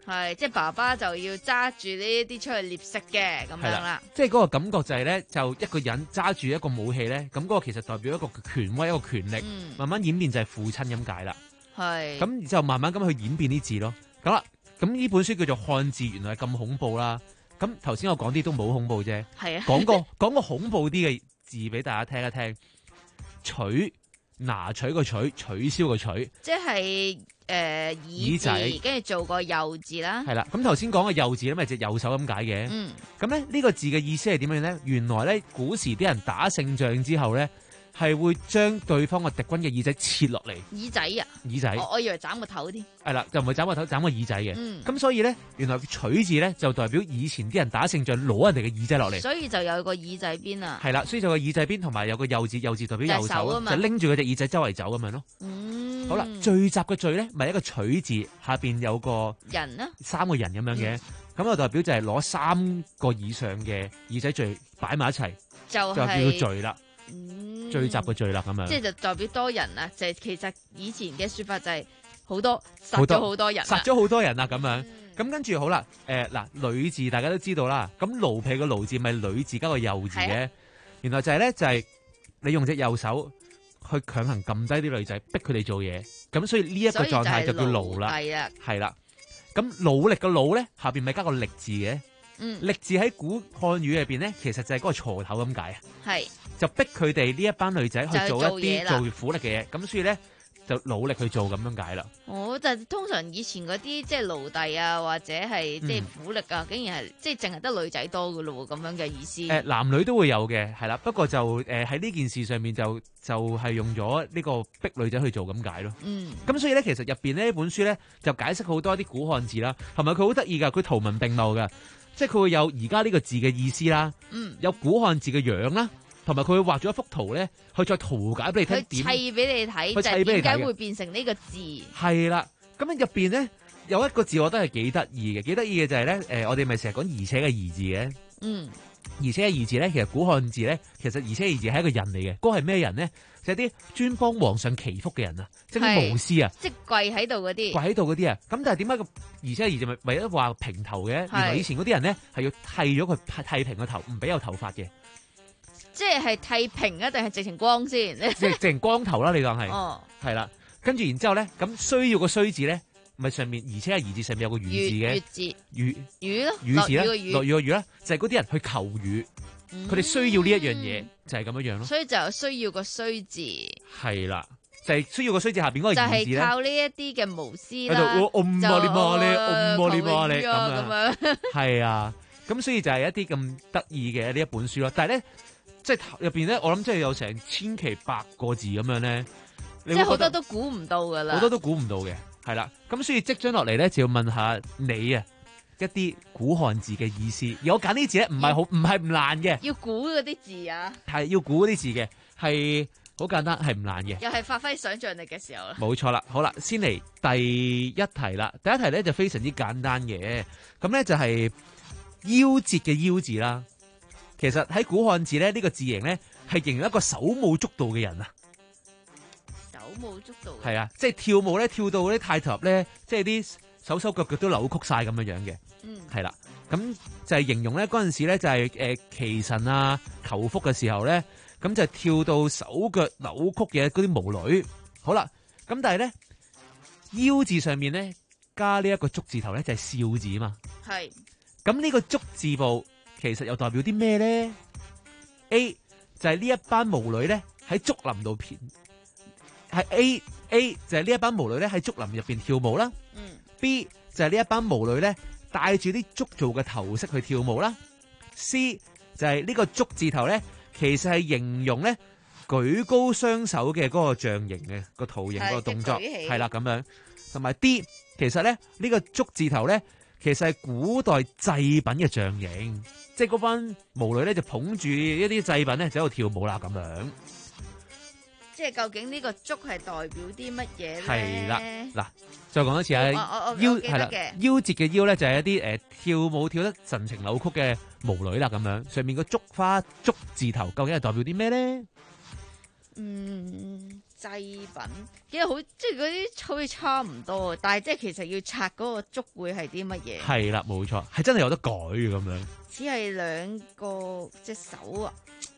係即係爸爸就要揸住呢一啲出去獵食嘅咁樣啦。 即係嗰個感覺就係咧，就一個人揸住一個武器咧，咁嗰個其實代表一個權威、一個權力，嗯、慢慢演變就係父親咁解啦。係咁，然之後慢慢咁去演變啲字咯。咁啦，咁呢本書叫做漢字，原來係咁恐怖啦。咁頭先我講啲都冇恐怖啫，係啊，講個講個恐怖啲嘅字俾大家聽一聽。取拿取個取，取消個取，即係誒耳仔，跟住做個右字啦。係啦，咁頭先講嘅右字咧，咪隻右手咁解嘅。嗯，咁咧呢個字嘅意思係點樣咧？原來咧古時啲人打勝仗之後咧，係會將對方嘅敵軍嘅耳仔切落嚟。耳仔啊？耳仔？我我以為斬個頭添。係啦，就唔係斬個頭，斬個耳仔嘅。嗯，咁所以咧，原來取字咧就代表以前啲人打勝仗攞人哋嘅耳仔落嚟。所以就有個耳仔邊啊。係啦，所以就有個耳仔邊同埋有個右字，右字代表右手啊嘛，就拎住佢隻耳仔周圍走咁樣咯。嗯，好啦，聚集嘅聚咧，咪一個取字下邊有個人啊，三個人咁樣嘅，咁、嗯、就代表就係攞三個以上嘅耳仔聚擺埋一齊，就係、就叫做聚啦。嗯，聚集嘅聚啦，咁樣，即係就代表多人啊！就係、其實以前嘅說法就係好多殺咗好多人，殺咗好多人啊！咁樣，咁、嗯、跟住好啦，誒、呃、嗱，女字大家都知道啦，咁奴婢嘅奴字咪女字加個右字嘅，啊、原來就係咧就係、是、你用隻右手去強行撳低啲女仔，逼佢哋做嘢，咁所以呢一個狀態就叫奴啦，係啦，咁努力嘅努咧下邊咪加個力字嘅。嗯，力字喺古漢語入邊咧，其實就係嗰個鋤頭咁解啊。係就逼佢哋呢一班女仔去做一啲做苦力嘅嘢，咁所以咧就努力去做咁樣解啦。哦，就通常以前嗰啲即係奴隸啊，或者係即係苦力啊，嗯、竟然係即係淨係得女仔多噶咯，咁樣嘅意思。誒、呃，男女都會有嘅，係啦。不過就誒喺呢件事上面就就係、是、用咗呢個逼女仔去做咁解咯。嗯。咁所以咧，其實入邊呢本書咧就解釋好多啲古漢字啦，同埋佢好得意噶，佢圖文並茂噶。即係佢會有而家呢個字嘅意思啦，嗯、有古漢字嘅樣啦，同埋佢會畫咗一幅圖咧，去再圖解俾你睇，點砌俾你睇，就係點解會變成呢個字？係啦，咁樣入邊咧有一個字，我覺得係幾得意嘅，幾得意嘅就係咧，誒，我哋咪成日講而且嘅而字嘅，嗯，而且嘅而字咧，其實古漢字咧，其實而且而字係一個人嚟嘅，嗰個係咩人咧？就係啲專幫皇上祈福嘅人啊，即係啲巫師啊，即係跪喺度嗰啲，跪喺度嗰啲啊。咁但係點解個而且而字咪為咗話平頭嘅？原來以前嗰啲人咧係要剃咗佢剃平個頭，唔俾有頭髮嘅。即係係剃平啊，定係直情光先？即係直情光頭啦，你當係。哦，係啦。跟住然之後咧，咁需要個需字咧，咪上面而且係而字上面有個雨字嘅。雨字。雨雨咯。雨字啦，落雨個雨啦，就係嗰啲人去求雨。佢哋需要呢一樣嘢，就係咁樣樣咯。所以就有需要個需字。係啦，就係需要個需字下邊嗰個字咧。就係靠呢一啲嘅巫師啦。喺度，我嗡嘛哩嘛哩，嗡嘛哩嘛哩咁樣。係啊，咁所以就係一啲咁得意嘅呢一本書咯。但係咧，即係入邊咧，我諗即係有成千奇百個字咁樣咧。即係好多都估唔到噶啦。好多都估唔到嘅，係啦。咁所以即將落嚟咧，就要問下你啊。一啲古漢字嘅意思，而我揀呢啲字咧，唔係好，唔係唔難嘅。要估嗰啲字啊，係要估嗰啲字嘅，係好簡單，係唔難嘅。又係發揮想象力嘅時候啦。冇錯啦，好啦，先嚟第一題啦。第一題咧就非常之簡單嘅，咁咧就係夭折嘅夭字啦。其實喺古漢字咧，呢個字形咧係形容一個手舞足蹈嘅人啊。手舞足蹈。係啊，即係跳舞咧，跳到嗰啲太極咧，即係啲。手手腳腳都扭曲晒咁樣樣嘅，係啦、嗯，咁就係形容咧嗰陣時咧就係誒祈神啊求福嘅時候咧，咁就跳到手腳扭曲嘅嗰啲巫女。好啦，咁但係咧夭字上面咧加呢一個足字頭咧就係笑字啊嘛，係，咁呢個足字部其實又代表啲咩咧 ？A 就係呢一班巫女咧喺竹林度片，係 A A 就係呢一班巫女咧喺竹林入邊跳舞啦。嗯。B 就係呢一班巫女咧，帶住啲竹做嘅頭飾去跳舞啦。C 就係呢個竹字頭咧，其實係形容咧舉高雙手嘅嗰個象形嘅個圖形個動作，係啦咁樣。同埋 D 其實咧呢個竹字頭咧，其實係古代祭品嘅象形，即係嗰班巫女咧就捧住一啲祭品咧就喺度跳舞啦咁樣。即係究竟呢個足係代表啲乜嘢咧？係啦，嗱，再講一次啊，夭係啦，夭折嘅夭咧就係一啲誒、呃、跳舞跳得神情扭曲嘅巫女啦咁樣。上面個竹花竹字頭究竟係代表啲咩咧？嗯， 製品，其實好即係嗰啲好似差唔多，但係即係其實要拆嗰個竹會係啲乜嘢？ 係啦，冇錯，係真係有得改嘅咁樣。 只係兩個隻手啊！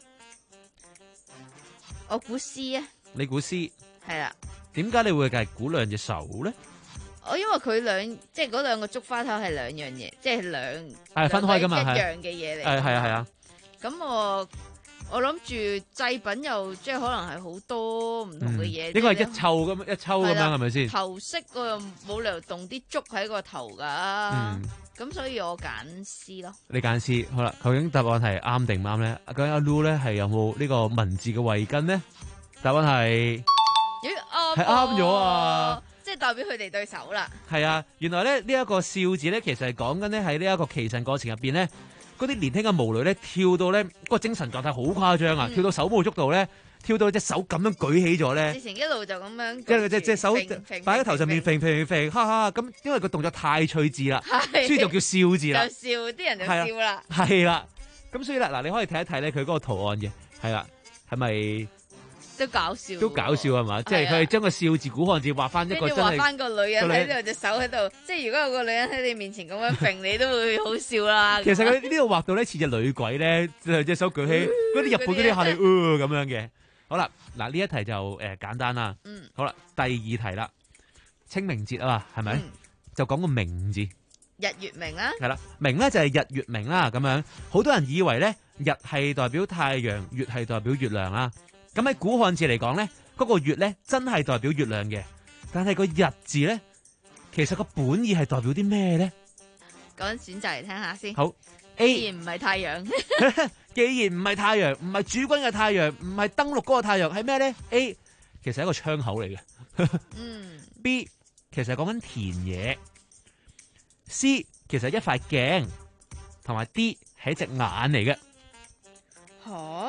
我估 C 啊！ 你估 C？ 係啦。 點解你會係估兩隻手咧？ 我因為佢兩即係嗰兩個竹花頭係兩樣嘢，即係兩係分開噶嘛， 一樣嘅嘢嚟。 係係啊係啊。 咁我我諗住製品又即係可能係好多唔同嘅嘢。應該係一抽咁一抽咁樣係咪先？ 頭飾我又冇理由動啲竹喺個頭噶。嗯。咁所以我揀 C 咯。你揀 C 好啦，究竟答案係啱定唔啱咧？究竟阿 Lu 咧係有冇呢個文字嘅慧根咧？答案係。係啱咗啊！ 即係代表佢哋對手啦。 係啊，原來咧呢一個笑字咧，其實係講緊咧喺呢一個祈神過程入邊咧，嗰啲年輕嘅巫女咧跳到咧嗰個精神狀態好誇張啊！跳到手舞足蹈咧，跳到隻手咁樣舉起咗咧。之前一路就咁樣， 即係隻隻手擺喺頭上面揈揈揈，哈哈！咁因為個動作太趣致啦，所以就叫笑字啦。 就笑，啲人就笑啦。 係啦，咁所以啦，嗱，你可以睇一睇咧佢嗰個圖案嘅，係啦，係咪？ 都搞笑， 都搞笑係嘛？即係佢係將個笑字古漢字畫翻一個真係， 畫翻個女人喺度隻手喺度，即係如果有個女人喺你面前咁樣揈，你都會好笑啦。 其實佢呢度畫到咧似隻女鬼咧，隻手舉起，嗰啲日本嗰啲下你呃咁樣嘅。好啦，嗱呢一題就誒簡單啦。嗯。好啦，第二題啦，清明節啊嘛，係咪？就講個明字。 日月明啦。係啦， 明咧就係日月明啦，咁樣好多人以為咧日係代表太陽，月係代表月亮啦。咁喺古漢字嚟講咧，嗰個月咧真係代表月亮嘅，但係個日字咧，其實個本意係代表啲咩咧？ 講選擇嚟聽下先。 好 ，A 既然唔係太陽， 既然唔係太陽，唔係主君嘅太陽，唔係登陸嗰個太陽，係咩咧 ？A 其實係一個窗口嚟嘅。嗯。B 其實係講緊田野。C 其實係一塊鏡，同埋 D 係一隻眼嚟嘅。 吓？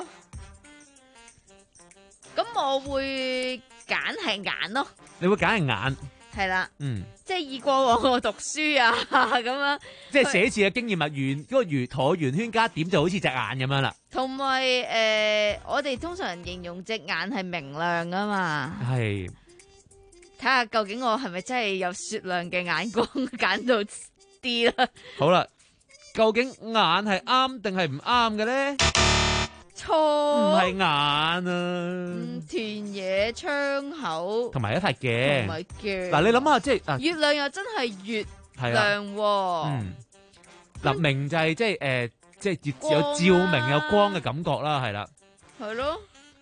咁我會揀係眼咯， 你會揀係眼， 係啦， 嗯， 即係以過往我讀書啊咁樣， 即係寫字嘅經驗物圓嗰個圓橢圓圈加點就好似隻眼咁樣啦。 同埋誒，我哋通常形容隻眼係明亮啊嘛， 係， 睇下究竟我係咪真係有雪亮嘅眼光揀到 D 啦。 好啦，究竟眼係啱定係唔啱嘅咧？ 錯， 唔係眼啊！ 嗯，田野窗口， 同埋一塊鏡， 同埋鏡。 嗱，你諗下，即係啊， 月亮又真係月亮喎。嗯， 嗱，明就係即係誒，即係有照明有光嘅感覺啦，係啦。 係咯。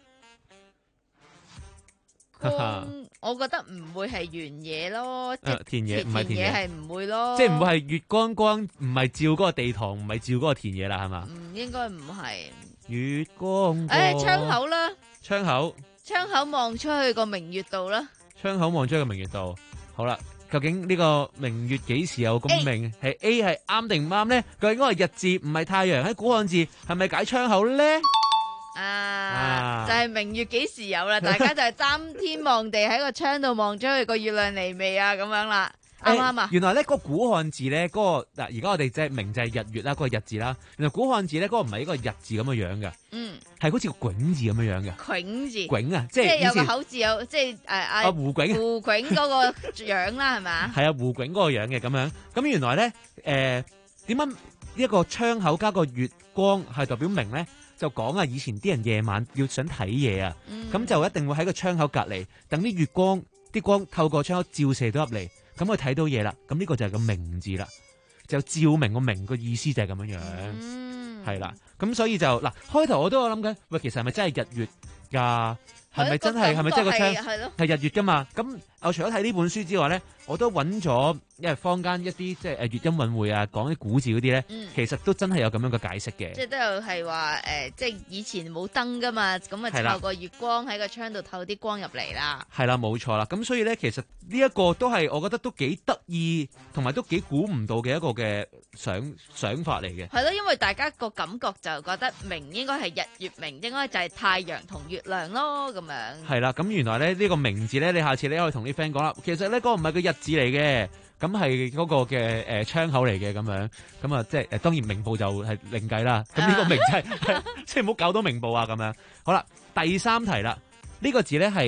光，我覺得唔會係原野咯。 誒，田野唔係田野， 係唔會咯。 即係唔會係月光光，唔係照嗰個地堂，唔係照嗰個田野啦，係嘛？ 嗯，應該唔係。 月光， 誒，窗口啦， 窗口， 窗口望出去個明月度啦， 窗口望出去個明月度，好啦，究竟呢個明月幾時有咁明？係 A 係啱定唔啱咧？究竟應該係日字唔係太陽，喺古漢字係咪解窗口咧？ 啊，就係明月幾時有啦？大家就係擔天望地喺個窗度望出去個月亮嚟未啊？咁樣啦。啱啱啊！ 原來咧嗰個古漢字咧，嗰、嗰個嗱，而家我哋即係明就係日月啦，嗰、嗰個日字啦。原來古漢字咧，嗰、嗰個唔係一個日字咁嘅樣嘅，嗯，係好似個迥字咁樣樣嘅。 迥字， 迥啊， 即係有個口字，有即係誒啊胡迥， 胡迥嗰個樣啦，係嘛？ 係啊，胡迥嗰個樣嘅咁樣。咁原來咧，誒點解一個窗口加個月光係代表明咧？就講啊，以前啲人夜晚要想睇嘢啊，咁、嗯、就一定會喺個窗口隔離，等啲月光啲光透過窗口照射到入嚟。咁佢睇到嘢啦，咁呢個就係個明字啦，就照明個明個意思就係咁樣樣，係啦、嗯，咁所以就嗱開頭我都有諗緊，喂，其實係咪真係日月㗎？係咪真係係咪真係個窗係日月㗎嘛？咁我除咗睇呢本書之外咧，我都揾咗因為坊間一啲即係誒粵音韻會啊，講啲古字嗰啲咧，嗯、其實都真係有咁樣嘅解釋嘅。即係都有係話誒，即係以前冇燈㗎嘛，咁啊透過月光喺個窗度透啲光入嚟啦。係啦， 冇錯啦。咁所以咧，其實呢一個都係我覺得都幾得意，同埋都幾估唔到嘅一個嘅想想法嚟嘅。 係咯，因為大家個感覺就覺得明應該係日月明，應該就係太陽同月亮咯咁。 係啦，咁原來咧呢個明字咧，你下次你可以同啲 friend 講啦。其實咧嗰個唔係個日字嚟嘅，咁係嗰個嘅誒窗口嚟嘅咁樣。咁啊，即係誒，當然明報就係另計啦。咁呢個明真係即係唔好搞到明報啊咁樣。好啦，第三題啦，呢個字咧係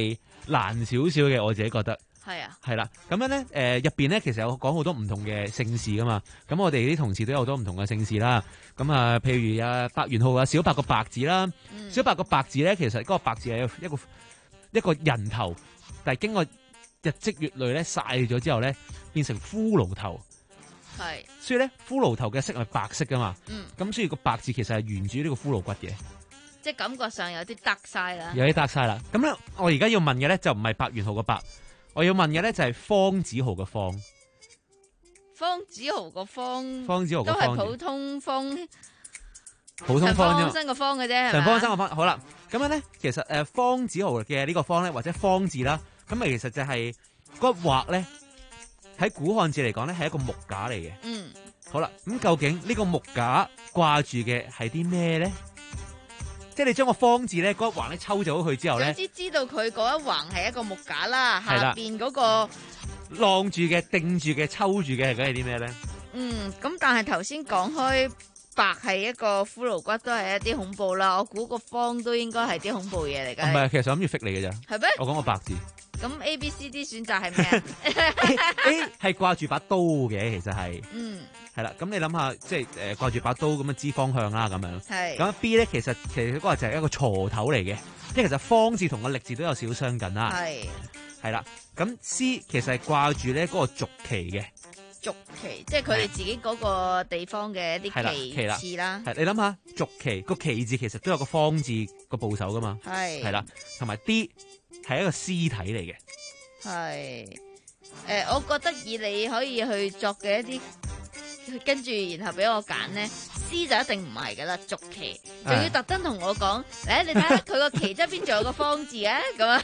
難少少嘅，我自己覺得。 係啊， 係啦，咁樣咧，誒入邊咧其實有講好多唔同嘅姓氏噶嘛，咁我哋啲同事都有好多唔同嘅姓氏啦，咁啊，譬如啊白元浩啊小白個白字啦，嗯、小白個白字咧，其實嗰個白字係一個一個人頭，但係經過日積月累咧曬咗之後咧，變成骷髏頭， 係， 所以咧骷髏頭嘅色係白色噶嘛，咁、嗯、所以個白字其實係沿住呢個骷髏骨嘅， 即係感覺上有啲得晒啦， 有啲得晒啦，咁咧我而家要問嘅咧就唔係白元浩個白。我要問嘅咧就係方子豪嘅方， 方子豪個方， 方子豪個方都係普通方， 普通方啫， 陳方生個方嘅啫， 陳方生個方。好啦，咁樣咧，其實誒方子豪嘅呢個方咧，或者方字啦，咁咪其實就係嗰個畫咧，喺古漢字嚟講咧係一個木架嚟嘅。嗯，好啦，咁究竟呢個木架掛住嘅係啲咩咧？即係你將個方字咧嗰一橫咧抽走咗佢之後咧， 總之知道佢嗰一橫係一個木架啦，下邊嗰個晾住嘅、定住嘅、抽住嘅係嗰係啲咩咧？ 嗯，咁但係頭先講開白係一個骷髏骨，都係一啲恐怖啦。我估個方都應該係啲恐怖嘢嚟㗎。唔係， 其實我諗住揈你嘅咋。係咩？我講個白字。 咁 A、B、C、D 選擇係咩 ？A 係掛住把刀嘅，其實係。嗯。係啦，咁你諗下，即係誒掛住把刀咁樣知方向啦，咁樣。係。咁 B 咧，其實其實嗰個就係一個鋤頭嚟嘅，即係其實方字同個力字都有少少相近啦。係。係啦，咁 C 其實係掛住咧嗰個族旗嘅。 族旗，即係佢哋自己嗰個地方嘅一啲旗幟啦。係， 你諗下，族旗個旗字其實都有個方字個部首噶嘛。係。係啦，同埋 D 係一個屍體嚟嘅。係。誒、 呃，我覺得以你可以去作嘅一啲。跟住，然後俾我揀咧 ，C 就一定唔係噶啦，族旗，仲要特登同我講，誒，你睇下佢個旗側邊仲有個方字啊，咁啊，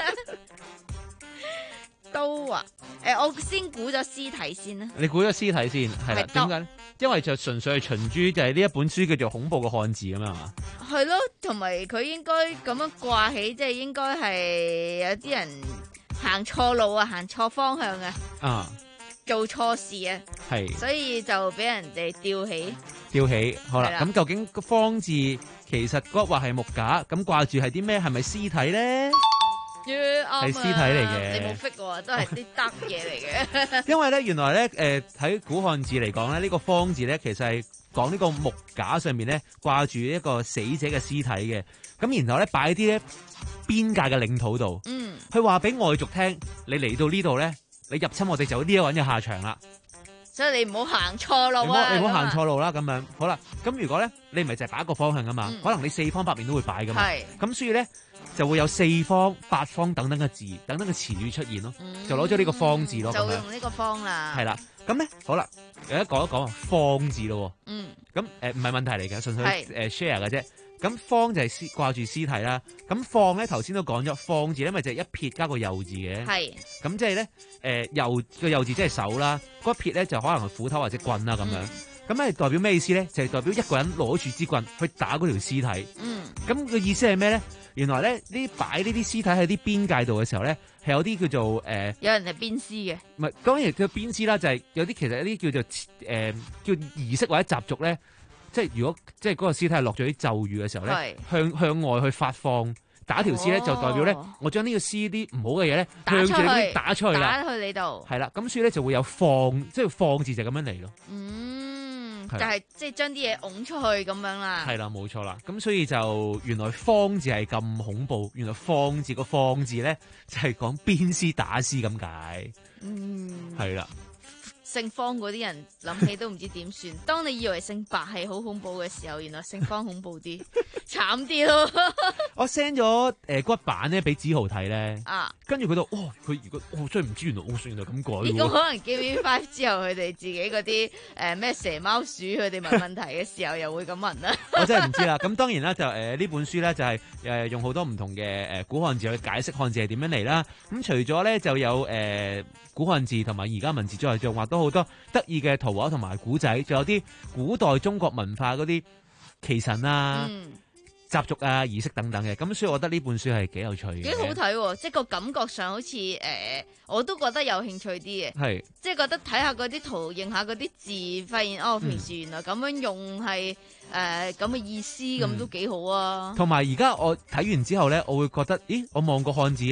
都啊，誒，我先估咗屍體先啦。 你估咗屍體先，係啦，點解咧？因為就純粹係循珠，就係呢一本書叫做恐怖嘅漢字咁樣嘛。 係咯，同埋佢應該咁樣掛起，即係應該係有啲人行錯路啊，行錯方向啊。啊。做錯事啊，係，所以就俾人哋吊起， 吊起，好啦，咁究竟個方字其實嗰畫係木架，咁掛住係啲咩？係咪屍體咧？係屍體嚟嘅， 你冇 fit 喎，都係啲得嘢嚟嘅。 因為咧，原來咧，誒喺古漢字嚟講咧，呢個方字咧，其實係講呢個木架上面咧掛住一個死者嘅屍體嘅，咁然後咧擺啲咧邊界嘅領土度，嗯，佢話俾外族聽，你嚟到呢度咧。你入侵我哋就呢一個人嘅下場啦， 所以你唔好行錯路啊！ 你唔好行錯路啦，咁樣好啦。咁如果咧，你唔係淨係擺一個方向噶嘛，嗯、可能你四方八面都會擺噶嘛。係咁，所以咧就會有四方、八方等等嘅字、等等嘅詞語出現咯，嗯、就攞咗呢個方字咯。 就用呢個方啦。 係啦，咁咧好啦，而家講一講方字咯。嗯。咁誒唔係問題嚟嘅，純粹誒 share 嘅啫。咁方就係屍掛住屍體啦，咁放咧頭先都講咗，放字咧咪就係一撇加個右字嘅，係，咁即係咧誒右個右字即係手啦，嗰一撇咧就可能係斧頭或者棍啦咁樣，咁係、嗯、代表咩意思咧？就係、是、代表一個人攞住支棍去打嗰條屍體，嗯，咁個意思係咩咧？原來咧呢擺呢啲屍體喺啲邊界度嘅時候咧，係有啲叫做誒，呃、 有人係鞭屍嘅， 唔係當然叫鞭屍啦，就係、是、有啲其實有啲叫做誒、呃、叫儀式或者習俗咧。即係如果即係嗰個屍體係落咗啲咒語嘅時候咧，向向外去發放打條屍咧，就代表咧我將呢個屍啲唔好嘅嘢咧向住你打出去啦， 打去你度係啦，咁所以咧就會有放，即係放字就咁樣嚟咯。 嗯，就係即係將啲嘢拱出去咁樣啦。 係啦，冇錯啦。咁所以就原來方字係咁恐怖，原來方字個放字咧就係講鞭屍打屍咁解。嗯，係啦。 姓方嗰啲人諗起都唔知點算。當你以為姓白係好恐怖嘅時候，原來姓方恐怖啲，慘啲咯。 我 send 咗誒骨板咧俾子豪睇咧，啊，跟住佢都，哦，佢如果，我真係唔知原來，我原來咁改。 咁可能 G V five 之後佢哋自己嗰啲誒咩蛇貓鼠，佢哋問問題嘅時候又會咁問啦。 我真係唔知啦。咁當然啦，就誒呢、呃、本書咧就係、是、誒、呃、用好多唔同嘅誒、呃、古漢字去解釋漢字係點樣嚟啦。咁除咗咧就有誒、呃、古漢字同埋而家文字之外，仲畫到好多得意嘅圖畫同埋古仔，仲有啲古代中國文化嗰啲奇神啊、嗯、習俗啊、儀式等等嘅，咁所以我覺得呢本書係幾有趣嘅， 幾好睇喎！即係個感覺上好似誒、呃，我都覺得有興趣啲嘅，係即係覺得睇下嗰啲圖，認下嗰啲字，發現哦，平時原來咁樣用係誒咁嘅意思，咁、嗯、都幾好啊！ 同埋而家我睇完之後咧，我會覺得，咦，我望個漢字咧。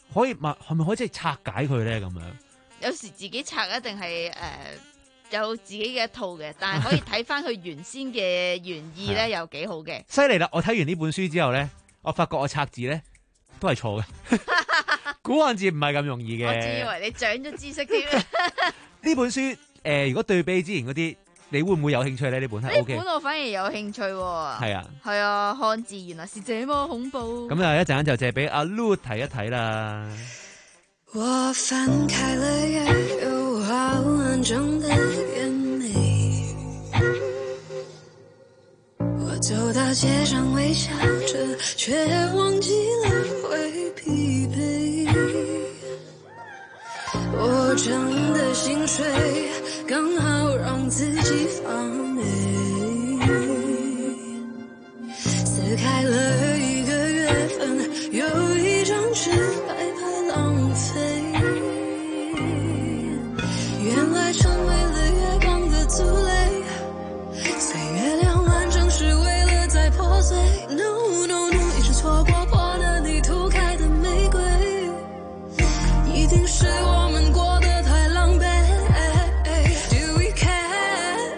可以咪係咪可以即係拆解佢咧咁樣？ 有時自己拆一定係誒有自己嘅一套嘅，但係可以睇翻佢原先嘅原意咧，又幾好嘅。 犀利啦！我睇完呢本書之後咧，我發覺我拆字咧都係錯嘅，古漢字唔係咁容易嘅。 我仲以為你長咗知識添。 呢本書誒、呃，如果對比之前嗰啲，你會唔會有興趣咧？呢本係 O K。 呢本我反而有興趣喎。係啊， 係啊，漢字原來是這麼恐怖。 咁啊，一陣間就借俾阿 Lu 睇一睇啦。 我翻開了頁，有好完整的眼眉，我走到街上微笑着，卻忘記了會疲憊，我掙的薪水剛好讓自己放美，撕開了一個月份，有一張紙白白浪費，原來成為了月光的族類，歲月兩萬正是為了再破碎。 No no no， 一直錯過過的你塗開的玫瑰，一定是我們過得太狼狽。Do we care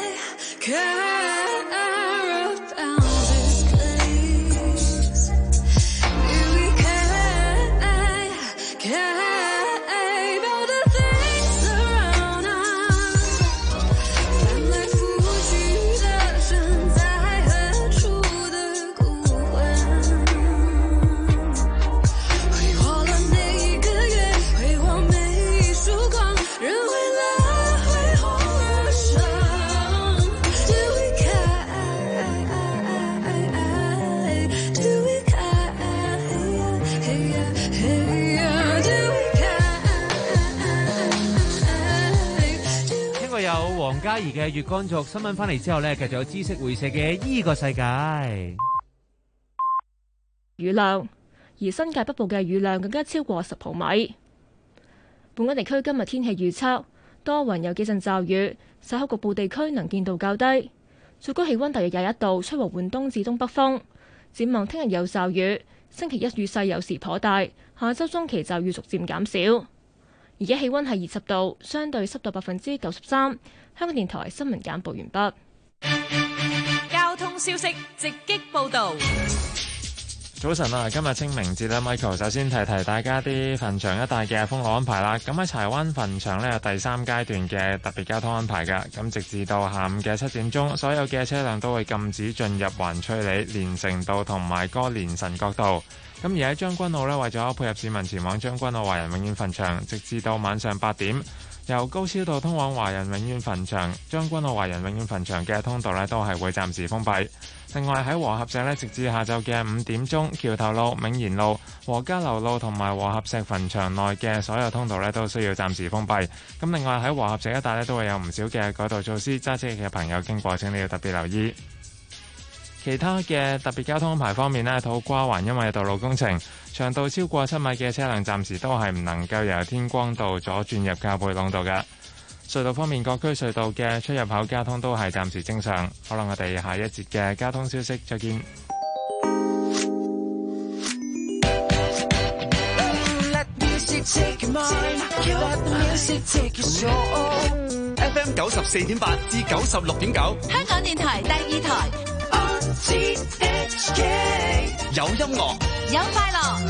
care about this place? Do we care care about the things around us? 翻來覆去的身在何處的孤魂，揮霍了每一個月，揮霍每一束光，人為了揮霍而生。Do we care? Do we care? Do we care? 聽過有黃嘉怡嘅《月光族》新聞翻嚟之後咧，繼續有知識會社嘅《依個世界》。 雨量，而新界北部嘅雨量更加超過十毫米。本港地區今日天氣預測多雲，有幾陣驟雨，稍後局部地區能見度較低，最高氣溫大約廿一度，吹和緩東至東北風。展望聽日有驟雨，星期一雨勢有時頗大，下周中期驟雨逐漸減少。而家氣溫係二十度，相對濕度百分之九十三。香港電台新聞簡報完畢。 交通消息直擊報導。 早晨啊，今日清明節啦 ，Michael 首先提提大家啲墳場一帶嘅封路安排啦。咁喺柴灣墳場呢，有第三階段嘅特別交通安排㗎。咁直至到下午嘅七點鐘，所有嘅車輛都會禁止進入環翠里、連城道同埋歌連臣角道。咁而喺將軍澳呢，為咗配合市民前往將軍澳華人永遠墳場，直至到晚上八點，由高超道通往華人永遠墳場、將軍澳華人永遠墳場嘅通道呢，都係會暫時封閉。另外喺和合石呢，直至下晝嘅五點鐘，橋頭路、銘賢路、和家樓路同埋和合石墳場內嘅所有通道呢，都需要暫時封閉。咁另外喺和合石一帶呢，都會有唔少嘅改道措施，揸車嘅朋友經過請你要特別留意。其他嘅特別交通安排方面呢，土瓜灣因為有道路工程，長度超過七米嘅車輛暫時都係唔能夠由天光道左轉入靠背壟道嘅。隧道方面，各區隧道嘅出入口交通都係暫時正常。可能我哋下一節嘅交通消息再見。 F M 九十四點八至九十六點九， 香港電台第二台。 G H K 有音樂， 有快樂。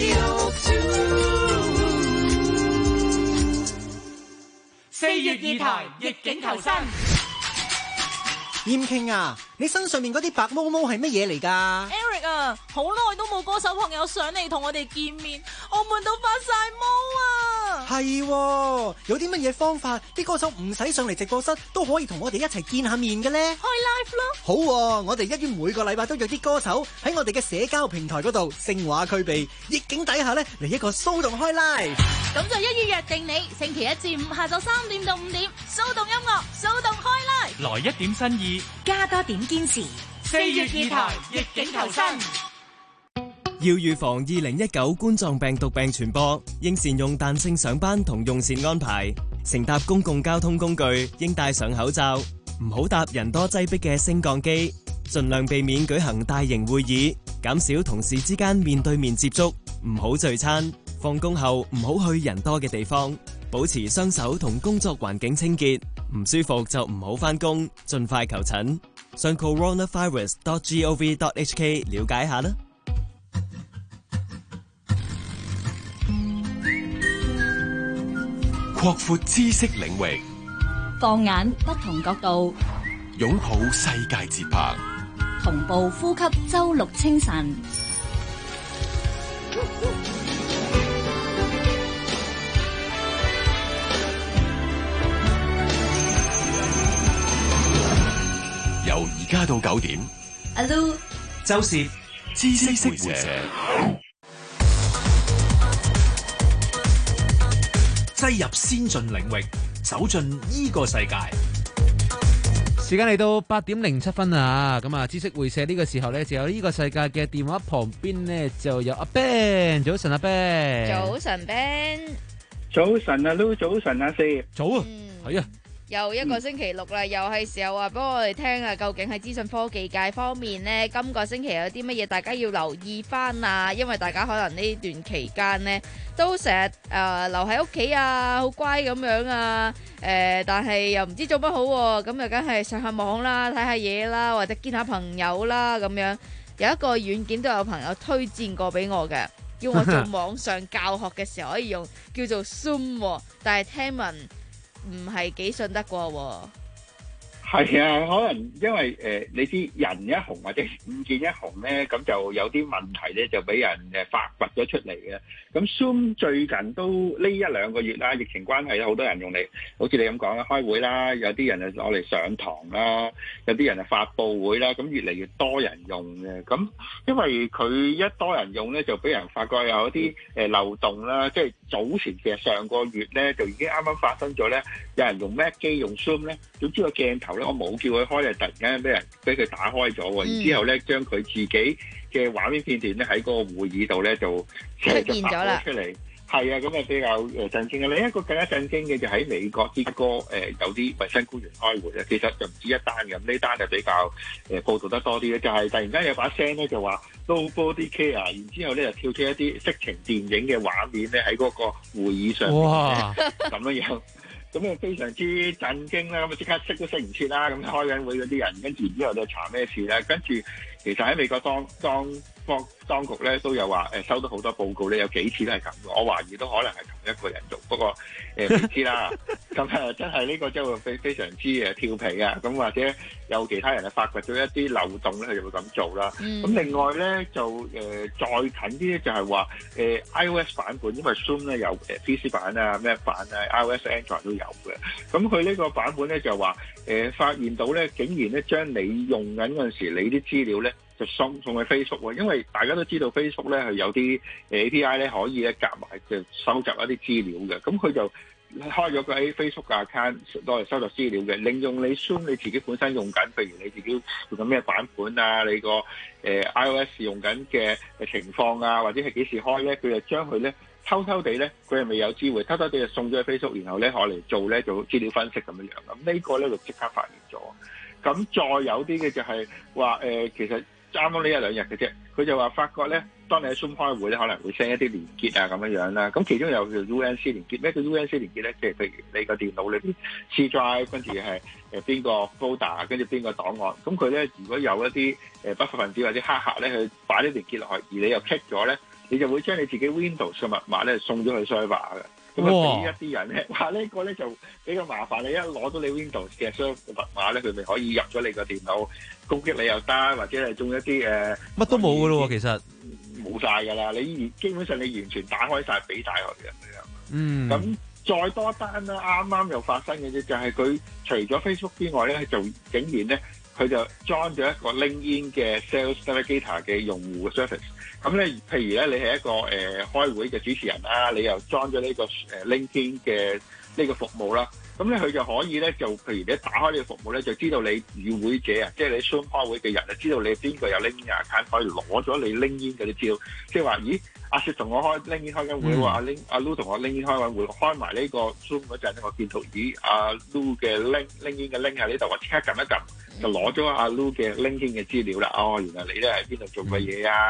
四月二台逆境求生。 燕傾啊，你身上面嗰啲白毛毛係乜嘢嚟㗎 ？Eric 啊，好耐都冇歌手朋友上嚟同我哋見面，我悶到發晒毛啊！ 係，有啲乜嘢方法，啲歌手唔使上嚟直播室都可以同我哋一齊見下面嘅呢？ 開 live 咯！ 好喎，我哋一於每個禮拜都約啲歌手喺我哋嘅社交平台嗰度聲畫俱備，逆境底下呢嚟一個騷動開 live。 咁就一於約定你，星期一至五下晝三點到五點，騷動音樂，騷動開 live。 來一點新意， 加多點堅持。 四月二台逆境求生。 要預防二零一九冠狀病毒病傳播，應善用彈性上班同用膳安排。乘搭公共交通工具應戴上口罩，唔好搭人多擠迫嘅升降機，盡量避免舉行大型會議，減少同事之間面對面接觸。 唔好聚餐，放工後唔好去人多嘅地方，保持雙手同工作環境清潔，唔舒服就唔好返工，盡快求診。上 coronavirus dot gov dot hk 了解下啦。 擴闊知識領域， 放眼不同角度， 擁抱世界節拍， 同步呼吸周六清晨。 由而家到九點， 阿 Lu 周氏知識會社。 擠入先進領域，走進依個世界。 時間嚟到八點零七分啊！咁啊，知識會社呢個時候呢，就有呢個世界嘅電話旁邊呢，就有阿 Ben。早晨，阿 Ben。 早晨 Ben。 早晨啊 Lu， 早晨啊四。 早啊，係啊。 又一個星期六啦，又係時候話俾我哋聽啊，究竟喺資訊科技界方面呢，今個星期有啲乜嘢大家要留意翻啊？因為大家可能呢段期間呢，都成日誒留喺屋企啊，好乖咁樣啊，誒、呃，但係又唔知做乜好喎，咁就梗係上下網啦，睇下嘢啦，或者見下朋友啦，咁樣有一個軟件都有朋友推薦過俾我嘅，要我做網上教學嘅時候可以用，叫做 Zoom， 但係聽聞唔係幾信得過喎。 係啊，可能因為誒、呃、你知人一紅或者五件一紅咧，咁就有啲問題咧，就俾人誒發掘咗出嚟嘅。咁 Zoom 最近都呢一兩個月啦，疫情關係有好多人用嚟，好似你咁講啦，開會啦，有啲人係攞嚟上堂啦，有啲人係發佈會啦，咁越嚟越多人用嘅。咁因為佢一多人用咧，就俾人發覺有一啲誒漏洞啦。即係早前其實上個月咧，就已經啱啱發生咗咧，有人用 Mac 機用 Zoom 咧，總之個鏡頭我冇叫佢開，就突然間俾人俾佢打開咗喎，然、嗯、之後咧將佢自己嘅畫面片段咧喺嗰個會議度咧就出現咗啦出嚟。係啊，咁啊比較誒震驚嘅。另一個更加震驚嘅就喺美國啲個誒有啲衞生官員開會咧，其實就唔止一單嘅。咁呢單就比較誒報導得多啲咧，就係、是、突然間有把聲咧就話 nobody care， 然之後咧就跳出一啲色情電影嘅畫面咧喺嗰個會議上面咁樣樣。咁啊非常之震驚啦！咁啊即刻識都識唔切啦！咁開緊會嗰啲人，跟住之後就查咩事咧？跟住其實喺美國當當當當局咧都有話誒收到好多報告咧，有幾次都係咁。我懷疑都可能係同一個人做，不過誒唔知啦。咁啊真係呢個真係非非常之誒調皮啊！咁或者有其他人啊發掘咗一啲漏洞咧，佢就會咁做啦。咁、嗯、另外咧就誒、呃、再近啲咧就係話誒 iOS 版本，因為 Zoom 咧有誒 P C 版啊、Mac 版啊、iOS、Android 都有嘅。咁佢呢個版本咧就話誒、呃、發現到咧，竟然咧將你用緊嗰陣時，你啲資料咧就送送去 Facebook 喎。因為大家都知道 Facebook 咧係有啲 A P I 咧可以咧夾埋就收集一啲資料嘅。咁佢就開咗個喺 Facebook 嘅 account 攞嚟收集資料嘅，利用你 Zoom 你自己本身用緊，譬如你自己用緊咩版本啊，你個誒、呃、iOS 用緊嘅情況啊，或者係幾時開咧，佢就將佢咧偷偷地咧，佢係未有知會，偷偷地就送咗去 Facebook， 然後咧攞嚟做咧做資料分析咁樣樣。咁呢個咧就即刻發現咗。咁再有啲嘅就係話誒，其實啱啱呢一兩日嘅啫，佢就話發覺咧，當你喺 Zoom 開會咧，可能會 send 一啲連結啊咁樣樣啦。咁其中有叫 U N C 連結，咩叫 U N C 連結咧？即係譬如你個電腦裏邊 C drive，跟住係誒邊個 folder，跟住邊個檔案。咁佢咧如果有一啲誒不法分子或者黑客咧去擺啲連結落去，而你又 kick 咗咧，你就會將你自己 Windows 嘅密碼咧送咗去 server 嘅。咁啊俾一啲人咧，話呢個咧就比較麻煩。你一攞到你 Windows 嘅 server 密碼咧，佢咪可以入咗你個電腦攻擊你又得，或者係中一啲誒乜都冇噶咯喎，其實冇晒噶啦。你基本上你完全打開晒俾晒佢嘅咁樣。 嗯。 咁再多單啦，啱啱又發生嘅啫，就係、是、佢除咗 Facebook 之外咧，就竟然咧佢就裝咗一個 LinkedIn 嘅 Sales Navigator 嘅用戶 service。咁咧，譬如咧，你係一個誒、呃、開會嘅主持人啦，你又裝咗呢個誒 LinkedIn 嘅呢個服務啦，咁咧佢就可以咧，就譬如你一打開呢個服務咧，就知道你與會者啊，即係你 Zoom 開會嘅人啊，知道你邊個有 LinkedIn account 可以攞咗你 LinkedIn 嗰啲資料，即係話，咦，阿雪同我開 LinkedIn 開緊會喎，阿 Lin 阿 Lu 同我 LinkedIn 開緊會，開埋呢個 Zoom 嗰陣咧，我見到咦，阿 Lu 嘅 link LinkedIn 嘅 link 喺呢度，我即刻撳一撳，就攞咗阿 Lu 嘅 LinkedIn 嘅資料啦。哦，原來你咧喺邊度做嘅嘢啊？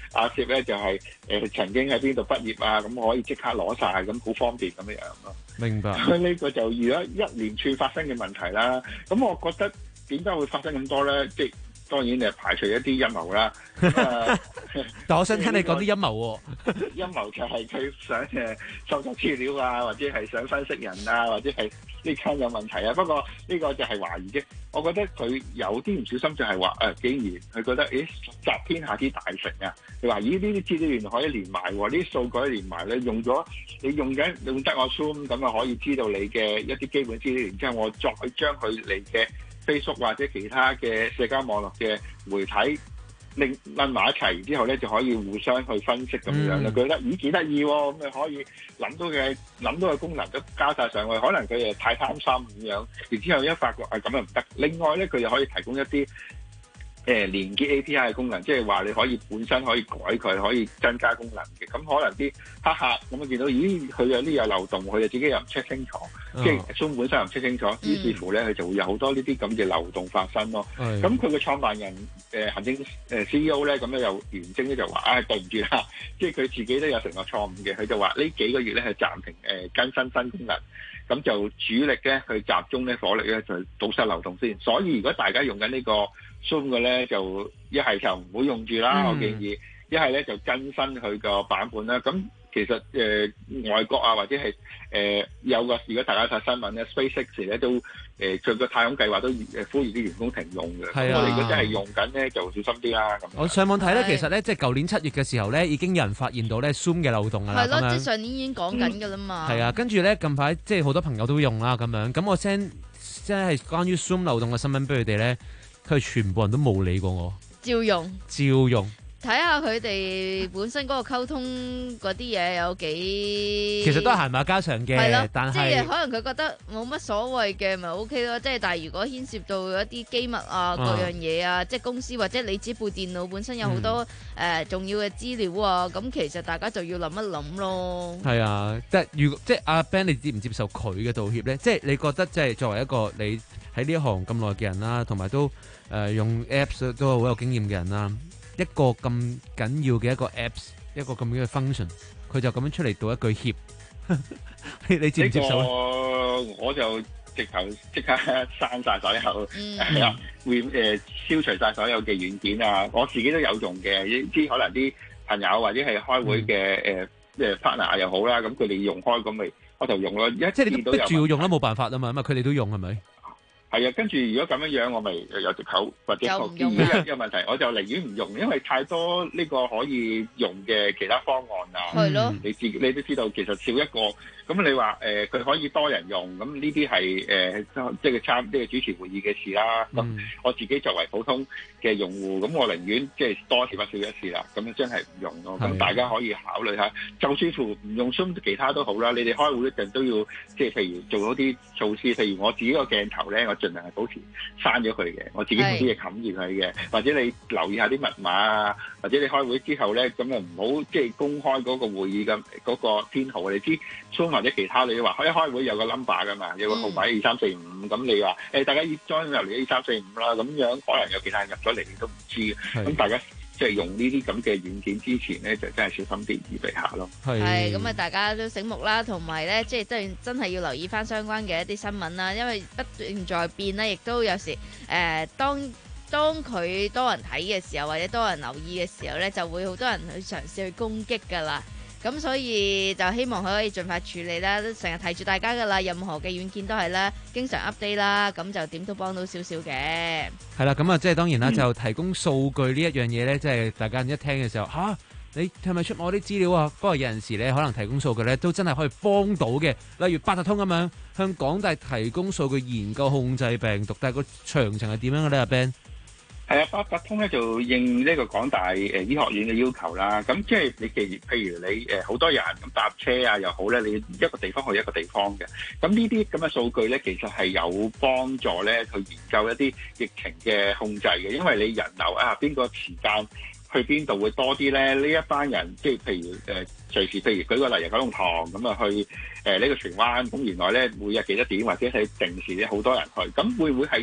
阿攝咧就係、是、誒、呃、曾經喺邊度畢業啊，咁可以即刻攞晒，咁好方便咁樣樣咯。 明白。 咁呢個就如果一連串發生嘅問題啦，咁我覺得點解會發生咁多咧？即係當然誒排除一啲陰謀啦。 但我想聽你講啲陰謀喎。 陰謀就係佢想誒收集資料啊，或者係想分析人啊，或者係呢間有問題啊。不過呢個就係懷疑啫。我覺得佢有啲唔小心就係話誒，竟然佢覺得誒集天下之大成啊！你話咦呢啲資料原來可以連埋喎，呢啲數據可以連埋咧，用咗你用緊用得我 Zoom 咁啊，可以知道你嘅一啲基本資料，然之後我再將佢你嘅 Facebook 或者其他嘅社交網絡嘅媒體拎攬埋一齊，然之後咧就可以互相去分析咁樣啦。佢覺得咦幾得意喎，咁啊可以諗到嘅諗到嘅功能都加晒上去。可能佢誒太貪心咁樣，然之後一發覺啊咁又唔得。另外咧，佢又可以提供一啲誒、呃、連結 A P I 嘅功能，即係話你可以本身可以改佢，可以增加功能嘅。咁可能啲黑客咁啊見到咦佢有啲有漏洞，佢就自己又唔 check 清楚。即係 Zoom 本身又唔清清楚，於是乎咧佢就會有好多呢啲咁嘅漏洞發生咯。咁佢嘅創辦人誒、呃、行政誒 C E O 咧，咁咧又袁征咧就話：唉、哎、對唔住啦，即係佢自己都有成個錯誤嘅。佢就話呢幾個月咧係暫停誒、呃、更新新功能，咁就主力咧去集中咧火力咧就堵塞漏洞先。所以如果大家用緊呢個 Zoom 嘅咧，就一係就唔好用住啦。嗯、我建議一係咧就更新佢個版本啦。咁其實誒、呃、外國啊，或者係誒、呃、有個，如果大家睇新聞咧 ，SpaceX 咧都誒做個太空計劃都誒呼籲啲員工停用嘅。係啊，我哋如果真係用緊咧，就小心啲啦。咁我上網睇咧，其實咧即係舊年七月嘅時候咧，已經有人發現到咧 Zoom 嘅漏洞啦。 係咯，即係上年已經講緊㗎啦嘛。係、 嗯、啊，跟住咧近排即係好多朋友都用啦咁樣。咁我 send 即係關於 Zoom 漏洞嘅新聞俾佢哋咧，佢哋全部人都冇理過我， 照用， 照用。 睇下佢哋本身嗰個溝通嗰啲嘢有幾， 其實都係閒話家常嘅，係咯，但係即係可能佢覺得冇乜所謂嘅，咪 O K 咯。即係但係如果牽涉到一啲機密啊，各樣嘢啊，即係公司或者你自己部電腦本身有好多誒、嗯呃、重要嘅資料啊，咁其實大家就要諗一諗咯。係啊，即係如果即係阿 Ben，你接唔接受佢嘅道歉咧？即係你覺得即係作為一個你喺呢一行咁耐嘅人啦，同埋都誒、呃、用 Apps 都好有經驗嘅人啦。一個咁緊要嘅一個 apps， 一個咁樣嘅 function， 佢就咁樣出嚟道一句歉，你你接唔接受咧？ 呢個我就直頭即刻刪晒所有，係啊、嗯，會誒、呃、消除晒所有嘅軟件啊！我自己都有用嘅，啲可能啲朋友或者係開會嘅誒誒 partner 又好啦，咁佢哋用開咁咪我就用咯。一即係你都逼住要用啦，冇辦法啊嘛，咁啊佢哋都用係咪？ 係啊，跟住如果咁樣樣，我咪有隻口或者個建議有有問題，我就寧願唔用，因為太多呢個可以用嘅其他方案啊。係咯，你自你都知道，其實少一個。咁你話誒佢可以多人用，咁呢啲係誒即係參即係主持會議嘅事啦。咁、嗯、我自己作為普通嘅用戶，咁我寧願即係多一次不少一次啦。咁真係唔用咯。咁大家可以考慮下，就算乎唔用 Zoom 其他都好啦。你哋開會一陣都要即係譬如做好啲措施，譬如我自己個鏡頭咧，我盡量係保持刪咗佢嘅，我自己用啲嘢冚住佢嘅。或者你留意下啲密碼啊，或者你開會之後咧，咁啊唔好即係公開嗰個會議嘅嗰個編號。你知 Zoom 或者其他你話開一開會有個 number 噶嘛，有個號碼二三四五，咁你話誒大家要 join 入嚟二三四五啦，咁樣可能有其他人入咗嚟你都唔知嘅，咁大家即係用呢啲咁嘅軟件之前咧，就真係小心啲預備下咯。 係咁啊，大家都醒目啦，同埋咧，即係真真係要留意翻相關嘅一啲新聞啦，因為不斷在變咧，亦都有時誒、呃、當當佢多人睇嘅時候，或者多人留意嘅時候咧，就會好多人去嘗試去攻擊噶啦。咁所以就希望佢可以盡快處理啦，成日提住大家噶啦，任何嘅軟件都係啦，經常 update 啦，咁就點都幫到少少嘅。 係啦，咁啊，即係當然啦，就提供數據呢一樣嘢咧，即係大家一聽嘅時候，吓你係咪出我啲資料啊？不過有陣時咧，可能提供數據咧，都真係可以幫到嘅。例如八達通咁樣，向港大提供數據研究控制病毒，但係個詳情係點樣嘅咧？阿 Ben？ 係啊，八達通咧就應呢個港大誒醫學院嘅要求啦。咁即係你譬譬如你誒好多人咁搭車啊又好咧，你一個地方去一個地方嘅。咁呢啲咁嘅數據咧，其實係有幫助咧去研究一啲疫情嘅控制嘅。因為你人流啊，邊個時間去邊度會多啲咧？呢一班人即係譬如誒隨時譬如舉個例，由九龍塘咁啊去誒呢、呃這個荃灣，咁原來咧每日幾多點或者係定時咧好多人去，咁會唔會係？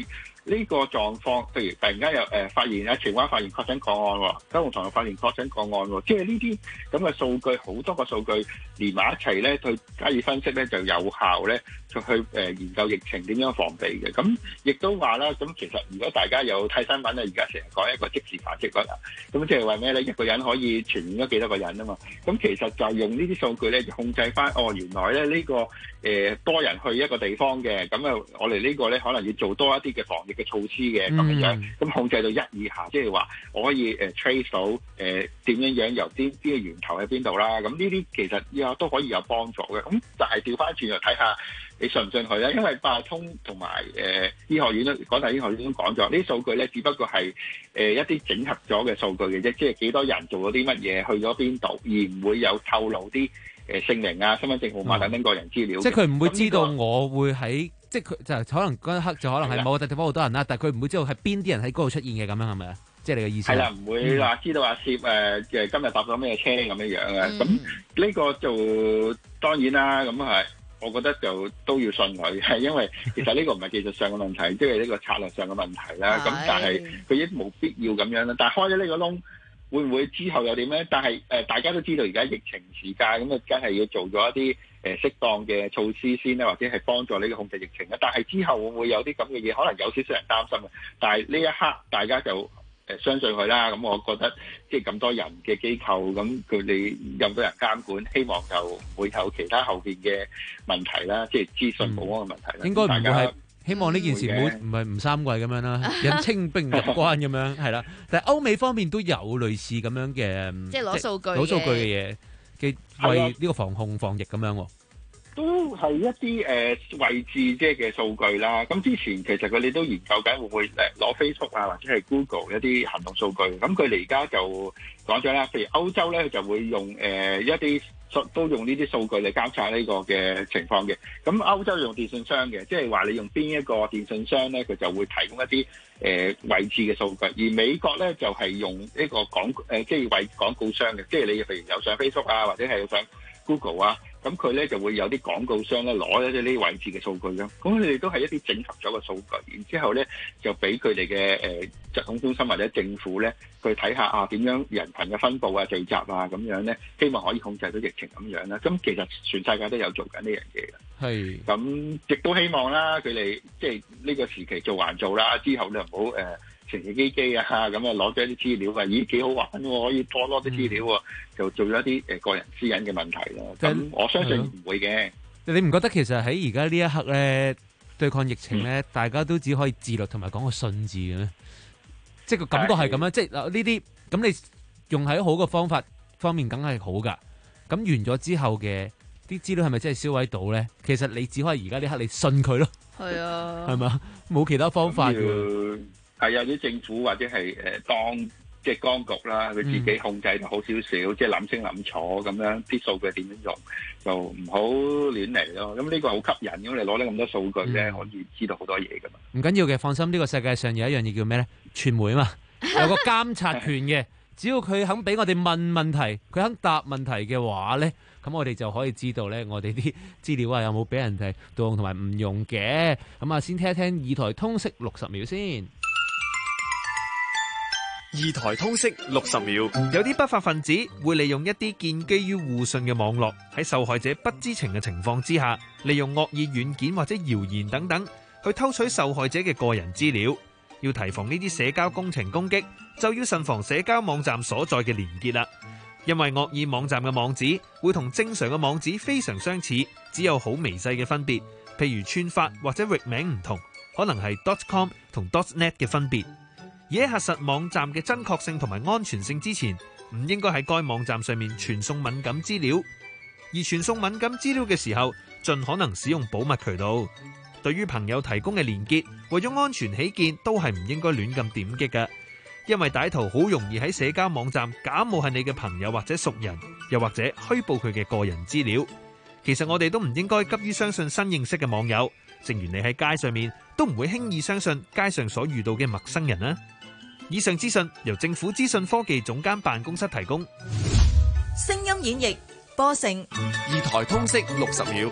呢個狀況，譬如突然間又誒、呃、發現喺荃灣發現確診個案喎，九龍塘又發現確診個案喎，即係呢啲咁嘅數據，好多個數據連埋一齊咧，去加以分析咧，就有效咧，就去誒、呃、研究疫情點樣防備嘅。咁亦都話啦，咁其實如果大家有睇新聞咧，而家成日講一個即時繁殖率啊，咁即係話咩咧？一個人可以傳染咗幾多個人啊嘛？咁其實就用呢啲數據咧，就控制翻，哦，原來咧呢、呢個誒、呃、多人去一個地方嘅，咁啊，我哋呢個咧可能要做多一啲嘅防疫嘅措施嘅咁樣，咁控制到一以下，即係話我可以誒 trace 到誒點樣樣由啲啲嘅源頭喺邊度啦。咁呢啲其實以後都可以有幫助嘅。咁但係調翻轉又睇下你信唔信佢咧？因為八達通同埋誒醫學院都港大醫學院都講咗，呢啲數據咧只不過係誒、呃、一啲整合咗嘅數據嘅啫，即係幾多人做咗啲乜嘢，去咗邊度，而唔會有透露啲誒姓名啊、身份證號碼等等個人資料。 即係佢唔會知道我會喺。即係佢就可能嗰一刻就可能係某個地方好多人啦，但係佢唔會知道係邊啲人喺嗰度出現嘅咁樣係咪啊？即係你嘅意思？係啦， 唔會話知道阿攝誒誒今日搭咗咩車咁樣樣嘅。咁呢個就當然啦，咁係我覺得就都要信佢，係因為其實呢個唔係技術上嘅問題，即係呢個策略上嘅問題啦。咁但係佢亦冇必要咁樣啦。但係開咗呢個窿，會唔會之後又點咧？但係誒、呃、大家都知道而家疫情時間，咁啊梗係要做咗一啲誒適當嘅措施先咧，或者係幫助呢個控制疫情咧。但係之後會唔會有啲咁嘅嘢？可能有少少人擔心嘅。但係呢一刻大家就誒、呃、相信佢啦。咁我覺得即係咁多人嘅機構，咁佢哋咁多人監管，希望就唔會有其他後邊嘅問題啦，即係資訊保安嘅問題啦。 應該唔會係。希望呢件事唔好唔係吳三桂咁樣啦，引清兵入關咁樣係啦。但係歐美方面都有類似咁樣嘅， 即係攞數據攞數據嘅嘢嘅為呢個防控防疫咁樣。 都係一啲誒、呃、位置即係嘅數據啦。咁之前其實佢哋都研究緊會唔會誒攞 Facebook 啊或者係 Google 一啲行動數據。咁佢哋而家就講咗啦，譬如歐洲咧就會用誒、呃、一啲。都用呢啲數據嚟監察呢個嘅情況嘅。咁歐洲用電信商嘅，即係話你用邊一個電信商咧，佢就會提供一啲誒、呃、位置嘅數據。而美國咧就係、是、用呢個廣誒，即係為廣告商嘅，即係你譬如有上 Facebook 啊，或者係有上 Google 啊，咁佢咧就會有啲廣告商咧攞一啲呢啲位置嘅數據嘅。咁佢哋都係一啲整合咗嘅數據，然之後咧就俾佢哋嘅誒疾控中心或者政府咧去睇下啊點樣人群嘅分佈啊聚集啊咁樣咧，希望可以控制到疫情咁樣啦。咁其實全世界都有做緊呢樣嘢嘅。係。咁亦都希望啦，佢哋即係呢個時期做還做啦，之後咧唔好誒乘勝擊機啊咁啊攞咗一啲資料啊，咦幾好玩喎，可以多多啲資料喎，就做咗一啲誒個人私隱嘅問題咯。咁我相信唔會嘅。 你唔覺得其實喺而家呢一刻咧對抗疫情咧，大家都只可以自律同埋講個信字嘅咩？即係個感覺係咁樣，即係嗱呢啲咁你用喺好嘅方法方面，梗係好噶。咁完咗之後嘅啲資料係咪真係銷毀到咧？其實你只可以而家呢刻你信佢咯。係啊，係咪？冇其他方法嘅。 係有啲政府或者係誒當即係當局啦，佢自己控制就好少少，嗯、即係諗清諗楚咁樣啲數據點樣用，就唔好亂嚟咯。咁呢個好吸引，因為你攞咗咁多數據咧，可以知道好多嘢噶嘛。 唔緊要嘅，放心，呢、呢個世界上有一樣嘢叫咩咧？傳媒啊嘛，有個監察權嘅，只要佢肯俾我哋問問題，佢肯答問題嘅話咧，咁我哋就可以知道咧，我哋啲資料啊有冇俾人哋盜用同埋唔用嘅。咁啊，先聽一聽二台通識六十秒先。 二台通識六十秒，有啲不法分子會利用一啲建基於互信嘅網絡，喺受害者不知情嘅情況之下，利用惡意軟件或者謠言等等，去偷取受害者嘅個人資料。要提防呢啲社交工程攻擊，就要慎防社交網站所在嘅連結啦。因為惡意網站嘅網址會同正常嘅網址非常相似，只有好微細嘅分別，譬如串法或者域名唔同，可能係 .com 同 .net 嘅分別。而喺核實網站嘅真確性同埋安全性之前，唔應該喺該網站上面傳送敏感資料。而傳送敏感資料嘅時候，盡可能使用保密渠道。對於朋友提供嘅連結，為咗安全起見，都係唔應該亂咁點擊嘅，因為歹徒好容易喺社交網站假冒係你嘅朋友或者熟人，又或者虛報佢嘅個人資料。其實我哋都唔應該急於相信新認識嘅網友，正如你喺街上面都唔會輕易相信街上所遇到嘅陌生人啊！以上資訊由政府資訊科技總監辦公室提供。 聲音演繹播成二台通識六十秒。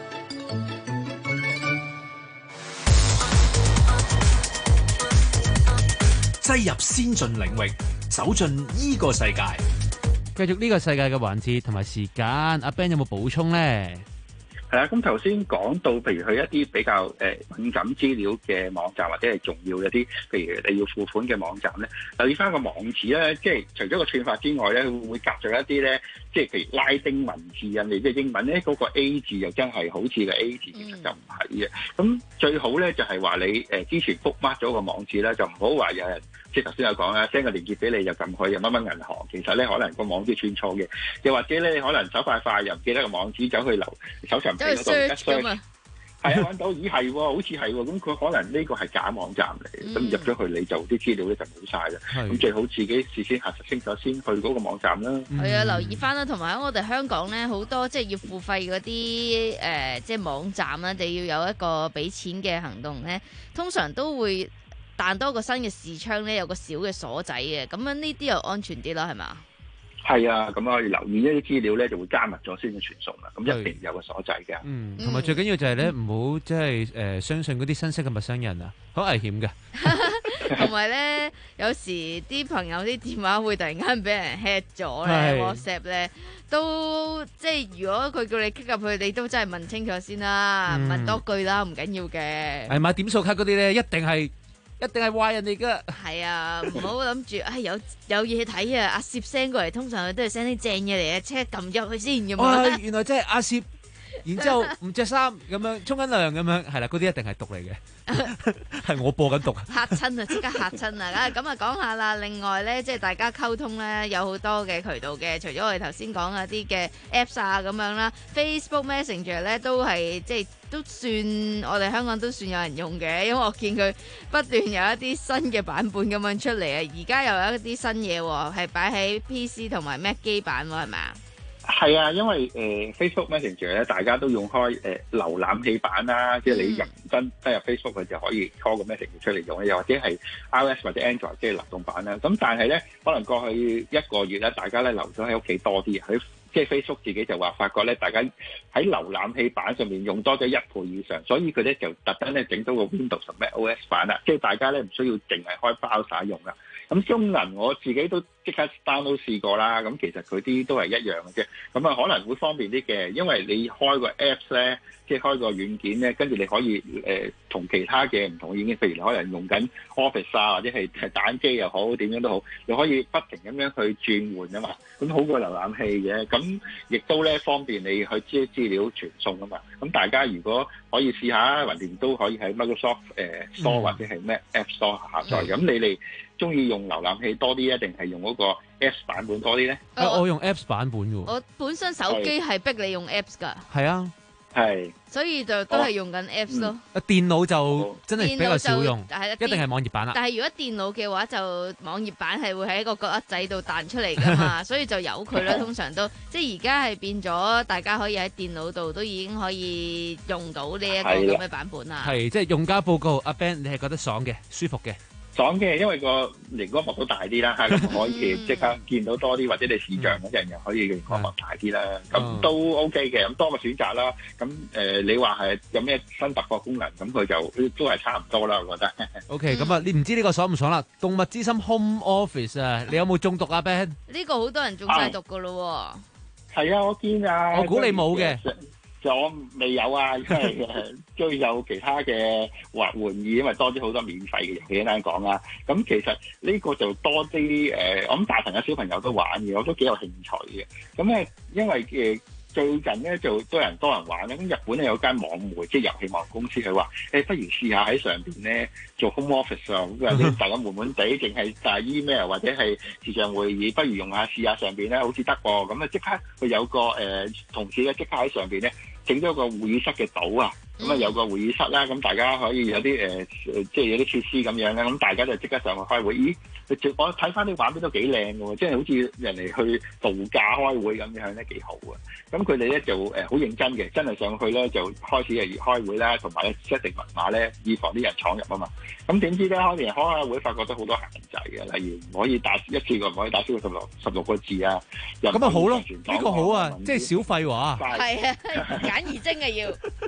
西入先進領域，走進呢個世界。 繼續呢個世界嘅環節同埋時間，阿 Ben 有冇補充咧？ 係啊，咁頭先講到，譬如去一啲比較誒敏感資料嘅網站，或者係重要一啲，譬如你要付款嘅網站咧，留意翻個網址咧，即係除咗個串法之外咧，會唔會夾咗一啲咧？即係譬如拉丁文字啊，你即係英文咧嗰個 A 字又真係好似個 A 字，其實就唔係嘅。咁最好咧就係話你誒之前 bookmark 咗個網址咧，就唔好話有人即係頭先有講啦 send 個連結俾你就撳佢，又乜乜銀行，其實咧可能個網址串錯嘅，又或者咧可能手快快又唔記得個網址，走去留搜尋器嗰度一 search。係啊，揾到咦係喎，好似係喎，咁佢可能呢個係假網站嚟，咁、嗯、入咗去你就啲資料咧就冇晒啦。咁最好自己事先核實清楚先去嗰個網站啦。係、 嗯、啊，留意翻啦，同埋喺我哋香港咧，好多即係要付費嗰啲誒，即係網站啦，你要有一個俾錢嘅行動咧，通常都會彈多個新嘅視窗咧，有個小嘅鎖仔嘅，咁樣呢啲又安全啲啦，係嘛？ 係啊，咁啊，留意一啲資料咧，就會加密咗先至傳送啦。咁一定有個鎖仔嘅。 嗯，同埋最緊要就係咧，唔好即係誒相信嗰啲新識嘅陌生人啊，好危險嘅。 同埋咧，有時啲朋友啲電話會突然間俾人 hack 咗咧 ，WhatsApp 咧都即係如果佢叫你 click 入去，你都真係問清楚先啦，嗯、問多句啦，唔緊要嘅。 係買點數卡嗰啲咧，一定係。一定係壞人嚟噶， 係啊，唔好諗住，唉有有嘢睇啊！阿攝 send 過嚟，通常佢都係 send 啲正嘢嚟啊，即刻撳入去先咁樣。 原來真係阿攝，然之後唔着衫咁樣沖緊涼咁樣，係啦，嗰啲一定係毒嚟嘅，係我播緊毒啊！ 嚇親啊，即刻嚇親啊！咁啊講下啦，另外咧，即係大家溝通咧有好多嘅渠道嘅，除咗我哋頭先講嗰啲嘅 Apps 啊咁樣啦 ，Facebook Messenger 咧都係即係。都算我哋香港都算有人用嘅，因為我見佢不斷有一啲新嘅版本咁樣出嚟啊！而家又有一啲新嘢喎，係擺喺 P C 同埋 Mac 機版喎，係咪啊？ 係啊，因為誒、呃、Facebook Messenger 咧，大家都用開誒、呃、瀏覽器版啦，即係你認真登入 Facebook 佢就可以 call 個 Messenger 出嚟用，又或者係 iOS 或者 Android 即係流動版啦。咁但係咧，可能過去一個月咧，大家咧留咗喺屋企多啲，喺即係 Facebook 自己就話發覺咧，大家喺瀏覽器版上面用多咗一倍以上，所以佢咧就特登咧整到個 Windows 十 macOS 版啦，即係大家咧唔需要淨係開 browser 用啦。咁功能我自己都即刻 download 試過啦，咁其實佢啲都係一樣嘅啫。咁啊可能會方便啲嘅，因為你開個 Apps 咧，即係開個軟件咧，跟住你可以誒同、呃、其他嘅唔同嘅軟件，譬如你可能用緊 Office 啊，或者係係打機又好，點樣都好，你可以不停咁樣去轉換啊嘛。咁好過瀏覽器嘅，咁亦都咧方便你去資資料傳送啊嘛。咁大家如果可以試下，橫掂都可以喺 Microsoft 誒 Store 或者係咩 App Store 下載。咁、嗯、你哋中意用瀏覽器多啲，定係用嗰個 Apps 版本多啲咧？ 我我用 Apps 版本嘅喎。 我本身手機係逼你用 Apps 㗎。 係啊。 係， 所以就都係用緊 Apps 咯。 啊，電腦就真係比較少用，一定係網頁版啦。 但係如果電腦嘅話，就網頁版係會喺一個角仔度彈出嚟噶嘛，所以就由佢啦。通常都即係而家係變咗，大家可以喺電腦度都已經可以用到呢一個咁嘅版本啦。 係，即係用家報告，阿 Ben 你係覺得爽嘅、舒服嘅。 爽嘅，因為個熒光幕都大啲啦，咁可以即刻見到多啲，或者你視像嗰陣又可以熒光幕大啲啦，咁、嗯、都 OK 嘅，咁多個選擇啦。咁誒、呃，你話係有咩新突破功能，咁佢就都係差唔多啦，我覺得。 OK，咁啊，你唔知呢個爽唔爽啦？動物之心 Home Office 啊，你有冇中毒啊 Ben？ 呢個好多人中晒毒噶咯。 係啊，我見啊。 我估你冇嘅。 就我未有啊，因為誒都有其他嘅玩玩意，因為多啲好多免費嘅遊戲啱啱講啦。咁其實呢個就多啲誒、呃，我諗大朋友小朋友都玩嘅，我都幾有興趣嘅。咁咧，因為誒、呃、最近咧就都有人多人玩咧。咁日本咧有間網媒，即係遊戲網公司，佢話誒，不如試下喺上邊咧做 home office 啊，咁啊大家悶悶地，淨係打 email 或者係視像會議，不如用下試下上邊咧，好似得喎。咁啊即刻佢有個誒、呃、同事咧，即刻喺上邊咧。整咗個會議室嘅島啊，咁啊有個會議室啦，咁大家可以有啲誒、呃，即係有啲設施咁樣咧，咁大家就即刻上去開會。咦，我睇翻啲畫面都幾靚喎，即係好似人哋去度假開會咁樣咧，幾好啊！咁佢哋咧就誒好認真嘅，真係上去咧就開始係開會啦，同埋咧 set 定密碼咧，以防啲人闖入啊嘛。咁點知咧開完開下會，發覺到好多限制嘅，例如唔可以打一次過唔可以打超過十六十六個字啊。咁啊好咯，呢、這個好啊，即係少廢話。 係啊，簡而精啊要。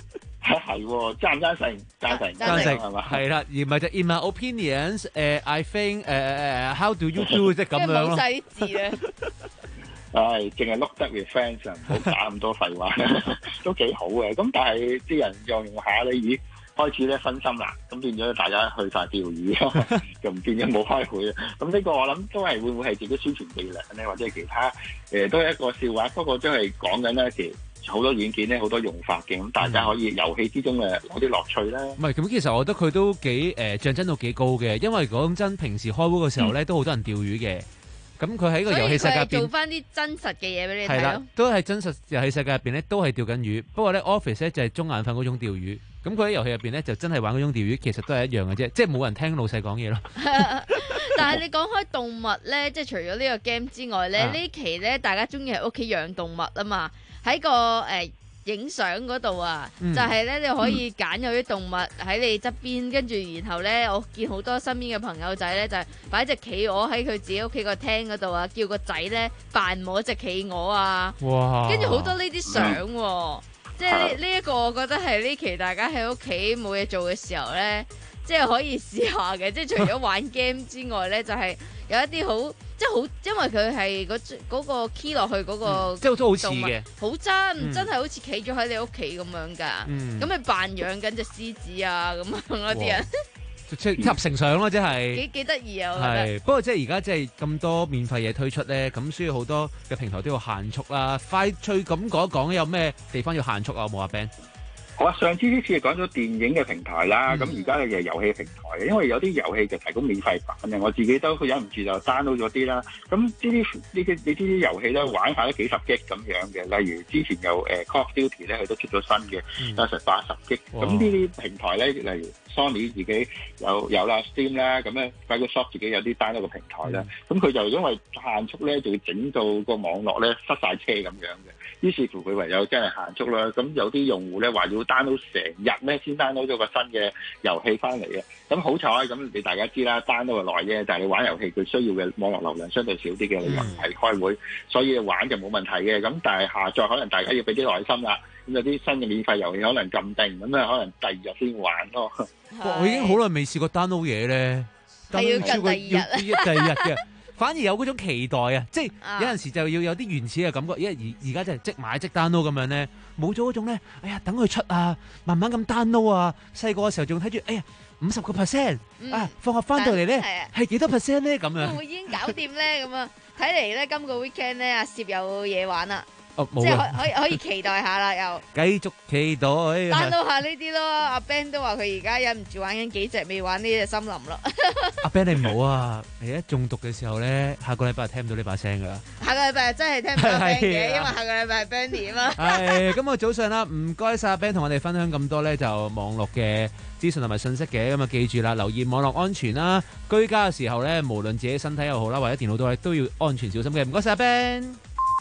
係喎，贊唔贊成？贊成， 贊成係嘛？ 係啦，而唔係就 in my opinions，誒、uh, I think 誒、uh, how do you do 即係咁樣咯。 冇晒啲字啊！ 唉，淨係 look 得 with friends 啊，唔好打咁多廢話，都幾好嘅。咁但係啲人用用下咧，咦，開始咧分心啦，咁變咗大家去晒釣魚，就唔變咗冇開會啊。咁呢個我諗都係會唔會係自己宣傳伎倆咧，或者係其他誒、呃、都係一個笑話。不過都係講緊咧，其實好多軟件咧，好多用法嘅，咁大家可以遊戲之中誒攞啲樂趣啦。 唔係咁，其實我覺得佢都幾誒象徵度幾高嘅，因為講真，平時開會嘅時候咧，都好多人釣魚嘅。咁佢喺個遊戲世界入邊做翻啲真實嘅嘢俾你睇係啦咯。， 都係真實遊戲世界入邊咧，都係釣緊魚。不過咧，Office 咧就係中眼瞓嗰種釣魚。咁佢喺遊戲入邊咧就真係玩嗰種釣魚，其實都係一樣嘅啫，即係冇人聽老細講嘢咯。 但係你講開動物咧，即係除咗呢個 game 之外咧， 啊呢期咧大家中意喺屋企養動物啊嘛，喺個誒影相嗰度啊， 嗯就係咧你可以揀有啲動物喺你側邊，跟住然後咧，我見好多身邊嘅朋友仔咧就係擺隻企鵝喺佢自己屋企個廳嗰度啊，叫個仔咧扮摸隻企鵝啊， 哇跟住好多呢啲相喎。即係呢呢一個，我覺得係呢期大家喺屋企冇嘢做嘅時候咧，即係可以試下嘅。即係除咗玩 game 之外咧，就係、是、有一啲好即係好，因為佢係嗰嗰個 key 落去嗰個、 嗯，即係都好似嘅， 好真， 嗯、 真係好似企咗喺你屋企咁樣㗎。 嗯， 咁你扮養緊隻獅子啊咁樣嗰啲人。 即係合成相咯，即係幾幾得意啊！我覺得係，不過即係而家即係咁多免費嘢推出咧，咁所以好多嘅平台都要限速啦。快脆咁講一講，有咩地方要限速啊？冇啊 Ben。 好啊！上次呢次係講咗電影嘅平台啦，咁而家咧就係遊戲平台嘅，因為有啲遊戲就提供免費版嘅，我自己都忍唔住就 download 咗啲啦。咁呢啲呢啲呢啲遊戲咧玩下都幾十 G 咁樣嘅，例如之前有誒 Call of Duty 咧，佢都出咗新嘅，有成八十 G。咁呢啲平台咧，例如 Sony 自己有有啦 Steam 啦，咁咧 Microsoft 自己有啲 download 嘅平台啦。咁佢就因為限速咧，就要整到個網絡咧塞晒車咁樣嘅。於是乎佢唯有真係限速啦，咁有啲用戶咧話要 download 成日咧先 download 咗個新嘅遊戲翻嚟嘅，咁好彩咁你大家知啦，download 耐啫，但係你玩遊戲佢需要嘅網絡流量相對少啲嘅，你又唔係開會，所以玩就冇問題嘅。咁但係下載可能大家要俾啲耐心啦，咁有啲新嘅免費遊戲可能撳定，咁啊可能第二日先玩咯。 我已經好耐未試過 download 嘢咧， 係要近第二日第二日嘅。反而有嗰種期待啊！即係有陣時就要有啲原始嘅感覺，因為而而家真係即買即 download 咁樣咧，冇咗嗰種咧，哎呀等佢出啊，慢慢咁 download 啊。細個嘅時候仲睇住，哎呀五十個 percent 啊，放學翻到嚟咧係幾多 percent 咧咁樣。 會已經搞掂咧咁啊！睇嚟咧今個 weekend 咧阿攝有嘢玩啦。 哦、 即係可可以可以期待下啦，又繼續期待 download 下呢啲咯。阿 Ben 都話佢而家忍唔住玩緊幾隻，未玩呢隻森林咯。 阿 Ben 你唔好啊！你一中毒嘅時候咧，下個禮拜聽唔到呢把聲噶啦。 下個禮拜真係聽唔到 Ben 嘅，因為下個禮拜係 Benny 啊嘛。 係今日早上啦，唔該晒阿 Ben 同我哋分享咁多咧，就網絡嘅資訊同埋信息嘅。咁啊，記住啦，留意網絡安全啦。居家嘅時候咧，無論自己身體又好啦，或者電腦都好，都要安全小心嘅。唔該晒阿 Ben。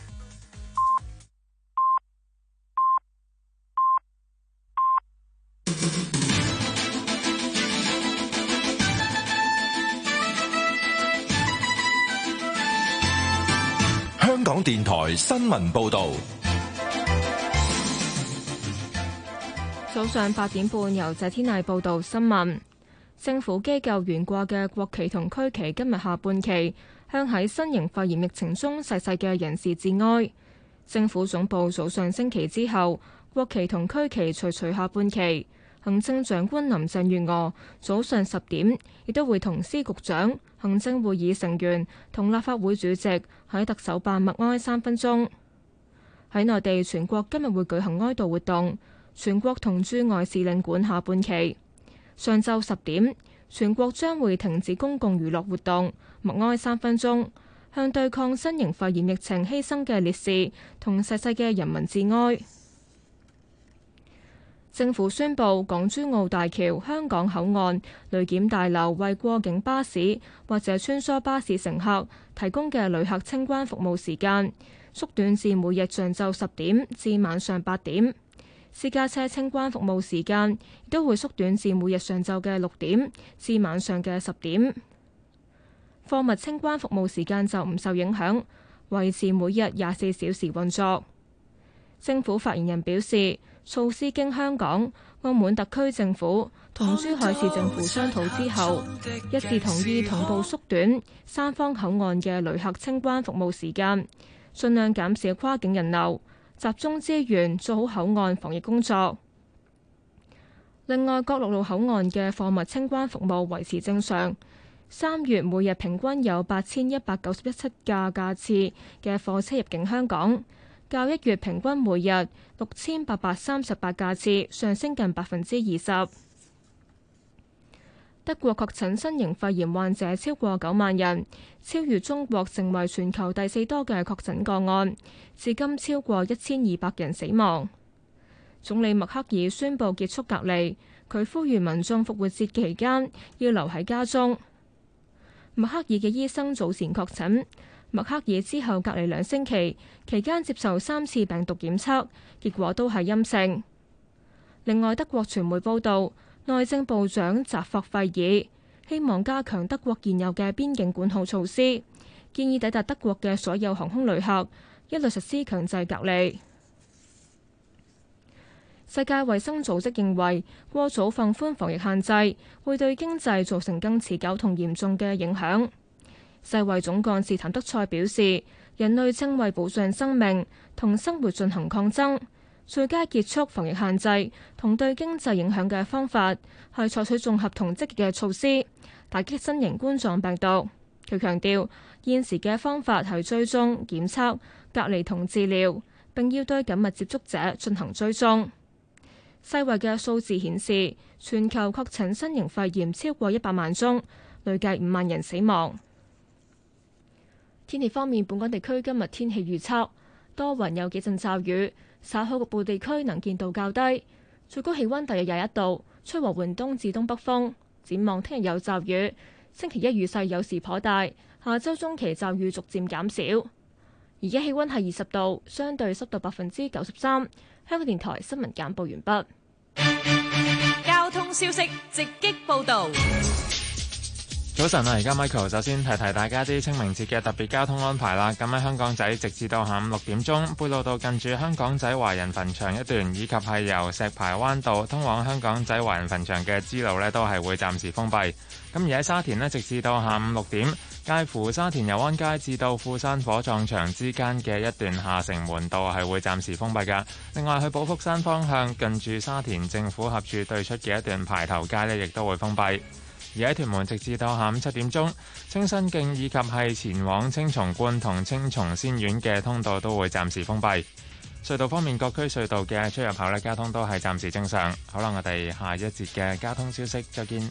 香港電台新聞報道， 早上八點半由謝天麗報道新聞。政府機構懸掛嘅國旗同區旗今日下半旗向喺新型肺炎疫情中逝世嘅人士致哀。政府總部早上升旗之後，國旗同區旗隨隨下半旗。行政長官林鄭月娥早上十點亦都會同司局長、行政會議成員同立法會主席喺特首辦默哀三分鐘。喺內地，全國今日會舉行哀悼活動，全國同駐外使領館下半旗。上晝十點，全國將會停止公共娛樂活動，默哀三分鐘，向對抗新型肺炎疫情犧牲嘅烈士同逝世嘅人民致哀。政府宣布，港珠澳大橋香港口岸旅檢大樓為過境巴士或者穿梭巴士乘客提供嘅旅客清關服務時間縮短至每日上晝十點至晚上八點，私家車清關服務時間亦都會縮短至每日上晝嘅六點至晚上嘅十點。貨物清關服務時間就唔受影響，維持每日廿四小時運作。政府發言人表示， 措施經香港、澳門特區政府同珠海市政府商討之後，一致同意同步縮短三方口岸嘅旅客清關服務時間，盡量減少跨境人流，集中資源做好口岸防疫工作。另外，各陸路口岸嘅貨物清關服務維持正常。三月每日平均有八千一百九十七架架次嘅貨車入境香港，較一月平均每日六千八百三十八架次上升近百分之二十。德國確診新型肺炎患者超過九萬人，超越中國成為全球第四多嘅確診個案，至今超過一千二百人死亡。總理默克爾宣布結束隔離，佢呼籲民眾復活節期間要留喺家中。默克爾嘅醫生早前確診，默克爾之後隔離兩星期，期間接受三次病毒檢測，結果都係陰性。另外，德國傳媒報道，內政部長扎霍費爾希望加強德國現有嘅邊境管控措施，建議抵達德國嘅所有航空旅客一律實施強制隔離。世界衛生組織認為，過早放寬防疫限制會對經濟造成更持久同嚴重嘅影響。世衛總幹事譚德塞表示，人類正為保障生命同生活進行抗爭，最佳結束防疫限制同對經濟影響嘅方法係採取綜合同積極嘅措施，打擊新型冠狀病毒。佢強調，現時嘅方法係追蹤、檢測、隔離同治療，並要對緊密接觸者進行追蹤。世衛嘅數字顯示，全球確診新型肺炎超過一百萬宗，累計五萬人死亡。天氣方面，本港地區今日天氣預測多雲，有幾陣驟雨，稍後局部地區能見度較低，最高氣溫大約廿一度，吹和緩東至東北風。展望聽日有驟雨，星期一雨勢有時頗大，下周中期驟雨逐漸減少。而家氣溫係二十度，相對濕度百分之九十三。香港電台新聞簡報完畢。 交通消息直擊報道。 早晨啊，而家 Michael 首先提提大家啲清明節嘅特別交通安排啦。咁喺香港仔，直至到下午六點鐘，貝路道近住香港仔華人墳場一段，以及係由石排灣道通往香港仔華人墳場嘅支路呢，都係會暫時封閉。咁而喺沙田呢，直至到下午六點，介乎沙田油灣街至到富山火葬場之間嘅一段下城門道係會暫時封閉㗎。另外去寶福山方向近住沙田政府合署對出嘅一段排頭街呢，亦都會封閉。而喺屯門，直至到下午七點鐘，清新徑以及係前往青松觀同青松仙苑嘅通道都會暫時封閉。隧道方面，各區隧道嘅出入口呢，交通都係暫時正常。好啦，我哋下一節嘅交通消息再見。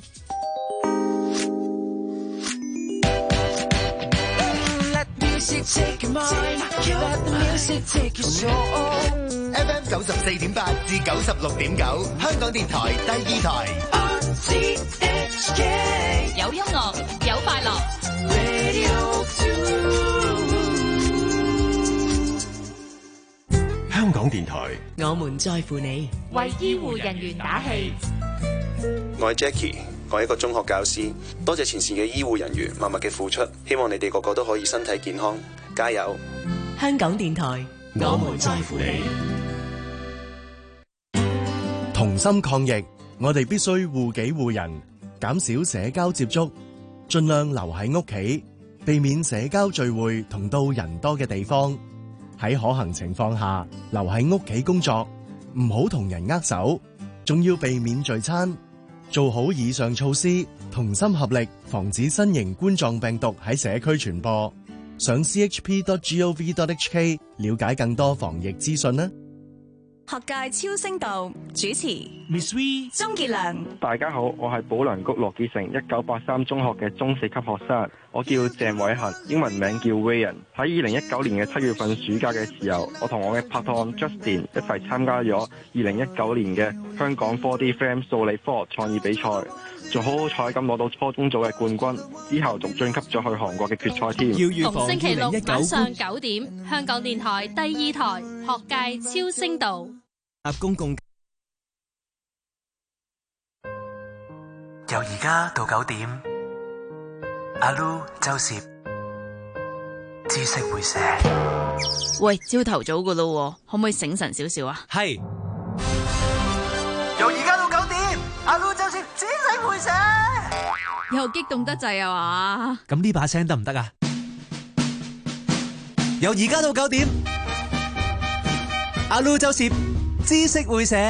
F M 九十四點八至九十六點九，香港電台第二台。 有音樂，有快樂。 香港電台， 我們在乎你， 為醫護人員打氣。 我係 Jackie，我係一個中學教師，多謝前線嘅醫護人員默默嘅付出，希望你哋個個都可以身體健康，加油！ 香港電台，我們在乎你。 同心抗疫，我哋必須護己護人，減少社交接觸，盡量留喺屋企，避免社交聚會同到人多嘅地方。喺可行情況下，留喺屋企工作，唔好同人握手，仲要避免聚餐。做好以上措施，同心合力，防止新型冠狀病毒喺社區傳播。上 c h p dot gov dot h k 了解更多防疫資訊啦。 學界超聲道主持 Miss V、 鍾傑良。 大家好，我係寶良谷羅志成一九八三中學嘅中四級學生，我叫鄭偉恒，英文名叫 Ryan。喺二零一九年嘅七月份暑假嘅時候，我同我嘅拍檔 Justin 一齊參加咗二零一九年嘅香港 four D Frame 數理科學創意比賽，仲好好彩咁攞到初中組嘅冠軍，之後仲晉級咗去韓國嘅決賽添。 逢星期六晚上九點，香港電台第二台學界超聲道。 公共由而家到九點，阿 Lu 周攝知識會寫。 喂，朝頭早噶咯，可唔可以醒神少少啊？ 係。 會社又激動得滯啊嘛！ 咁呢把聲得唔得啊？由而家到九點，阿 Lu 周攝知識會社。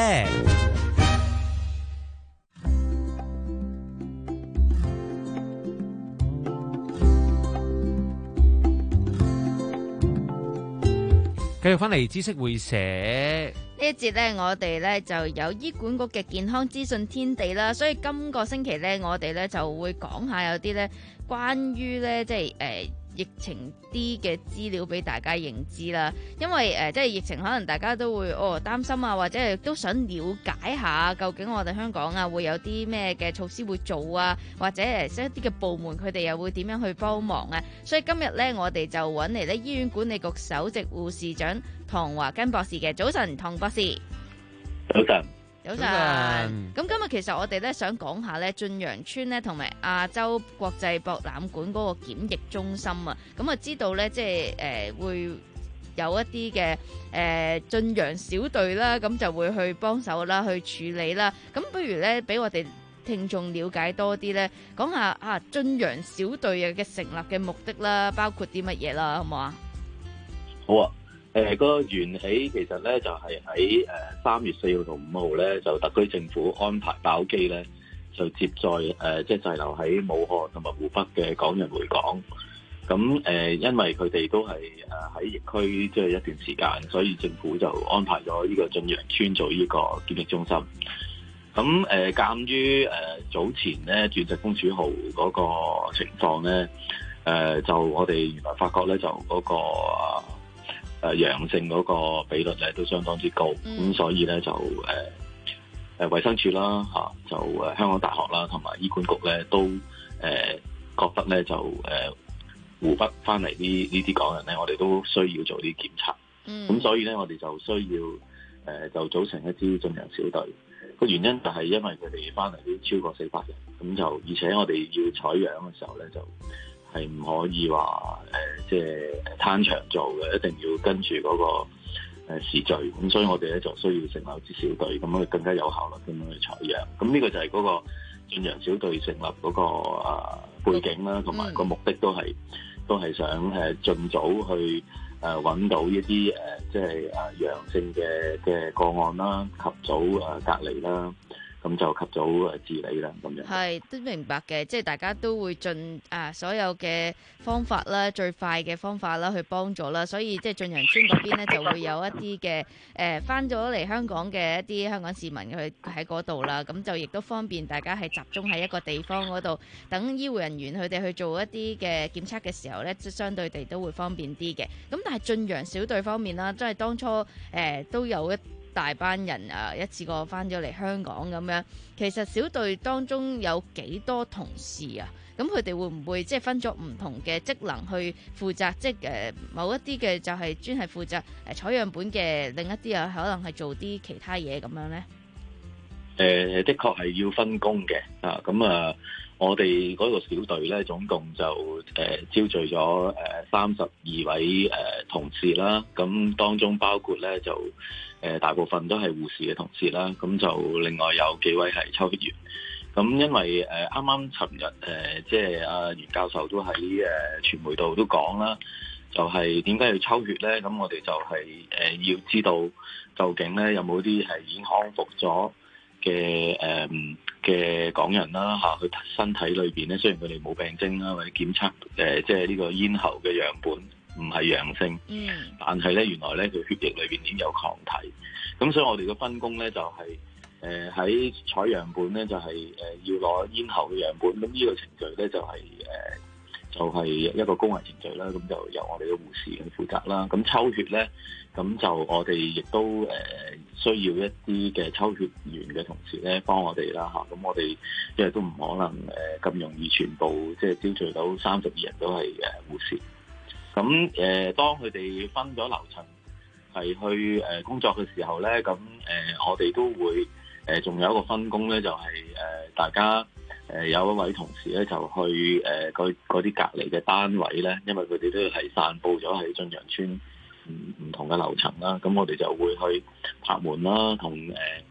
繼續翻嚟知識會社呢一節呢，我哋呢就有醫管局嘅健康資訊天地啦，所以今個星期呢，我哋呢就會講下有啲呢關於呢，即係誒。呃疫情啲嘅資料俾大家認知啦，因為誒、呃、即係疫情，可能大家都會哦擔心啊，或者係都想了解下究竟我哋香港啊會有啲咩嘅措施會做啊，或者誒一啲嘅部門佢哋又會點樣去幫忙啊。所以今日呢，我哋就揾嚟呢醫院管理局首席護士長唐華根博士嘅。早晨，唐博士。 早晨。 早晨。咁今日其實我哋咧想講下咧駿洋邨咧同埋亞洲國際博覽館嗰個檢疫中心啊，咁啊知道咧即係誒、呃、會有一啲嘅誒駿洋小隊啦，咁就會去幫手啦，去處理啦。咁不如咧俾我哋聽眾了解多啲咧，講下啊駿洋小隊嘅成立嘅目的啦，包括啲乜嘢啦，好唔好啊？ 好啊。誒、呃那個緣起其實咧就係喺誒三月四號同五號咧，就特區政府安排包機咧，就接載誒即係滯留喺武漢同埋湖北嘅港人回港。咁誒、呃，因為佢哋都係誒喺疫區即係一段時間，所以政府就安排咗呢個駿洋邨做呢個檢疫中心。咁誒，鑑於誒早前咧鑽石公主號嗰個情況咧，誒、呃、就我哋原來發覺咧就嗰、那個。誒陽性嗰個比率咧都相當之高，咁、嗯、所以咧就誒誒衛生署啦嚇，就誒香港大學啦同埋醫管局咧都誒、呃、覺得咧就誒、呃、湖北翻嚟呢呢啲港人咧，我哋都需要做啲檢查，咁、嗯、所以咧我哋就需要誒、呃、就組成一支駿洋小隊。個原因就係因為佢哋翻嚟都超過四百人，咁就而且我哋要採樣嘅時候咧就。係唔可以話誒、呃，即係攤長做嘅，一定要跟住嗰、那個誒、呃、時序。咁所以我哋咧就需要成立支小隊，咁樣更加有效率咁樣去採樣。咁呢個就係嗰個駿洋小隊成立嗰、那個啊、呃、背景啦，同埋個目的都係都係想誒盡早去誒揾、呃、到一啲誒、呃、即係誒陽性嘅嘅個案啦，及早誒隔離啦。咁就及早誒治理啦，咁樣係都明白嘅，即係大家都會盡啊所有嘅方法啦，最快嘅方法啦，去幫助啦。所以即係駿洋邨嗰邊咧，就會有一啲嘅誒翻咗嚟香港嘅一啲香港市民去喺嗰度啦。咁就亦都方便大家係集中喺一個地方嗰度，等醫護人員佢哋去做一啲嘅檢測嘅時候咧，即相對地都會方便啲嘅。咁但係駿洋小隊方面啦，即係當初誒、呃、都有一大班人啊，一次過翻咗嚟香港咁樣。其實小隊當中有幾多同事啊？咁佢哋會唔會即係分咗唔同嘅職能去負責？即係誒某一啲嘅就係專係負責誒採樣本嘅，另一啲啊可能係做啲其他嘢咁樣咧？ 誒、呃，的確係要分工嘅啊！咁啊，我哋嗰個小隊咧，總共就誒、呃、招聚咗誒三十二位誒、呃、同事啦。咁當中包括咧就。誒大部分都係護士嘅同事啦，咁就另外有幾位係抽血員。咁因為誒啱啱尋日誒，即係阿袁教授都喺誒傳媒度都講啦，就係點解要抽血咧？咁我哋就係誒要知道究竟咧有冇啲係已經康復咗嘅誒嘅港人啦嚇，佢身體裏邊咧雖然佢哋冇病徵啦，或者檢測誒即係呢個咽喉嘅樣本。唔係陽性，嗯、但係咧原來咧佢血液裏邊已經有抗體，咁所以我哋嘅分工咧就係誒喺採樣本咧就係、是、誒、呃、要攞咽喉嘅樣本，咁呢個程序咧就係、是、誒、呃、就係、是、一個高危程序啦，咁就由我哋嘅護士去負責啦。咁抽血咧，咁就我哋亦都誒、呃、需要一啲嘅抽血員嘅同事咧幫我哋啦嚇。咁我哋因為都唔可能誒咁、呃、容易全部即係招聚到三十二人都係誒護士。咁誒、呃，當佢哋分咗樓層係去誒、呃、工作嘅時候咧，咁誒、呃、我哋都會誒仲、呃、有一個分工咧，就係、是、誒、呃、大家誒、呃、有一位同事咧就去誒嗰嗰啲隔離嘅單位咧，因為佢哋都係散佈咗喺駿洋邨唔唔同嘅樓層啦，咁我哋就會去拍門啦，同誒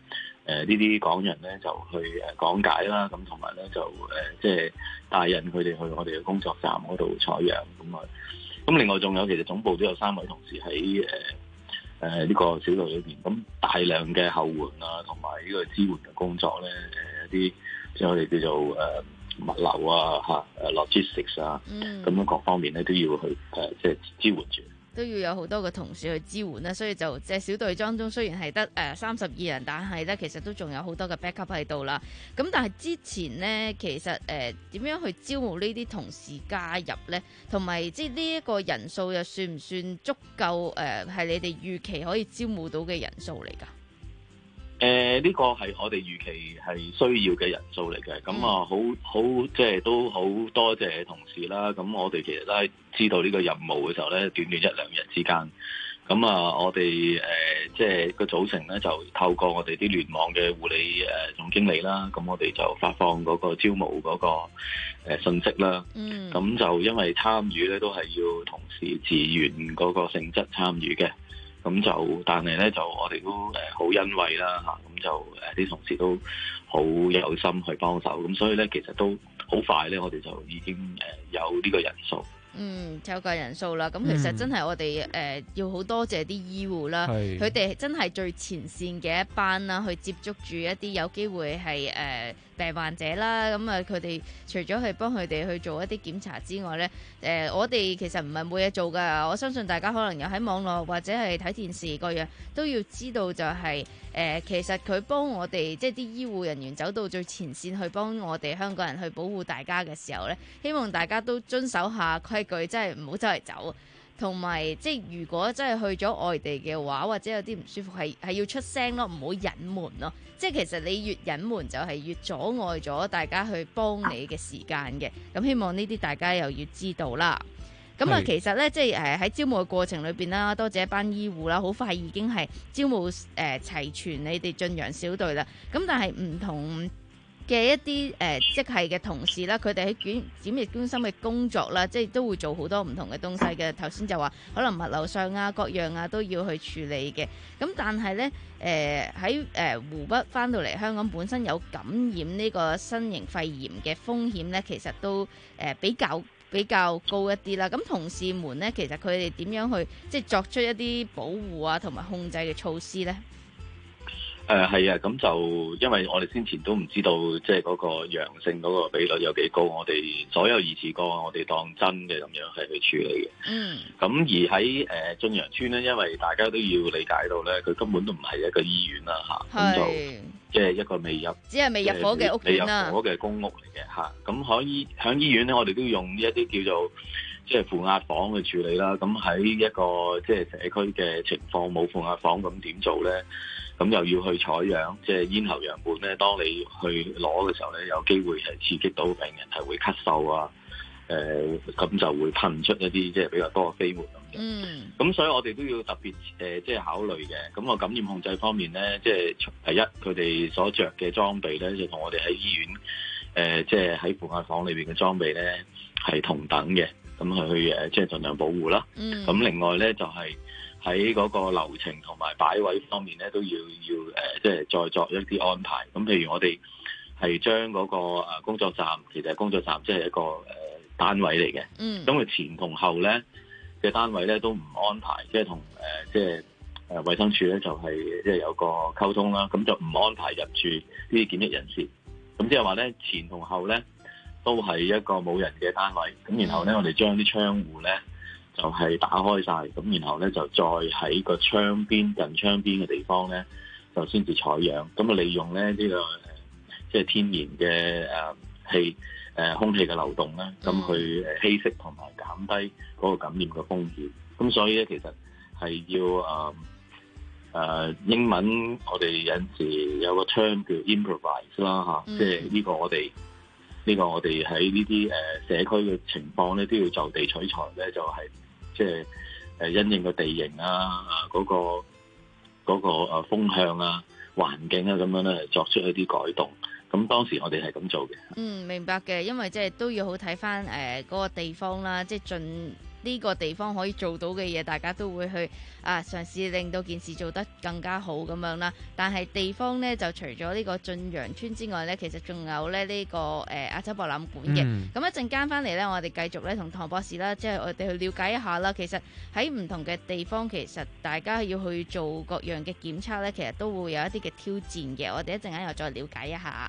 呢啲港人咧就去誒講解啦，咁同埋咧就誒即係帶引佢哋去我哋嘅工作站嗰度採樣咁啊。咁另外仲有其實總部都有三位同事喺誒誒呢個小隊裏邊，咁大量嘅後援啊，同埋呢個支援嘅工作咧，誒一啲即係我哋叫做誒、呃、物流啊嚇誒 logistics 啊，咁樣、嗯、各方面咧都要去誒即係支援住。 都要有好多嘅同事去支援啦，所以就即係小隊當中雖然係得誒三十二人，但係咧其實都仲有好多嘅 backup 喺度啦。咁但係之前呢，其實誒點、呃、樣去招募呢啲同事加入呢？同埋即係呢一個人數又算唔算足夠？誒、呃、係你哋預期可以招募到嘅人數嚟㗎？ 誒呢、呃這個係我哋預期係需要嘅人數嚟嘅，咁啊好好即係都好多謝同事啦。咁我哋其實都係知道呢個任務嘅時候咧，短短一兩日之間，咁啊我哋誒、呃、即係個組成咧就透過我哋啲聯網嘅護理誒、呃、總經理啦，咁我哋就發放嗰個招募嗰、那個誒、呃、信息啦。嗯，咁就因為參與咧都係要同事自願嗰個性質參與嘅。咁就，但係咧就我哋都誒好欣慰啦嚇，咁就誒啲同事都好有心去幫手，咁所以咧其實都好快咧，我哋就已經誒有呢個人數。 嗯，有個人數啦，咁其實真係我哋誒、呃、要好多謝啲醫護啦，佢哋是真係最前線嘅一班啦，去接觸住一啲有機會係誒、呃、病患者啦，咁啊佢哋除咗係幫佢哋去做一啲檢查之外咧，誒、呃、我哋其實唔係冇嘢做㗎，我相信大家可能有喺網絡或者係睇電視各樣都要知道就係、是、誒、呃、其實佢幫我哋即係啲醫護人員走到最前線去幫我哋香港人去保護大家嘅時候咧，希望大家都遵守下規句，真係唔好周圍走，同埋即係如果真係去咗外地嘅話，或者有啲唔舒服，係係要出聲咯，唔好隱瞞咯。即係其實你越隱瞞，就係越阻礙咗大家去幫你嘅時間嘅。咁希望呢啲大家又要知道啦。咁啊，其實咧，即係誒喺招募嘅過程裏邊啦，多謝一班醫護啦，好快已經係招募誒、呃、齊全你哋進陽小隊啦。咁但係唔同嘅一啲誒、呃、即係嘅同事啦，佢哋喺檢檢疫中心嘅工作啦，即係都會做好多唔同嘅東西嘅。頭先就話可能物流上啊各樣啊都要去處理嘅。咁但係咧誒喺誒湖北翻到嚟香港，本身有感染呢個新型肺炎嘅風險咧，其實都誒、呃、比較比較高一啲啦。咁同事們咧，其實佢哋點樣去即係作出一啲保護啊同埋控制嘅措施咧？ 誒係啊，咁就因為我哋先前都唔知道，即係嗰個陽性嗰個比率有幾高，我哋所有疑似個案我哋當真嘅咁樣係去處理嘅。嗯。咁而喺誒晉陽村咧，因為大家都要理解到咧，佢根本都唔係一個醫院啦嚇，咁就即係一個未入， 只係未入伙嘅屋苑啦， 未入伙嘅公屋嚟嘅嚇。咁可以喺醫院咧，我哋都用一啲叫做即係負壓房去處理啦。咁喺一個即係社區嘅情況冇負壓房，咁點做咧？咁又要去採樣，即係咽喉樣本咧。當你去攞嘅時候咧，有機會係刺激到病人係會咳嗽啊，誒、呃、咁就會噴出一啲即係比較多嘅飛沫咁樣。嗯。咁所以我哋都要特別誒、呃，即係考慮嘅。咁個感染控制方面咧，即係第一佢哋所着嘅裝備咧，就同我哋喺醫院誒、呃，即係喺負壓房裏邊嘅裝備咧係同等嘅。咁去誒，即係盡量保護啦。嗯。咁另外咧就係、是。喺嗰個流程同埋擺位方面咧，都要要誒、呃，即係再作一啲安排。咁譬如我哋係將嗰個誒工作站，其實工作站即係一個誒、呃、單位嚟嘅。嗯。咁佢前同後咧嘅單位咧都唔安排，即係同誒即係誒衛生署咧就係即係有個溝通啦。咁就唔安排入住呢啲檢疫人士。咁即係話咧前同後咧都係一個冇人嘅單位。咁然後咧、嗯、我哋將啲窗戶咧。就係打開晒，咁然後咧就再喺個窗邊近窗邊嘅地方咧，就先至採樣。咁啊利用咧呢、這個即係天然嘅誒氣誒、呃、空氣嘅流動咧，咁去誒稀釋同埋減低嗰個感染嘅風險。咁所以咧其實係要誒誒、呃呃、英文我哋有陣時有個 term 叫 improvise 啦嚇，即係呢個我哋。呢個我哋喺呢啲誒社區嘅情況咧，都要就地取材咧，就係即係誒因應個地形啊、啊嗰個嗰個誒風向啊、環境啊咁樣咧，作出一啲改動。咁當時我哋係咁做嘅。 嗯，明白嘅，因為即係都要好睇翻誒嗰個地方啦，即係盡呢個地方可以做到嘅嘢，大家都會去啊嘗試令到件事做得更加好咁樣啦。但係地方呢，就除咗呢個晉陽村之外呢，其實仲有咧、這、呢個誒、呃、亞洲博覽館嘅。咁一陣間翻嚟呢，我哋繼續咧同唐博士啦，即係我哋去了解一下啦。其實喺唔同嘅地方，其實大家要去做各樣嘅檢測呢，其實都會有一啲嘅挑戰嘅。我哋一陣間又再了解一下。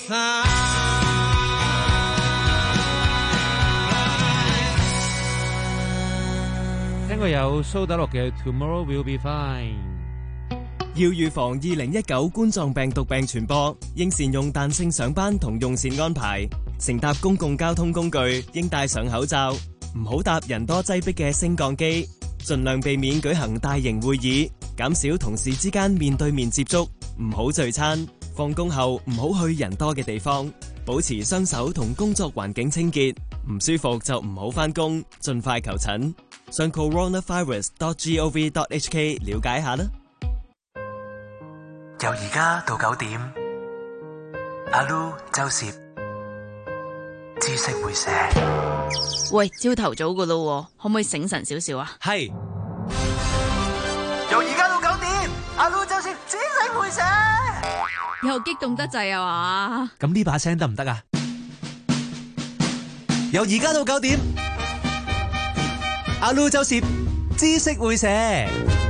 聽過有蘇打綠嘅 Tomorrow Will Be Fine。 要預防二零一九冠狀病毒病傳播，應善用彈性上班同用膳安排。乘搭公共交通工具應戴上口罩，唔好搭人多擠迫嘅升降機，盡量避免舉行大型會議，減少同事之間面對面接觸，唔好聚餐。放工後唔好去人多嘅地方，保持雙手同工作環境清潔。唔舒服就唔好返工，盡快求診。上 coronavirus dot gov dot hk 了解下啦。 由而家到九點，阿 Lu 周攝知識會寫。 喂，朝頭早噶咯，可唔可以醒神少少啊？ 係。 由而家到九點，阿 Lu 周攝知識會寫。 又激動得滯啊嘛？ 咁呢把聲得唔得啊？由而家到九點，阿 Lu 周攝知識會寫。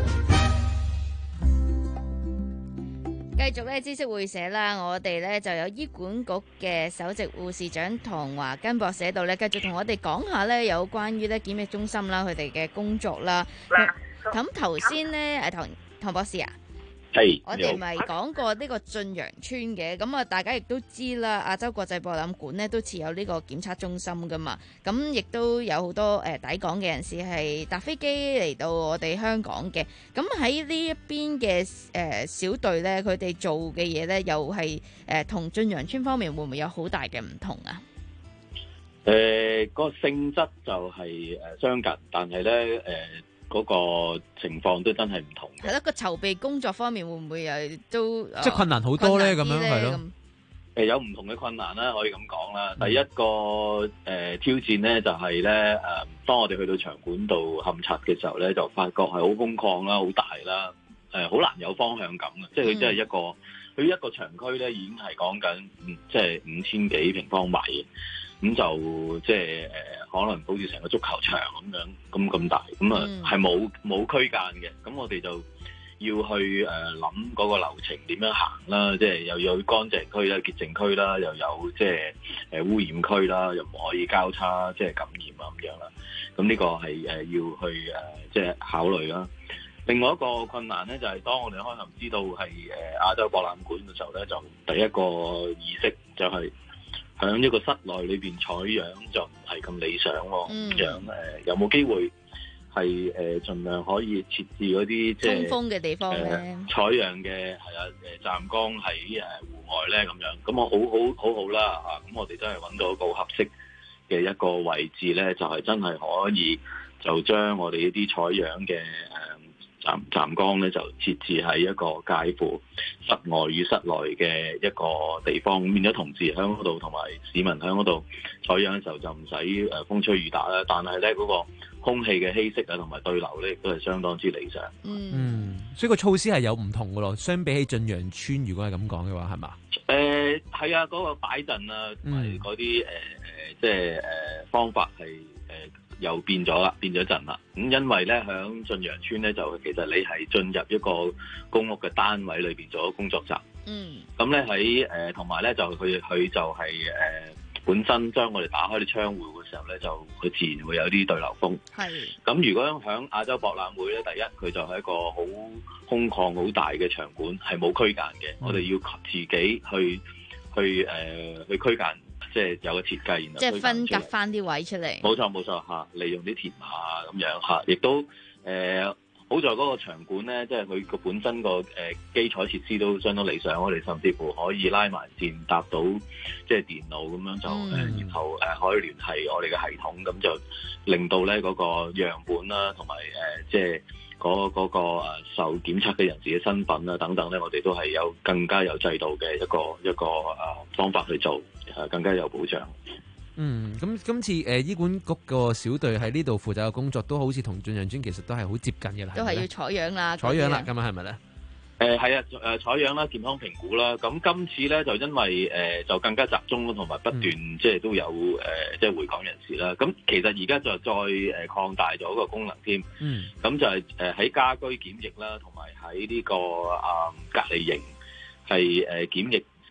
繼續咧知識會社啦，我哋咧就有醫管局嘅首席護士長唐華根博士喺度咧，繼續同我哋講下咧有關於咧檢疫中心啦，佢哋嘅工作啦。咁頭先咧，誒唐唐博士啊， 係我哋咪講過呢個駿洋邨嘅，咁啊大家亦都知啦，亞洲國際博覽館咧都設有呢個檢測中心噶嘛，咁亦都有好多誒、呃、抵港嘅人士係搭飛機嚟到我哋香港嘅，咁喺呢一邊嘅誒小隊咧，佢哋做嘅嘢咧又係誒同駿洋邨方面會唔會有好大嘅唔同啊？ 誒、呃，嗰、那個性質就係誒相近，但係咧誒。呃嗰個情況都真係唔同嘅。 係咯，個籌備工作方面會唔會又都即係困難好多咧？咁樣係咯。 誒有唔同嘅困難啦，可以咁講啦。第一個誒、呃、挑戰咧就係咧誒，當我哋去到場館度勘察嘅時候咧，就發覺係好空曠啦、好大啦，誒、呃、好難有方向感嘅。即係佢真係一個，佢、嗯、一個場區咧已經係講緊，即係五千幾平方米嘅。咁就即係誒，可能好似成個足球場咁樣，咁咁大，咁啊係冇冇區間嘅。咁我哋就要去誒諗嗰個流程點樣行啦，即係又有乾淨區啦、潔淨區啦，又有即係誒污染區啦，又唔可以交叉即係感染啊咁樣啦。咁呢個係誒要去誒即係考慮啦。另外一個困難咧，就係當我哋開頭知道係誒亞洲博覽館嘅時候咧，就第一個儀式就係。喺一個室內裏邊採樣就唔係咁理想喎，咁、嗯、樣誒、呃、有冇機會係誒盡量可以設置嗰啲即係通風嘅地方咧？ 採樣嘅係啊誒站崗喺誒戶外咧咁樣，咁我好好好好啦啊！咁我哋真係揾到一個合適嘅一個位置咧，就係、是、真係可以就將我哋呢啲採樣嘅誒。呃站站崗咧就設置喺一個介乎室外與室內嘅一個地方，變咗同事喺嗰度，同埋市民喺嗰度採樣嘅時候就唔使誒風吹雨打啦。但係咧嗰個空氣嘅稀釋啊，同埋對流咧，亦都係相當之理想。 嗯，所以個措施係有唔同嘅咯。相比起駿洋邨，如果係咁講嘅話，係嘛？ 誒係啊，嗰、嗰個擺陣啊，同埋嗰啲誒誒，即係誒方法係誒。呃又變咗啦，變咗陣啦。咁因為咧，響駿洋邨咧，就其實你係進入一個公屋嘅單位裏邊做咗工作站。嗯。咁咧喺誒，同埋咧就佢佢就係、是、誒、呃、本身將我哋打開啲窗戶嘅時候咧，就佢自然會有啲對流風。係。咁如果響亞洲博覽會咧，第一佢就係一個好空曠、好大嘅場館，係冇區間嘅。嗯、我哋要自己去去誒、呃、去區間。即係有個設計，然後即係分隔翻啲位出嚟。 冇錯冇錯嚇，利用啲鐵馬咁樣嚇，亦都誒、呃、好在嗰個場館咧，即係佢個本身個誒、呃、基礎設施都相當理想，我哋甚至乎可以拉埋線搭到即係電腦咁樣就誒、嗯呃，然後誒、呃、可以聯繫我哋嘅系統，咁就令到咧嗰、那個樣本啦，同埋誒即係嗰嗰個誒受檢測嘅人士嘅身份啦等等咧，我哋都係有更加有制度嘅一個一個誒、呃、方法去做。誒更加有保障。 嗯，咁今次誒、呃、醫管局個小隊喺呢度負責嘅工作，都好似同駿洋邨其實都係好接近嘅啦。 都係要採樣啦。 採樣啦，咁啊係咪咧？ 誒係啊，誒採樣啦，健康評估啦。咁今次咧就因為誒、呃、就更加集中同埋不斷、嗯、即係都有誒、呃、即係回港人士啦。咁其實而家就再誒擴大咗個功能添。嗯。咁就係誒喺家居檢疫啦，同埋喺呢個啊、呃、隔離營係誒檢疫。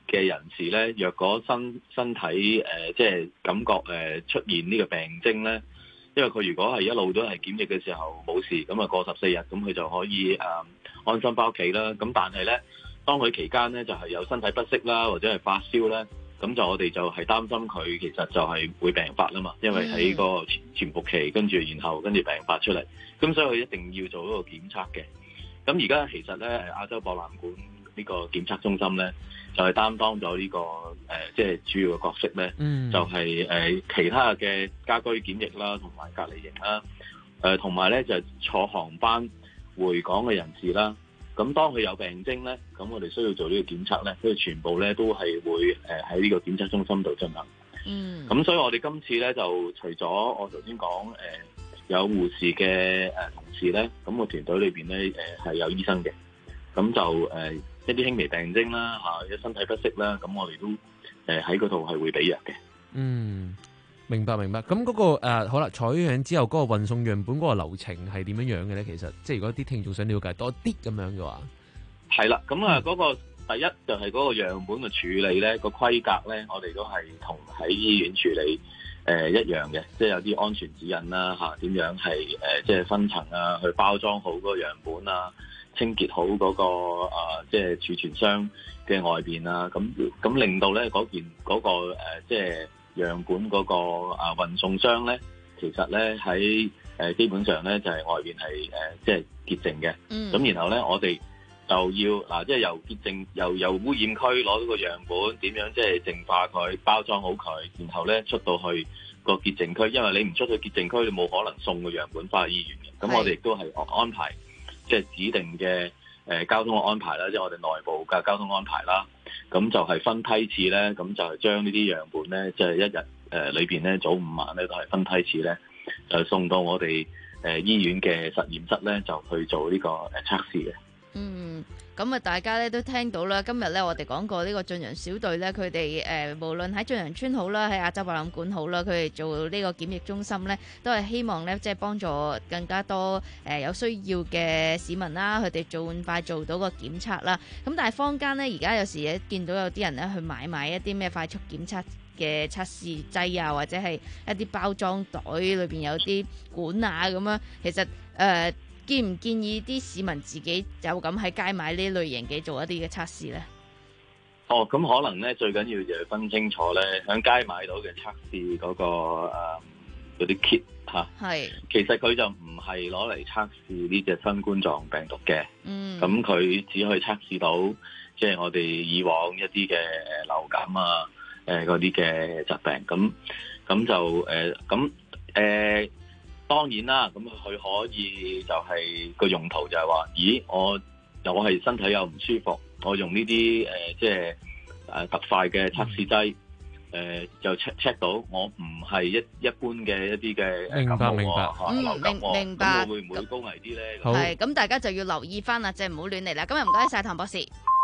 嘅人士咧，若果身身體誒、呃、即係感覺誒、呃、出現呢個病徵咧，因為佢如果係一路都係檢疫嘅時候冇事，咁啊過十四日，咁佢就可以誒、呃、安心翻屋企啦。咁但係咧，當佢期間咧就係、是、有身體不適啦，或者係發燒咧，咁就我哋就係擔心佢其實就係會病發啦嘛，因為喺個潛伏期，跟住然後跟住病發出嚟，咁所以佢一定要做一個檢測嘅。咁而家其實咧，亞洲博覽館呢個檢測中心咧，就係、是、擔當咗呢、這個誒，即、呃、係、就是、主要嘅角色咧，嗯、就係、是、誒、呃、其他嘅家居檢疫啦，同埋隔離營啦，誒同埋咧就係、坐航班回港嘅人士啦。咁當佢有病徵咧，咁我哋需要做呢個檢測咧，佢全部咧都係會誒喺呢個檢測中心度進行。嗯。咁所以我哋今次咧就除咗我頭先講誒有護士嘅誒同事咧，咁、個團隊裏邊咧誒係有醫生嘅，咁就誒、呃、一啲輕微病徵啦嚇，一身體不適啦，咁我哋都誒喺嗰度係會俾藥嘅。 嗯。明白明白，咁嗰、那個誒、呃、好啦，採樣之後嗰個運送樣本嗰個流程係點樣樣嘅咧？其實即係如果啲聽眾想了解多啲咁樣嘅話， 係啦，咁啊嗰個第一就係嗰個樣本嘅處理咧，個規格咧，我哋都係同喺醫院處理誒、呃、一樣嘅，即係有啲安全指引啦嚇，點、啊、樣係誒、呃、即係分層啊，去包裝好嗰個樣本啊，清潔好嗰、那個、呃、即係儲存箱嘅外邊啊，咁咁令到咧嗰件嗰、那個、呃、即係。樣本嗰個啊運送箱咧，其實咧喺誒基本上咧就係、是、外邊係誒即係潔淨嘅。嗯。咁然後咧，我哋就要嗱、啊，即係由潔淨由由污染區攞到個樣本，點樣即係淨化佢、包裝好佢，然後咧出到去個潔淨區。因為你唔出去潔淨區，你冇可能送個樣本翻去醫院嘅。咁我哋亦都係安排即係指定嘅誒、呃、交通嘅安排啦，即係我哋內部嘅交通安排啦。咁就係分批次咧，咁就係將呢啲樣本咧，即、就、係、是、一日誒裏邊咧，早午晚咧都係分批次咧，就送到我哋誒、呃、醫院嘅實驗室咧，就去做呢個誒測試嘅。嗯， 咁啊，大家咧都聽到啦。今日咧，我哋講過呢個進陽小隊咧，佢哋誒無論喺進陽村好啦，喺亞洲博覽館好啦，佢哋做呢個檢疫中心咧，都係希望咧，即係幫助更加多誒、呃、有需要嘅市民啦，佢哋盡快做到個檢測啦。咁但係坊間咧，而家有時咧見到有啲人咧去買買一啲咩快速檢測嘅測試劑啊，或者係一啲包裝袋裏邊有啲管啊咁樣，其實誒。呃建唔建議啲市民自己就咁喺街買呢類型嘅做一啲嘅測試咧？ 哦，咁可能咧最緊要就係分清楚咧，喺街買到嘅測試嗰、嗰個誒嗰啲 kit 嚇，係其實佢就唔係攞嚟測試呢隻新冠狀病毒嘅。嗯，咁佢只可以測試到即係、就是、我哋以往一啲嘅誒流感啊誒嗰啲嘅疾病。咁咁就誒咁誒。當然啦，咁佢可以就係、是、個用途就係話，咦，我我係身體又唔舒服，我用呢啲誒即係誒特快嘅測試劑，誒、呃、就 check check 到我唔係一一般嘅一啲嘅感冒喎，流感喎， 明白， 咁我會唔會高危啲咧？ 係，咁大家就要留意翻啦，即係唔好亂嚟啦。今日唔該晒譚博士。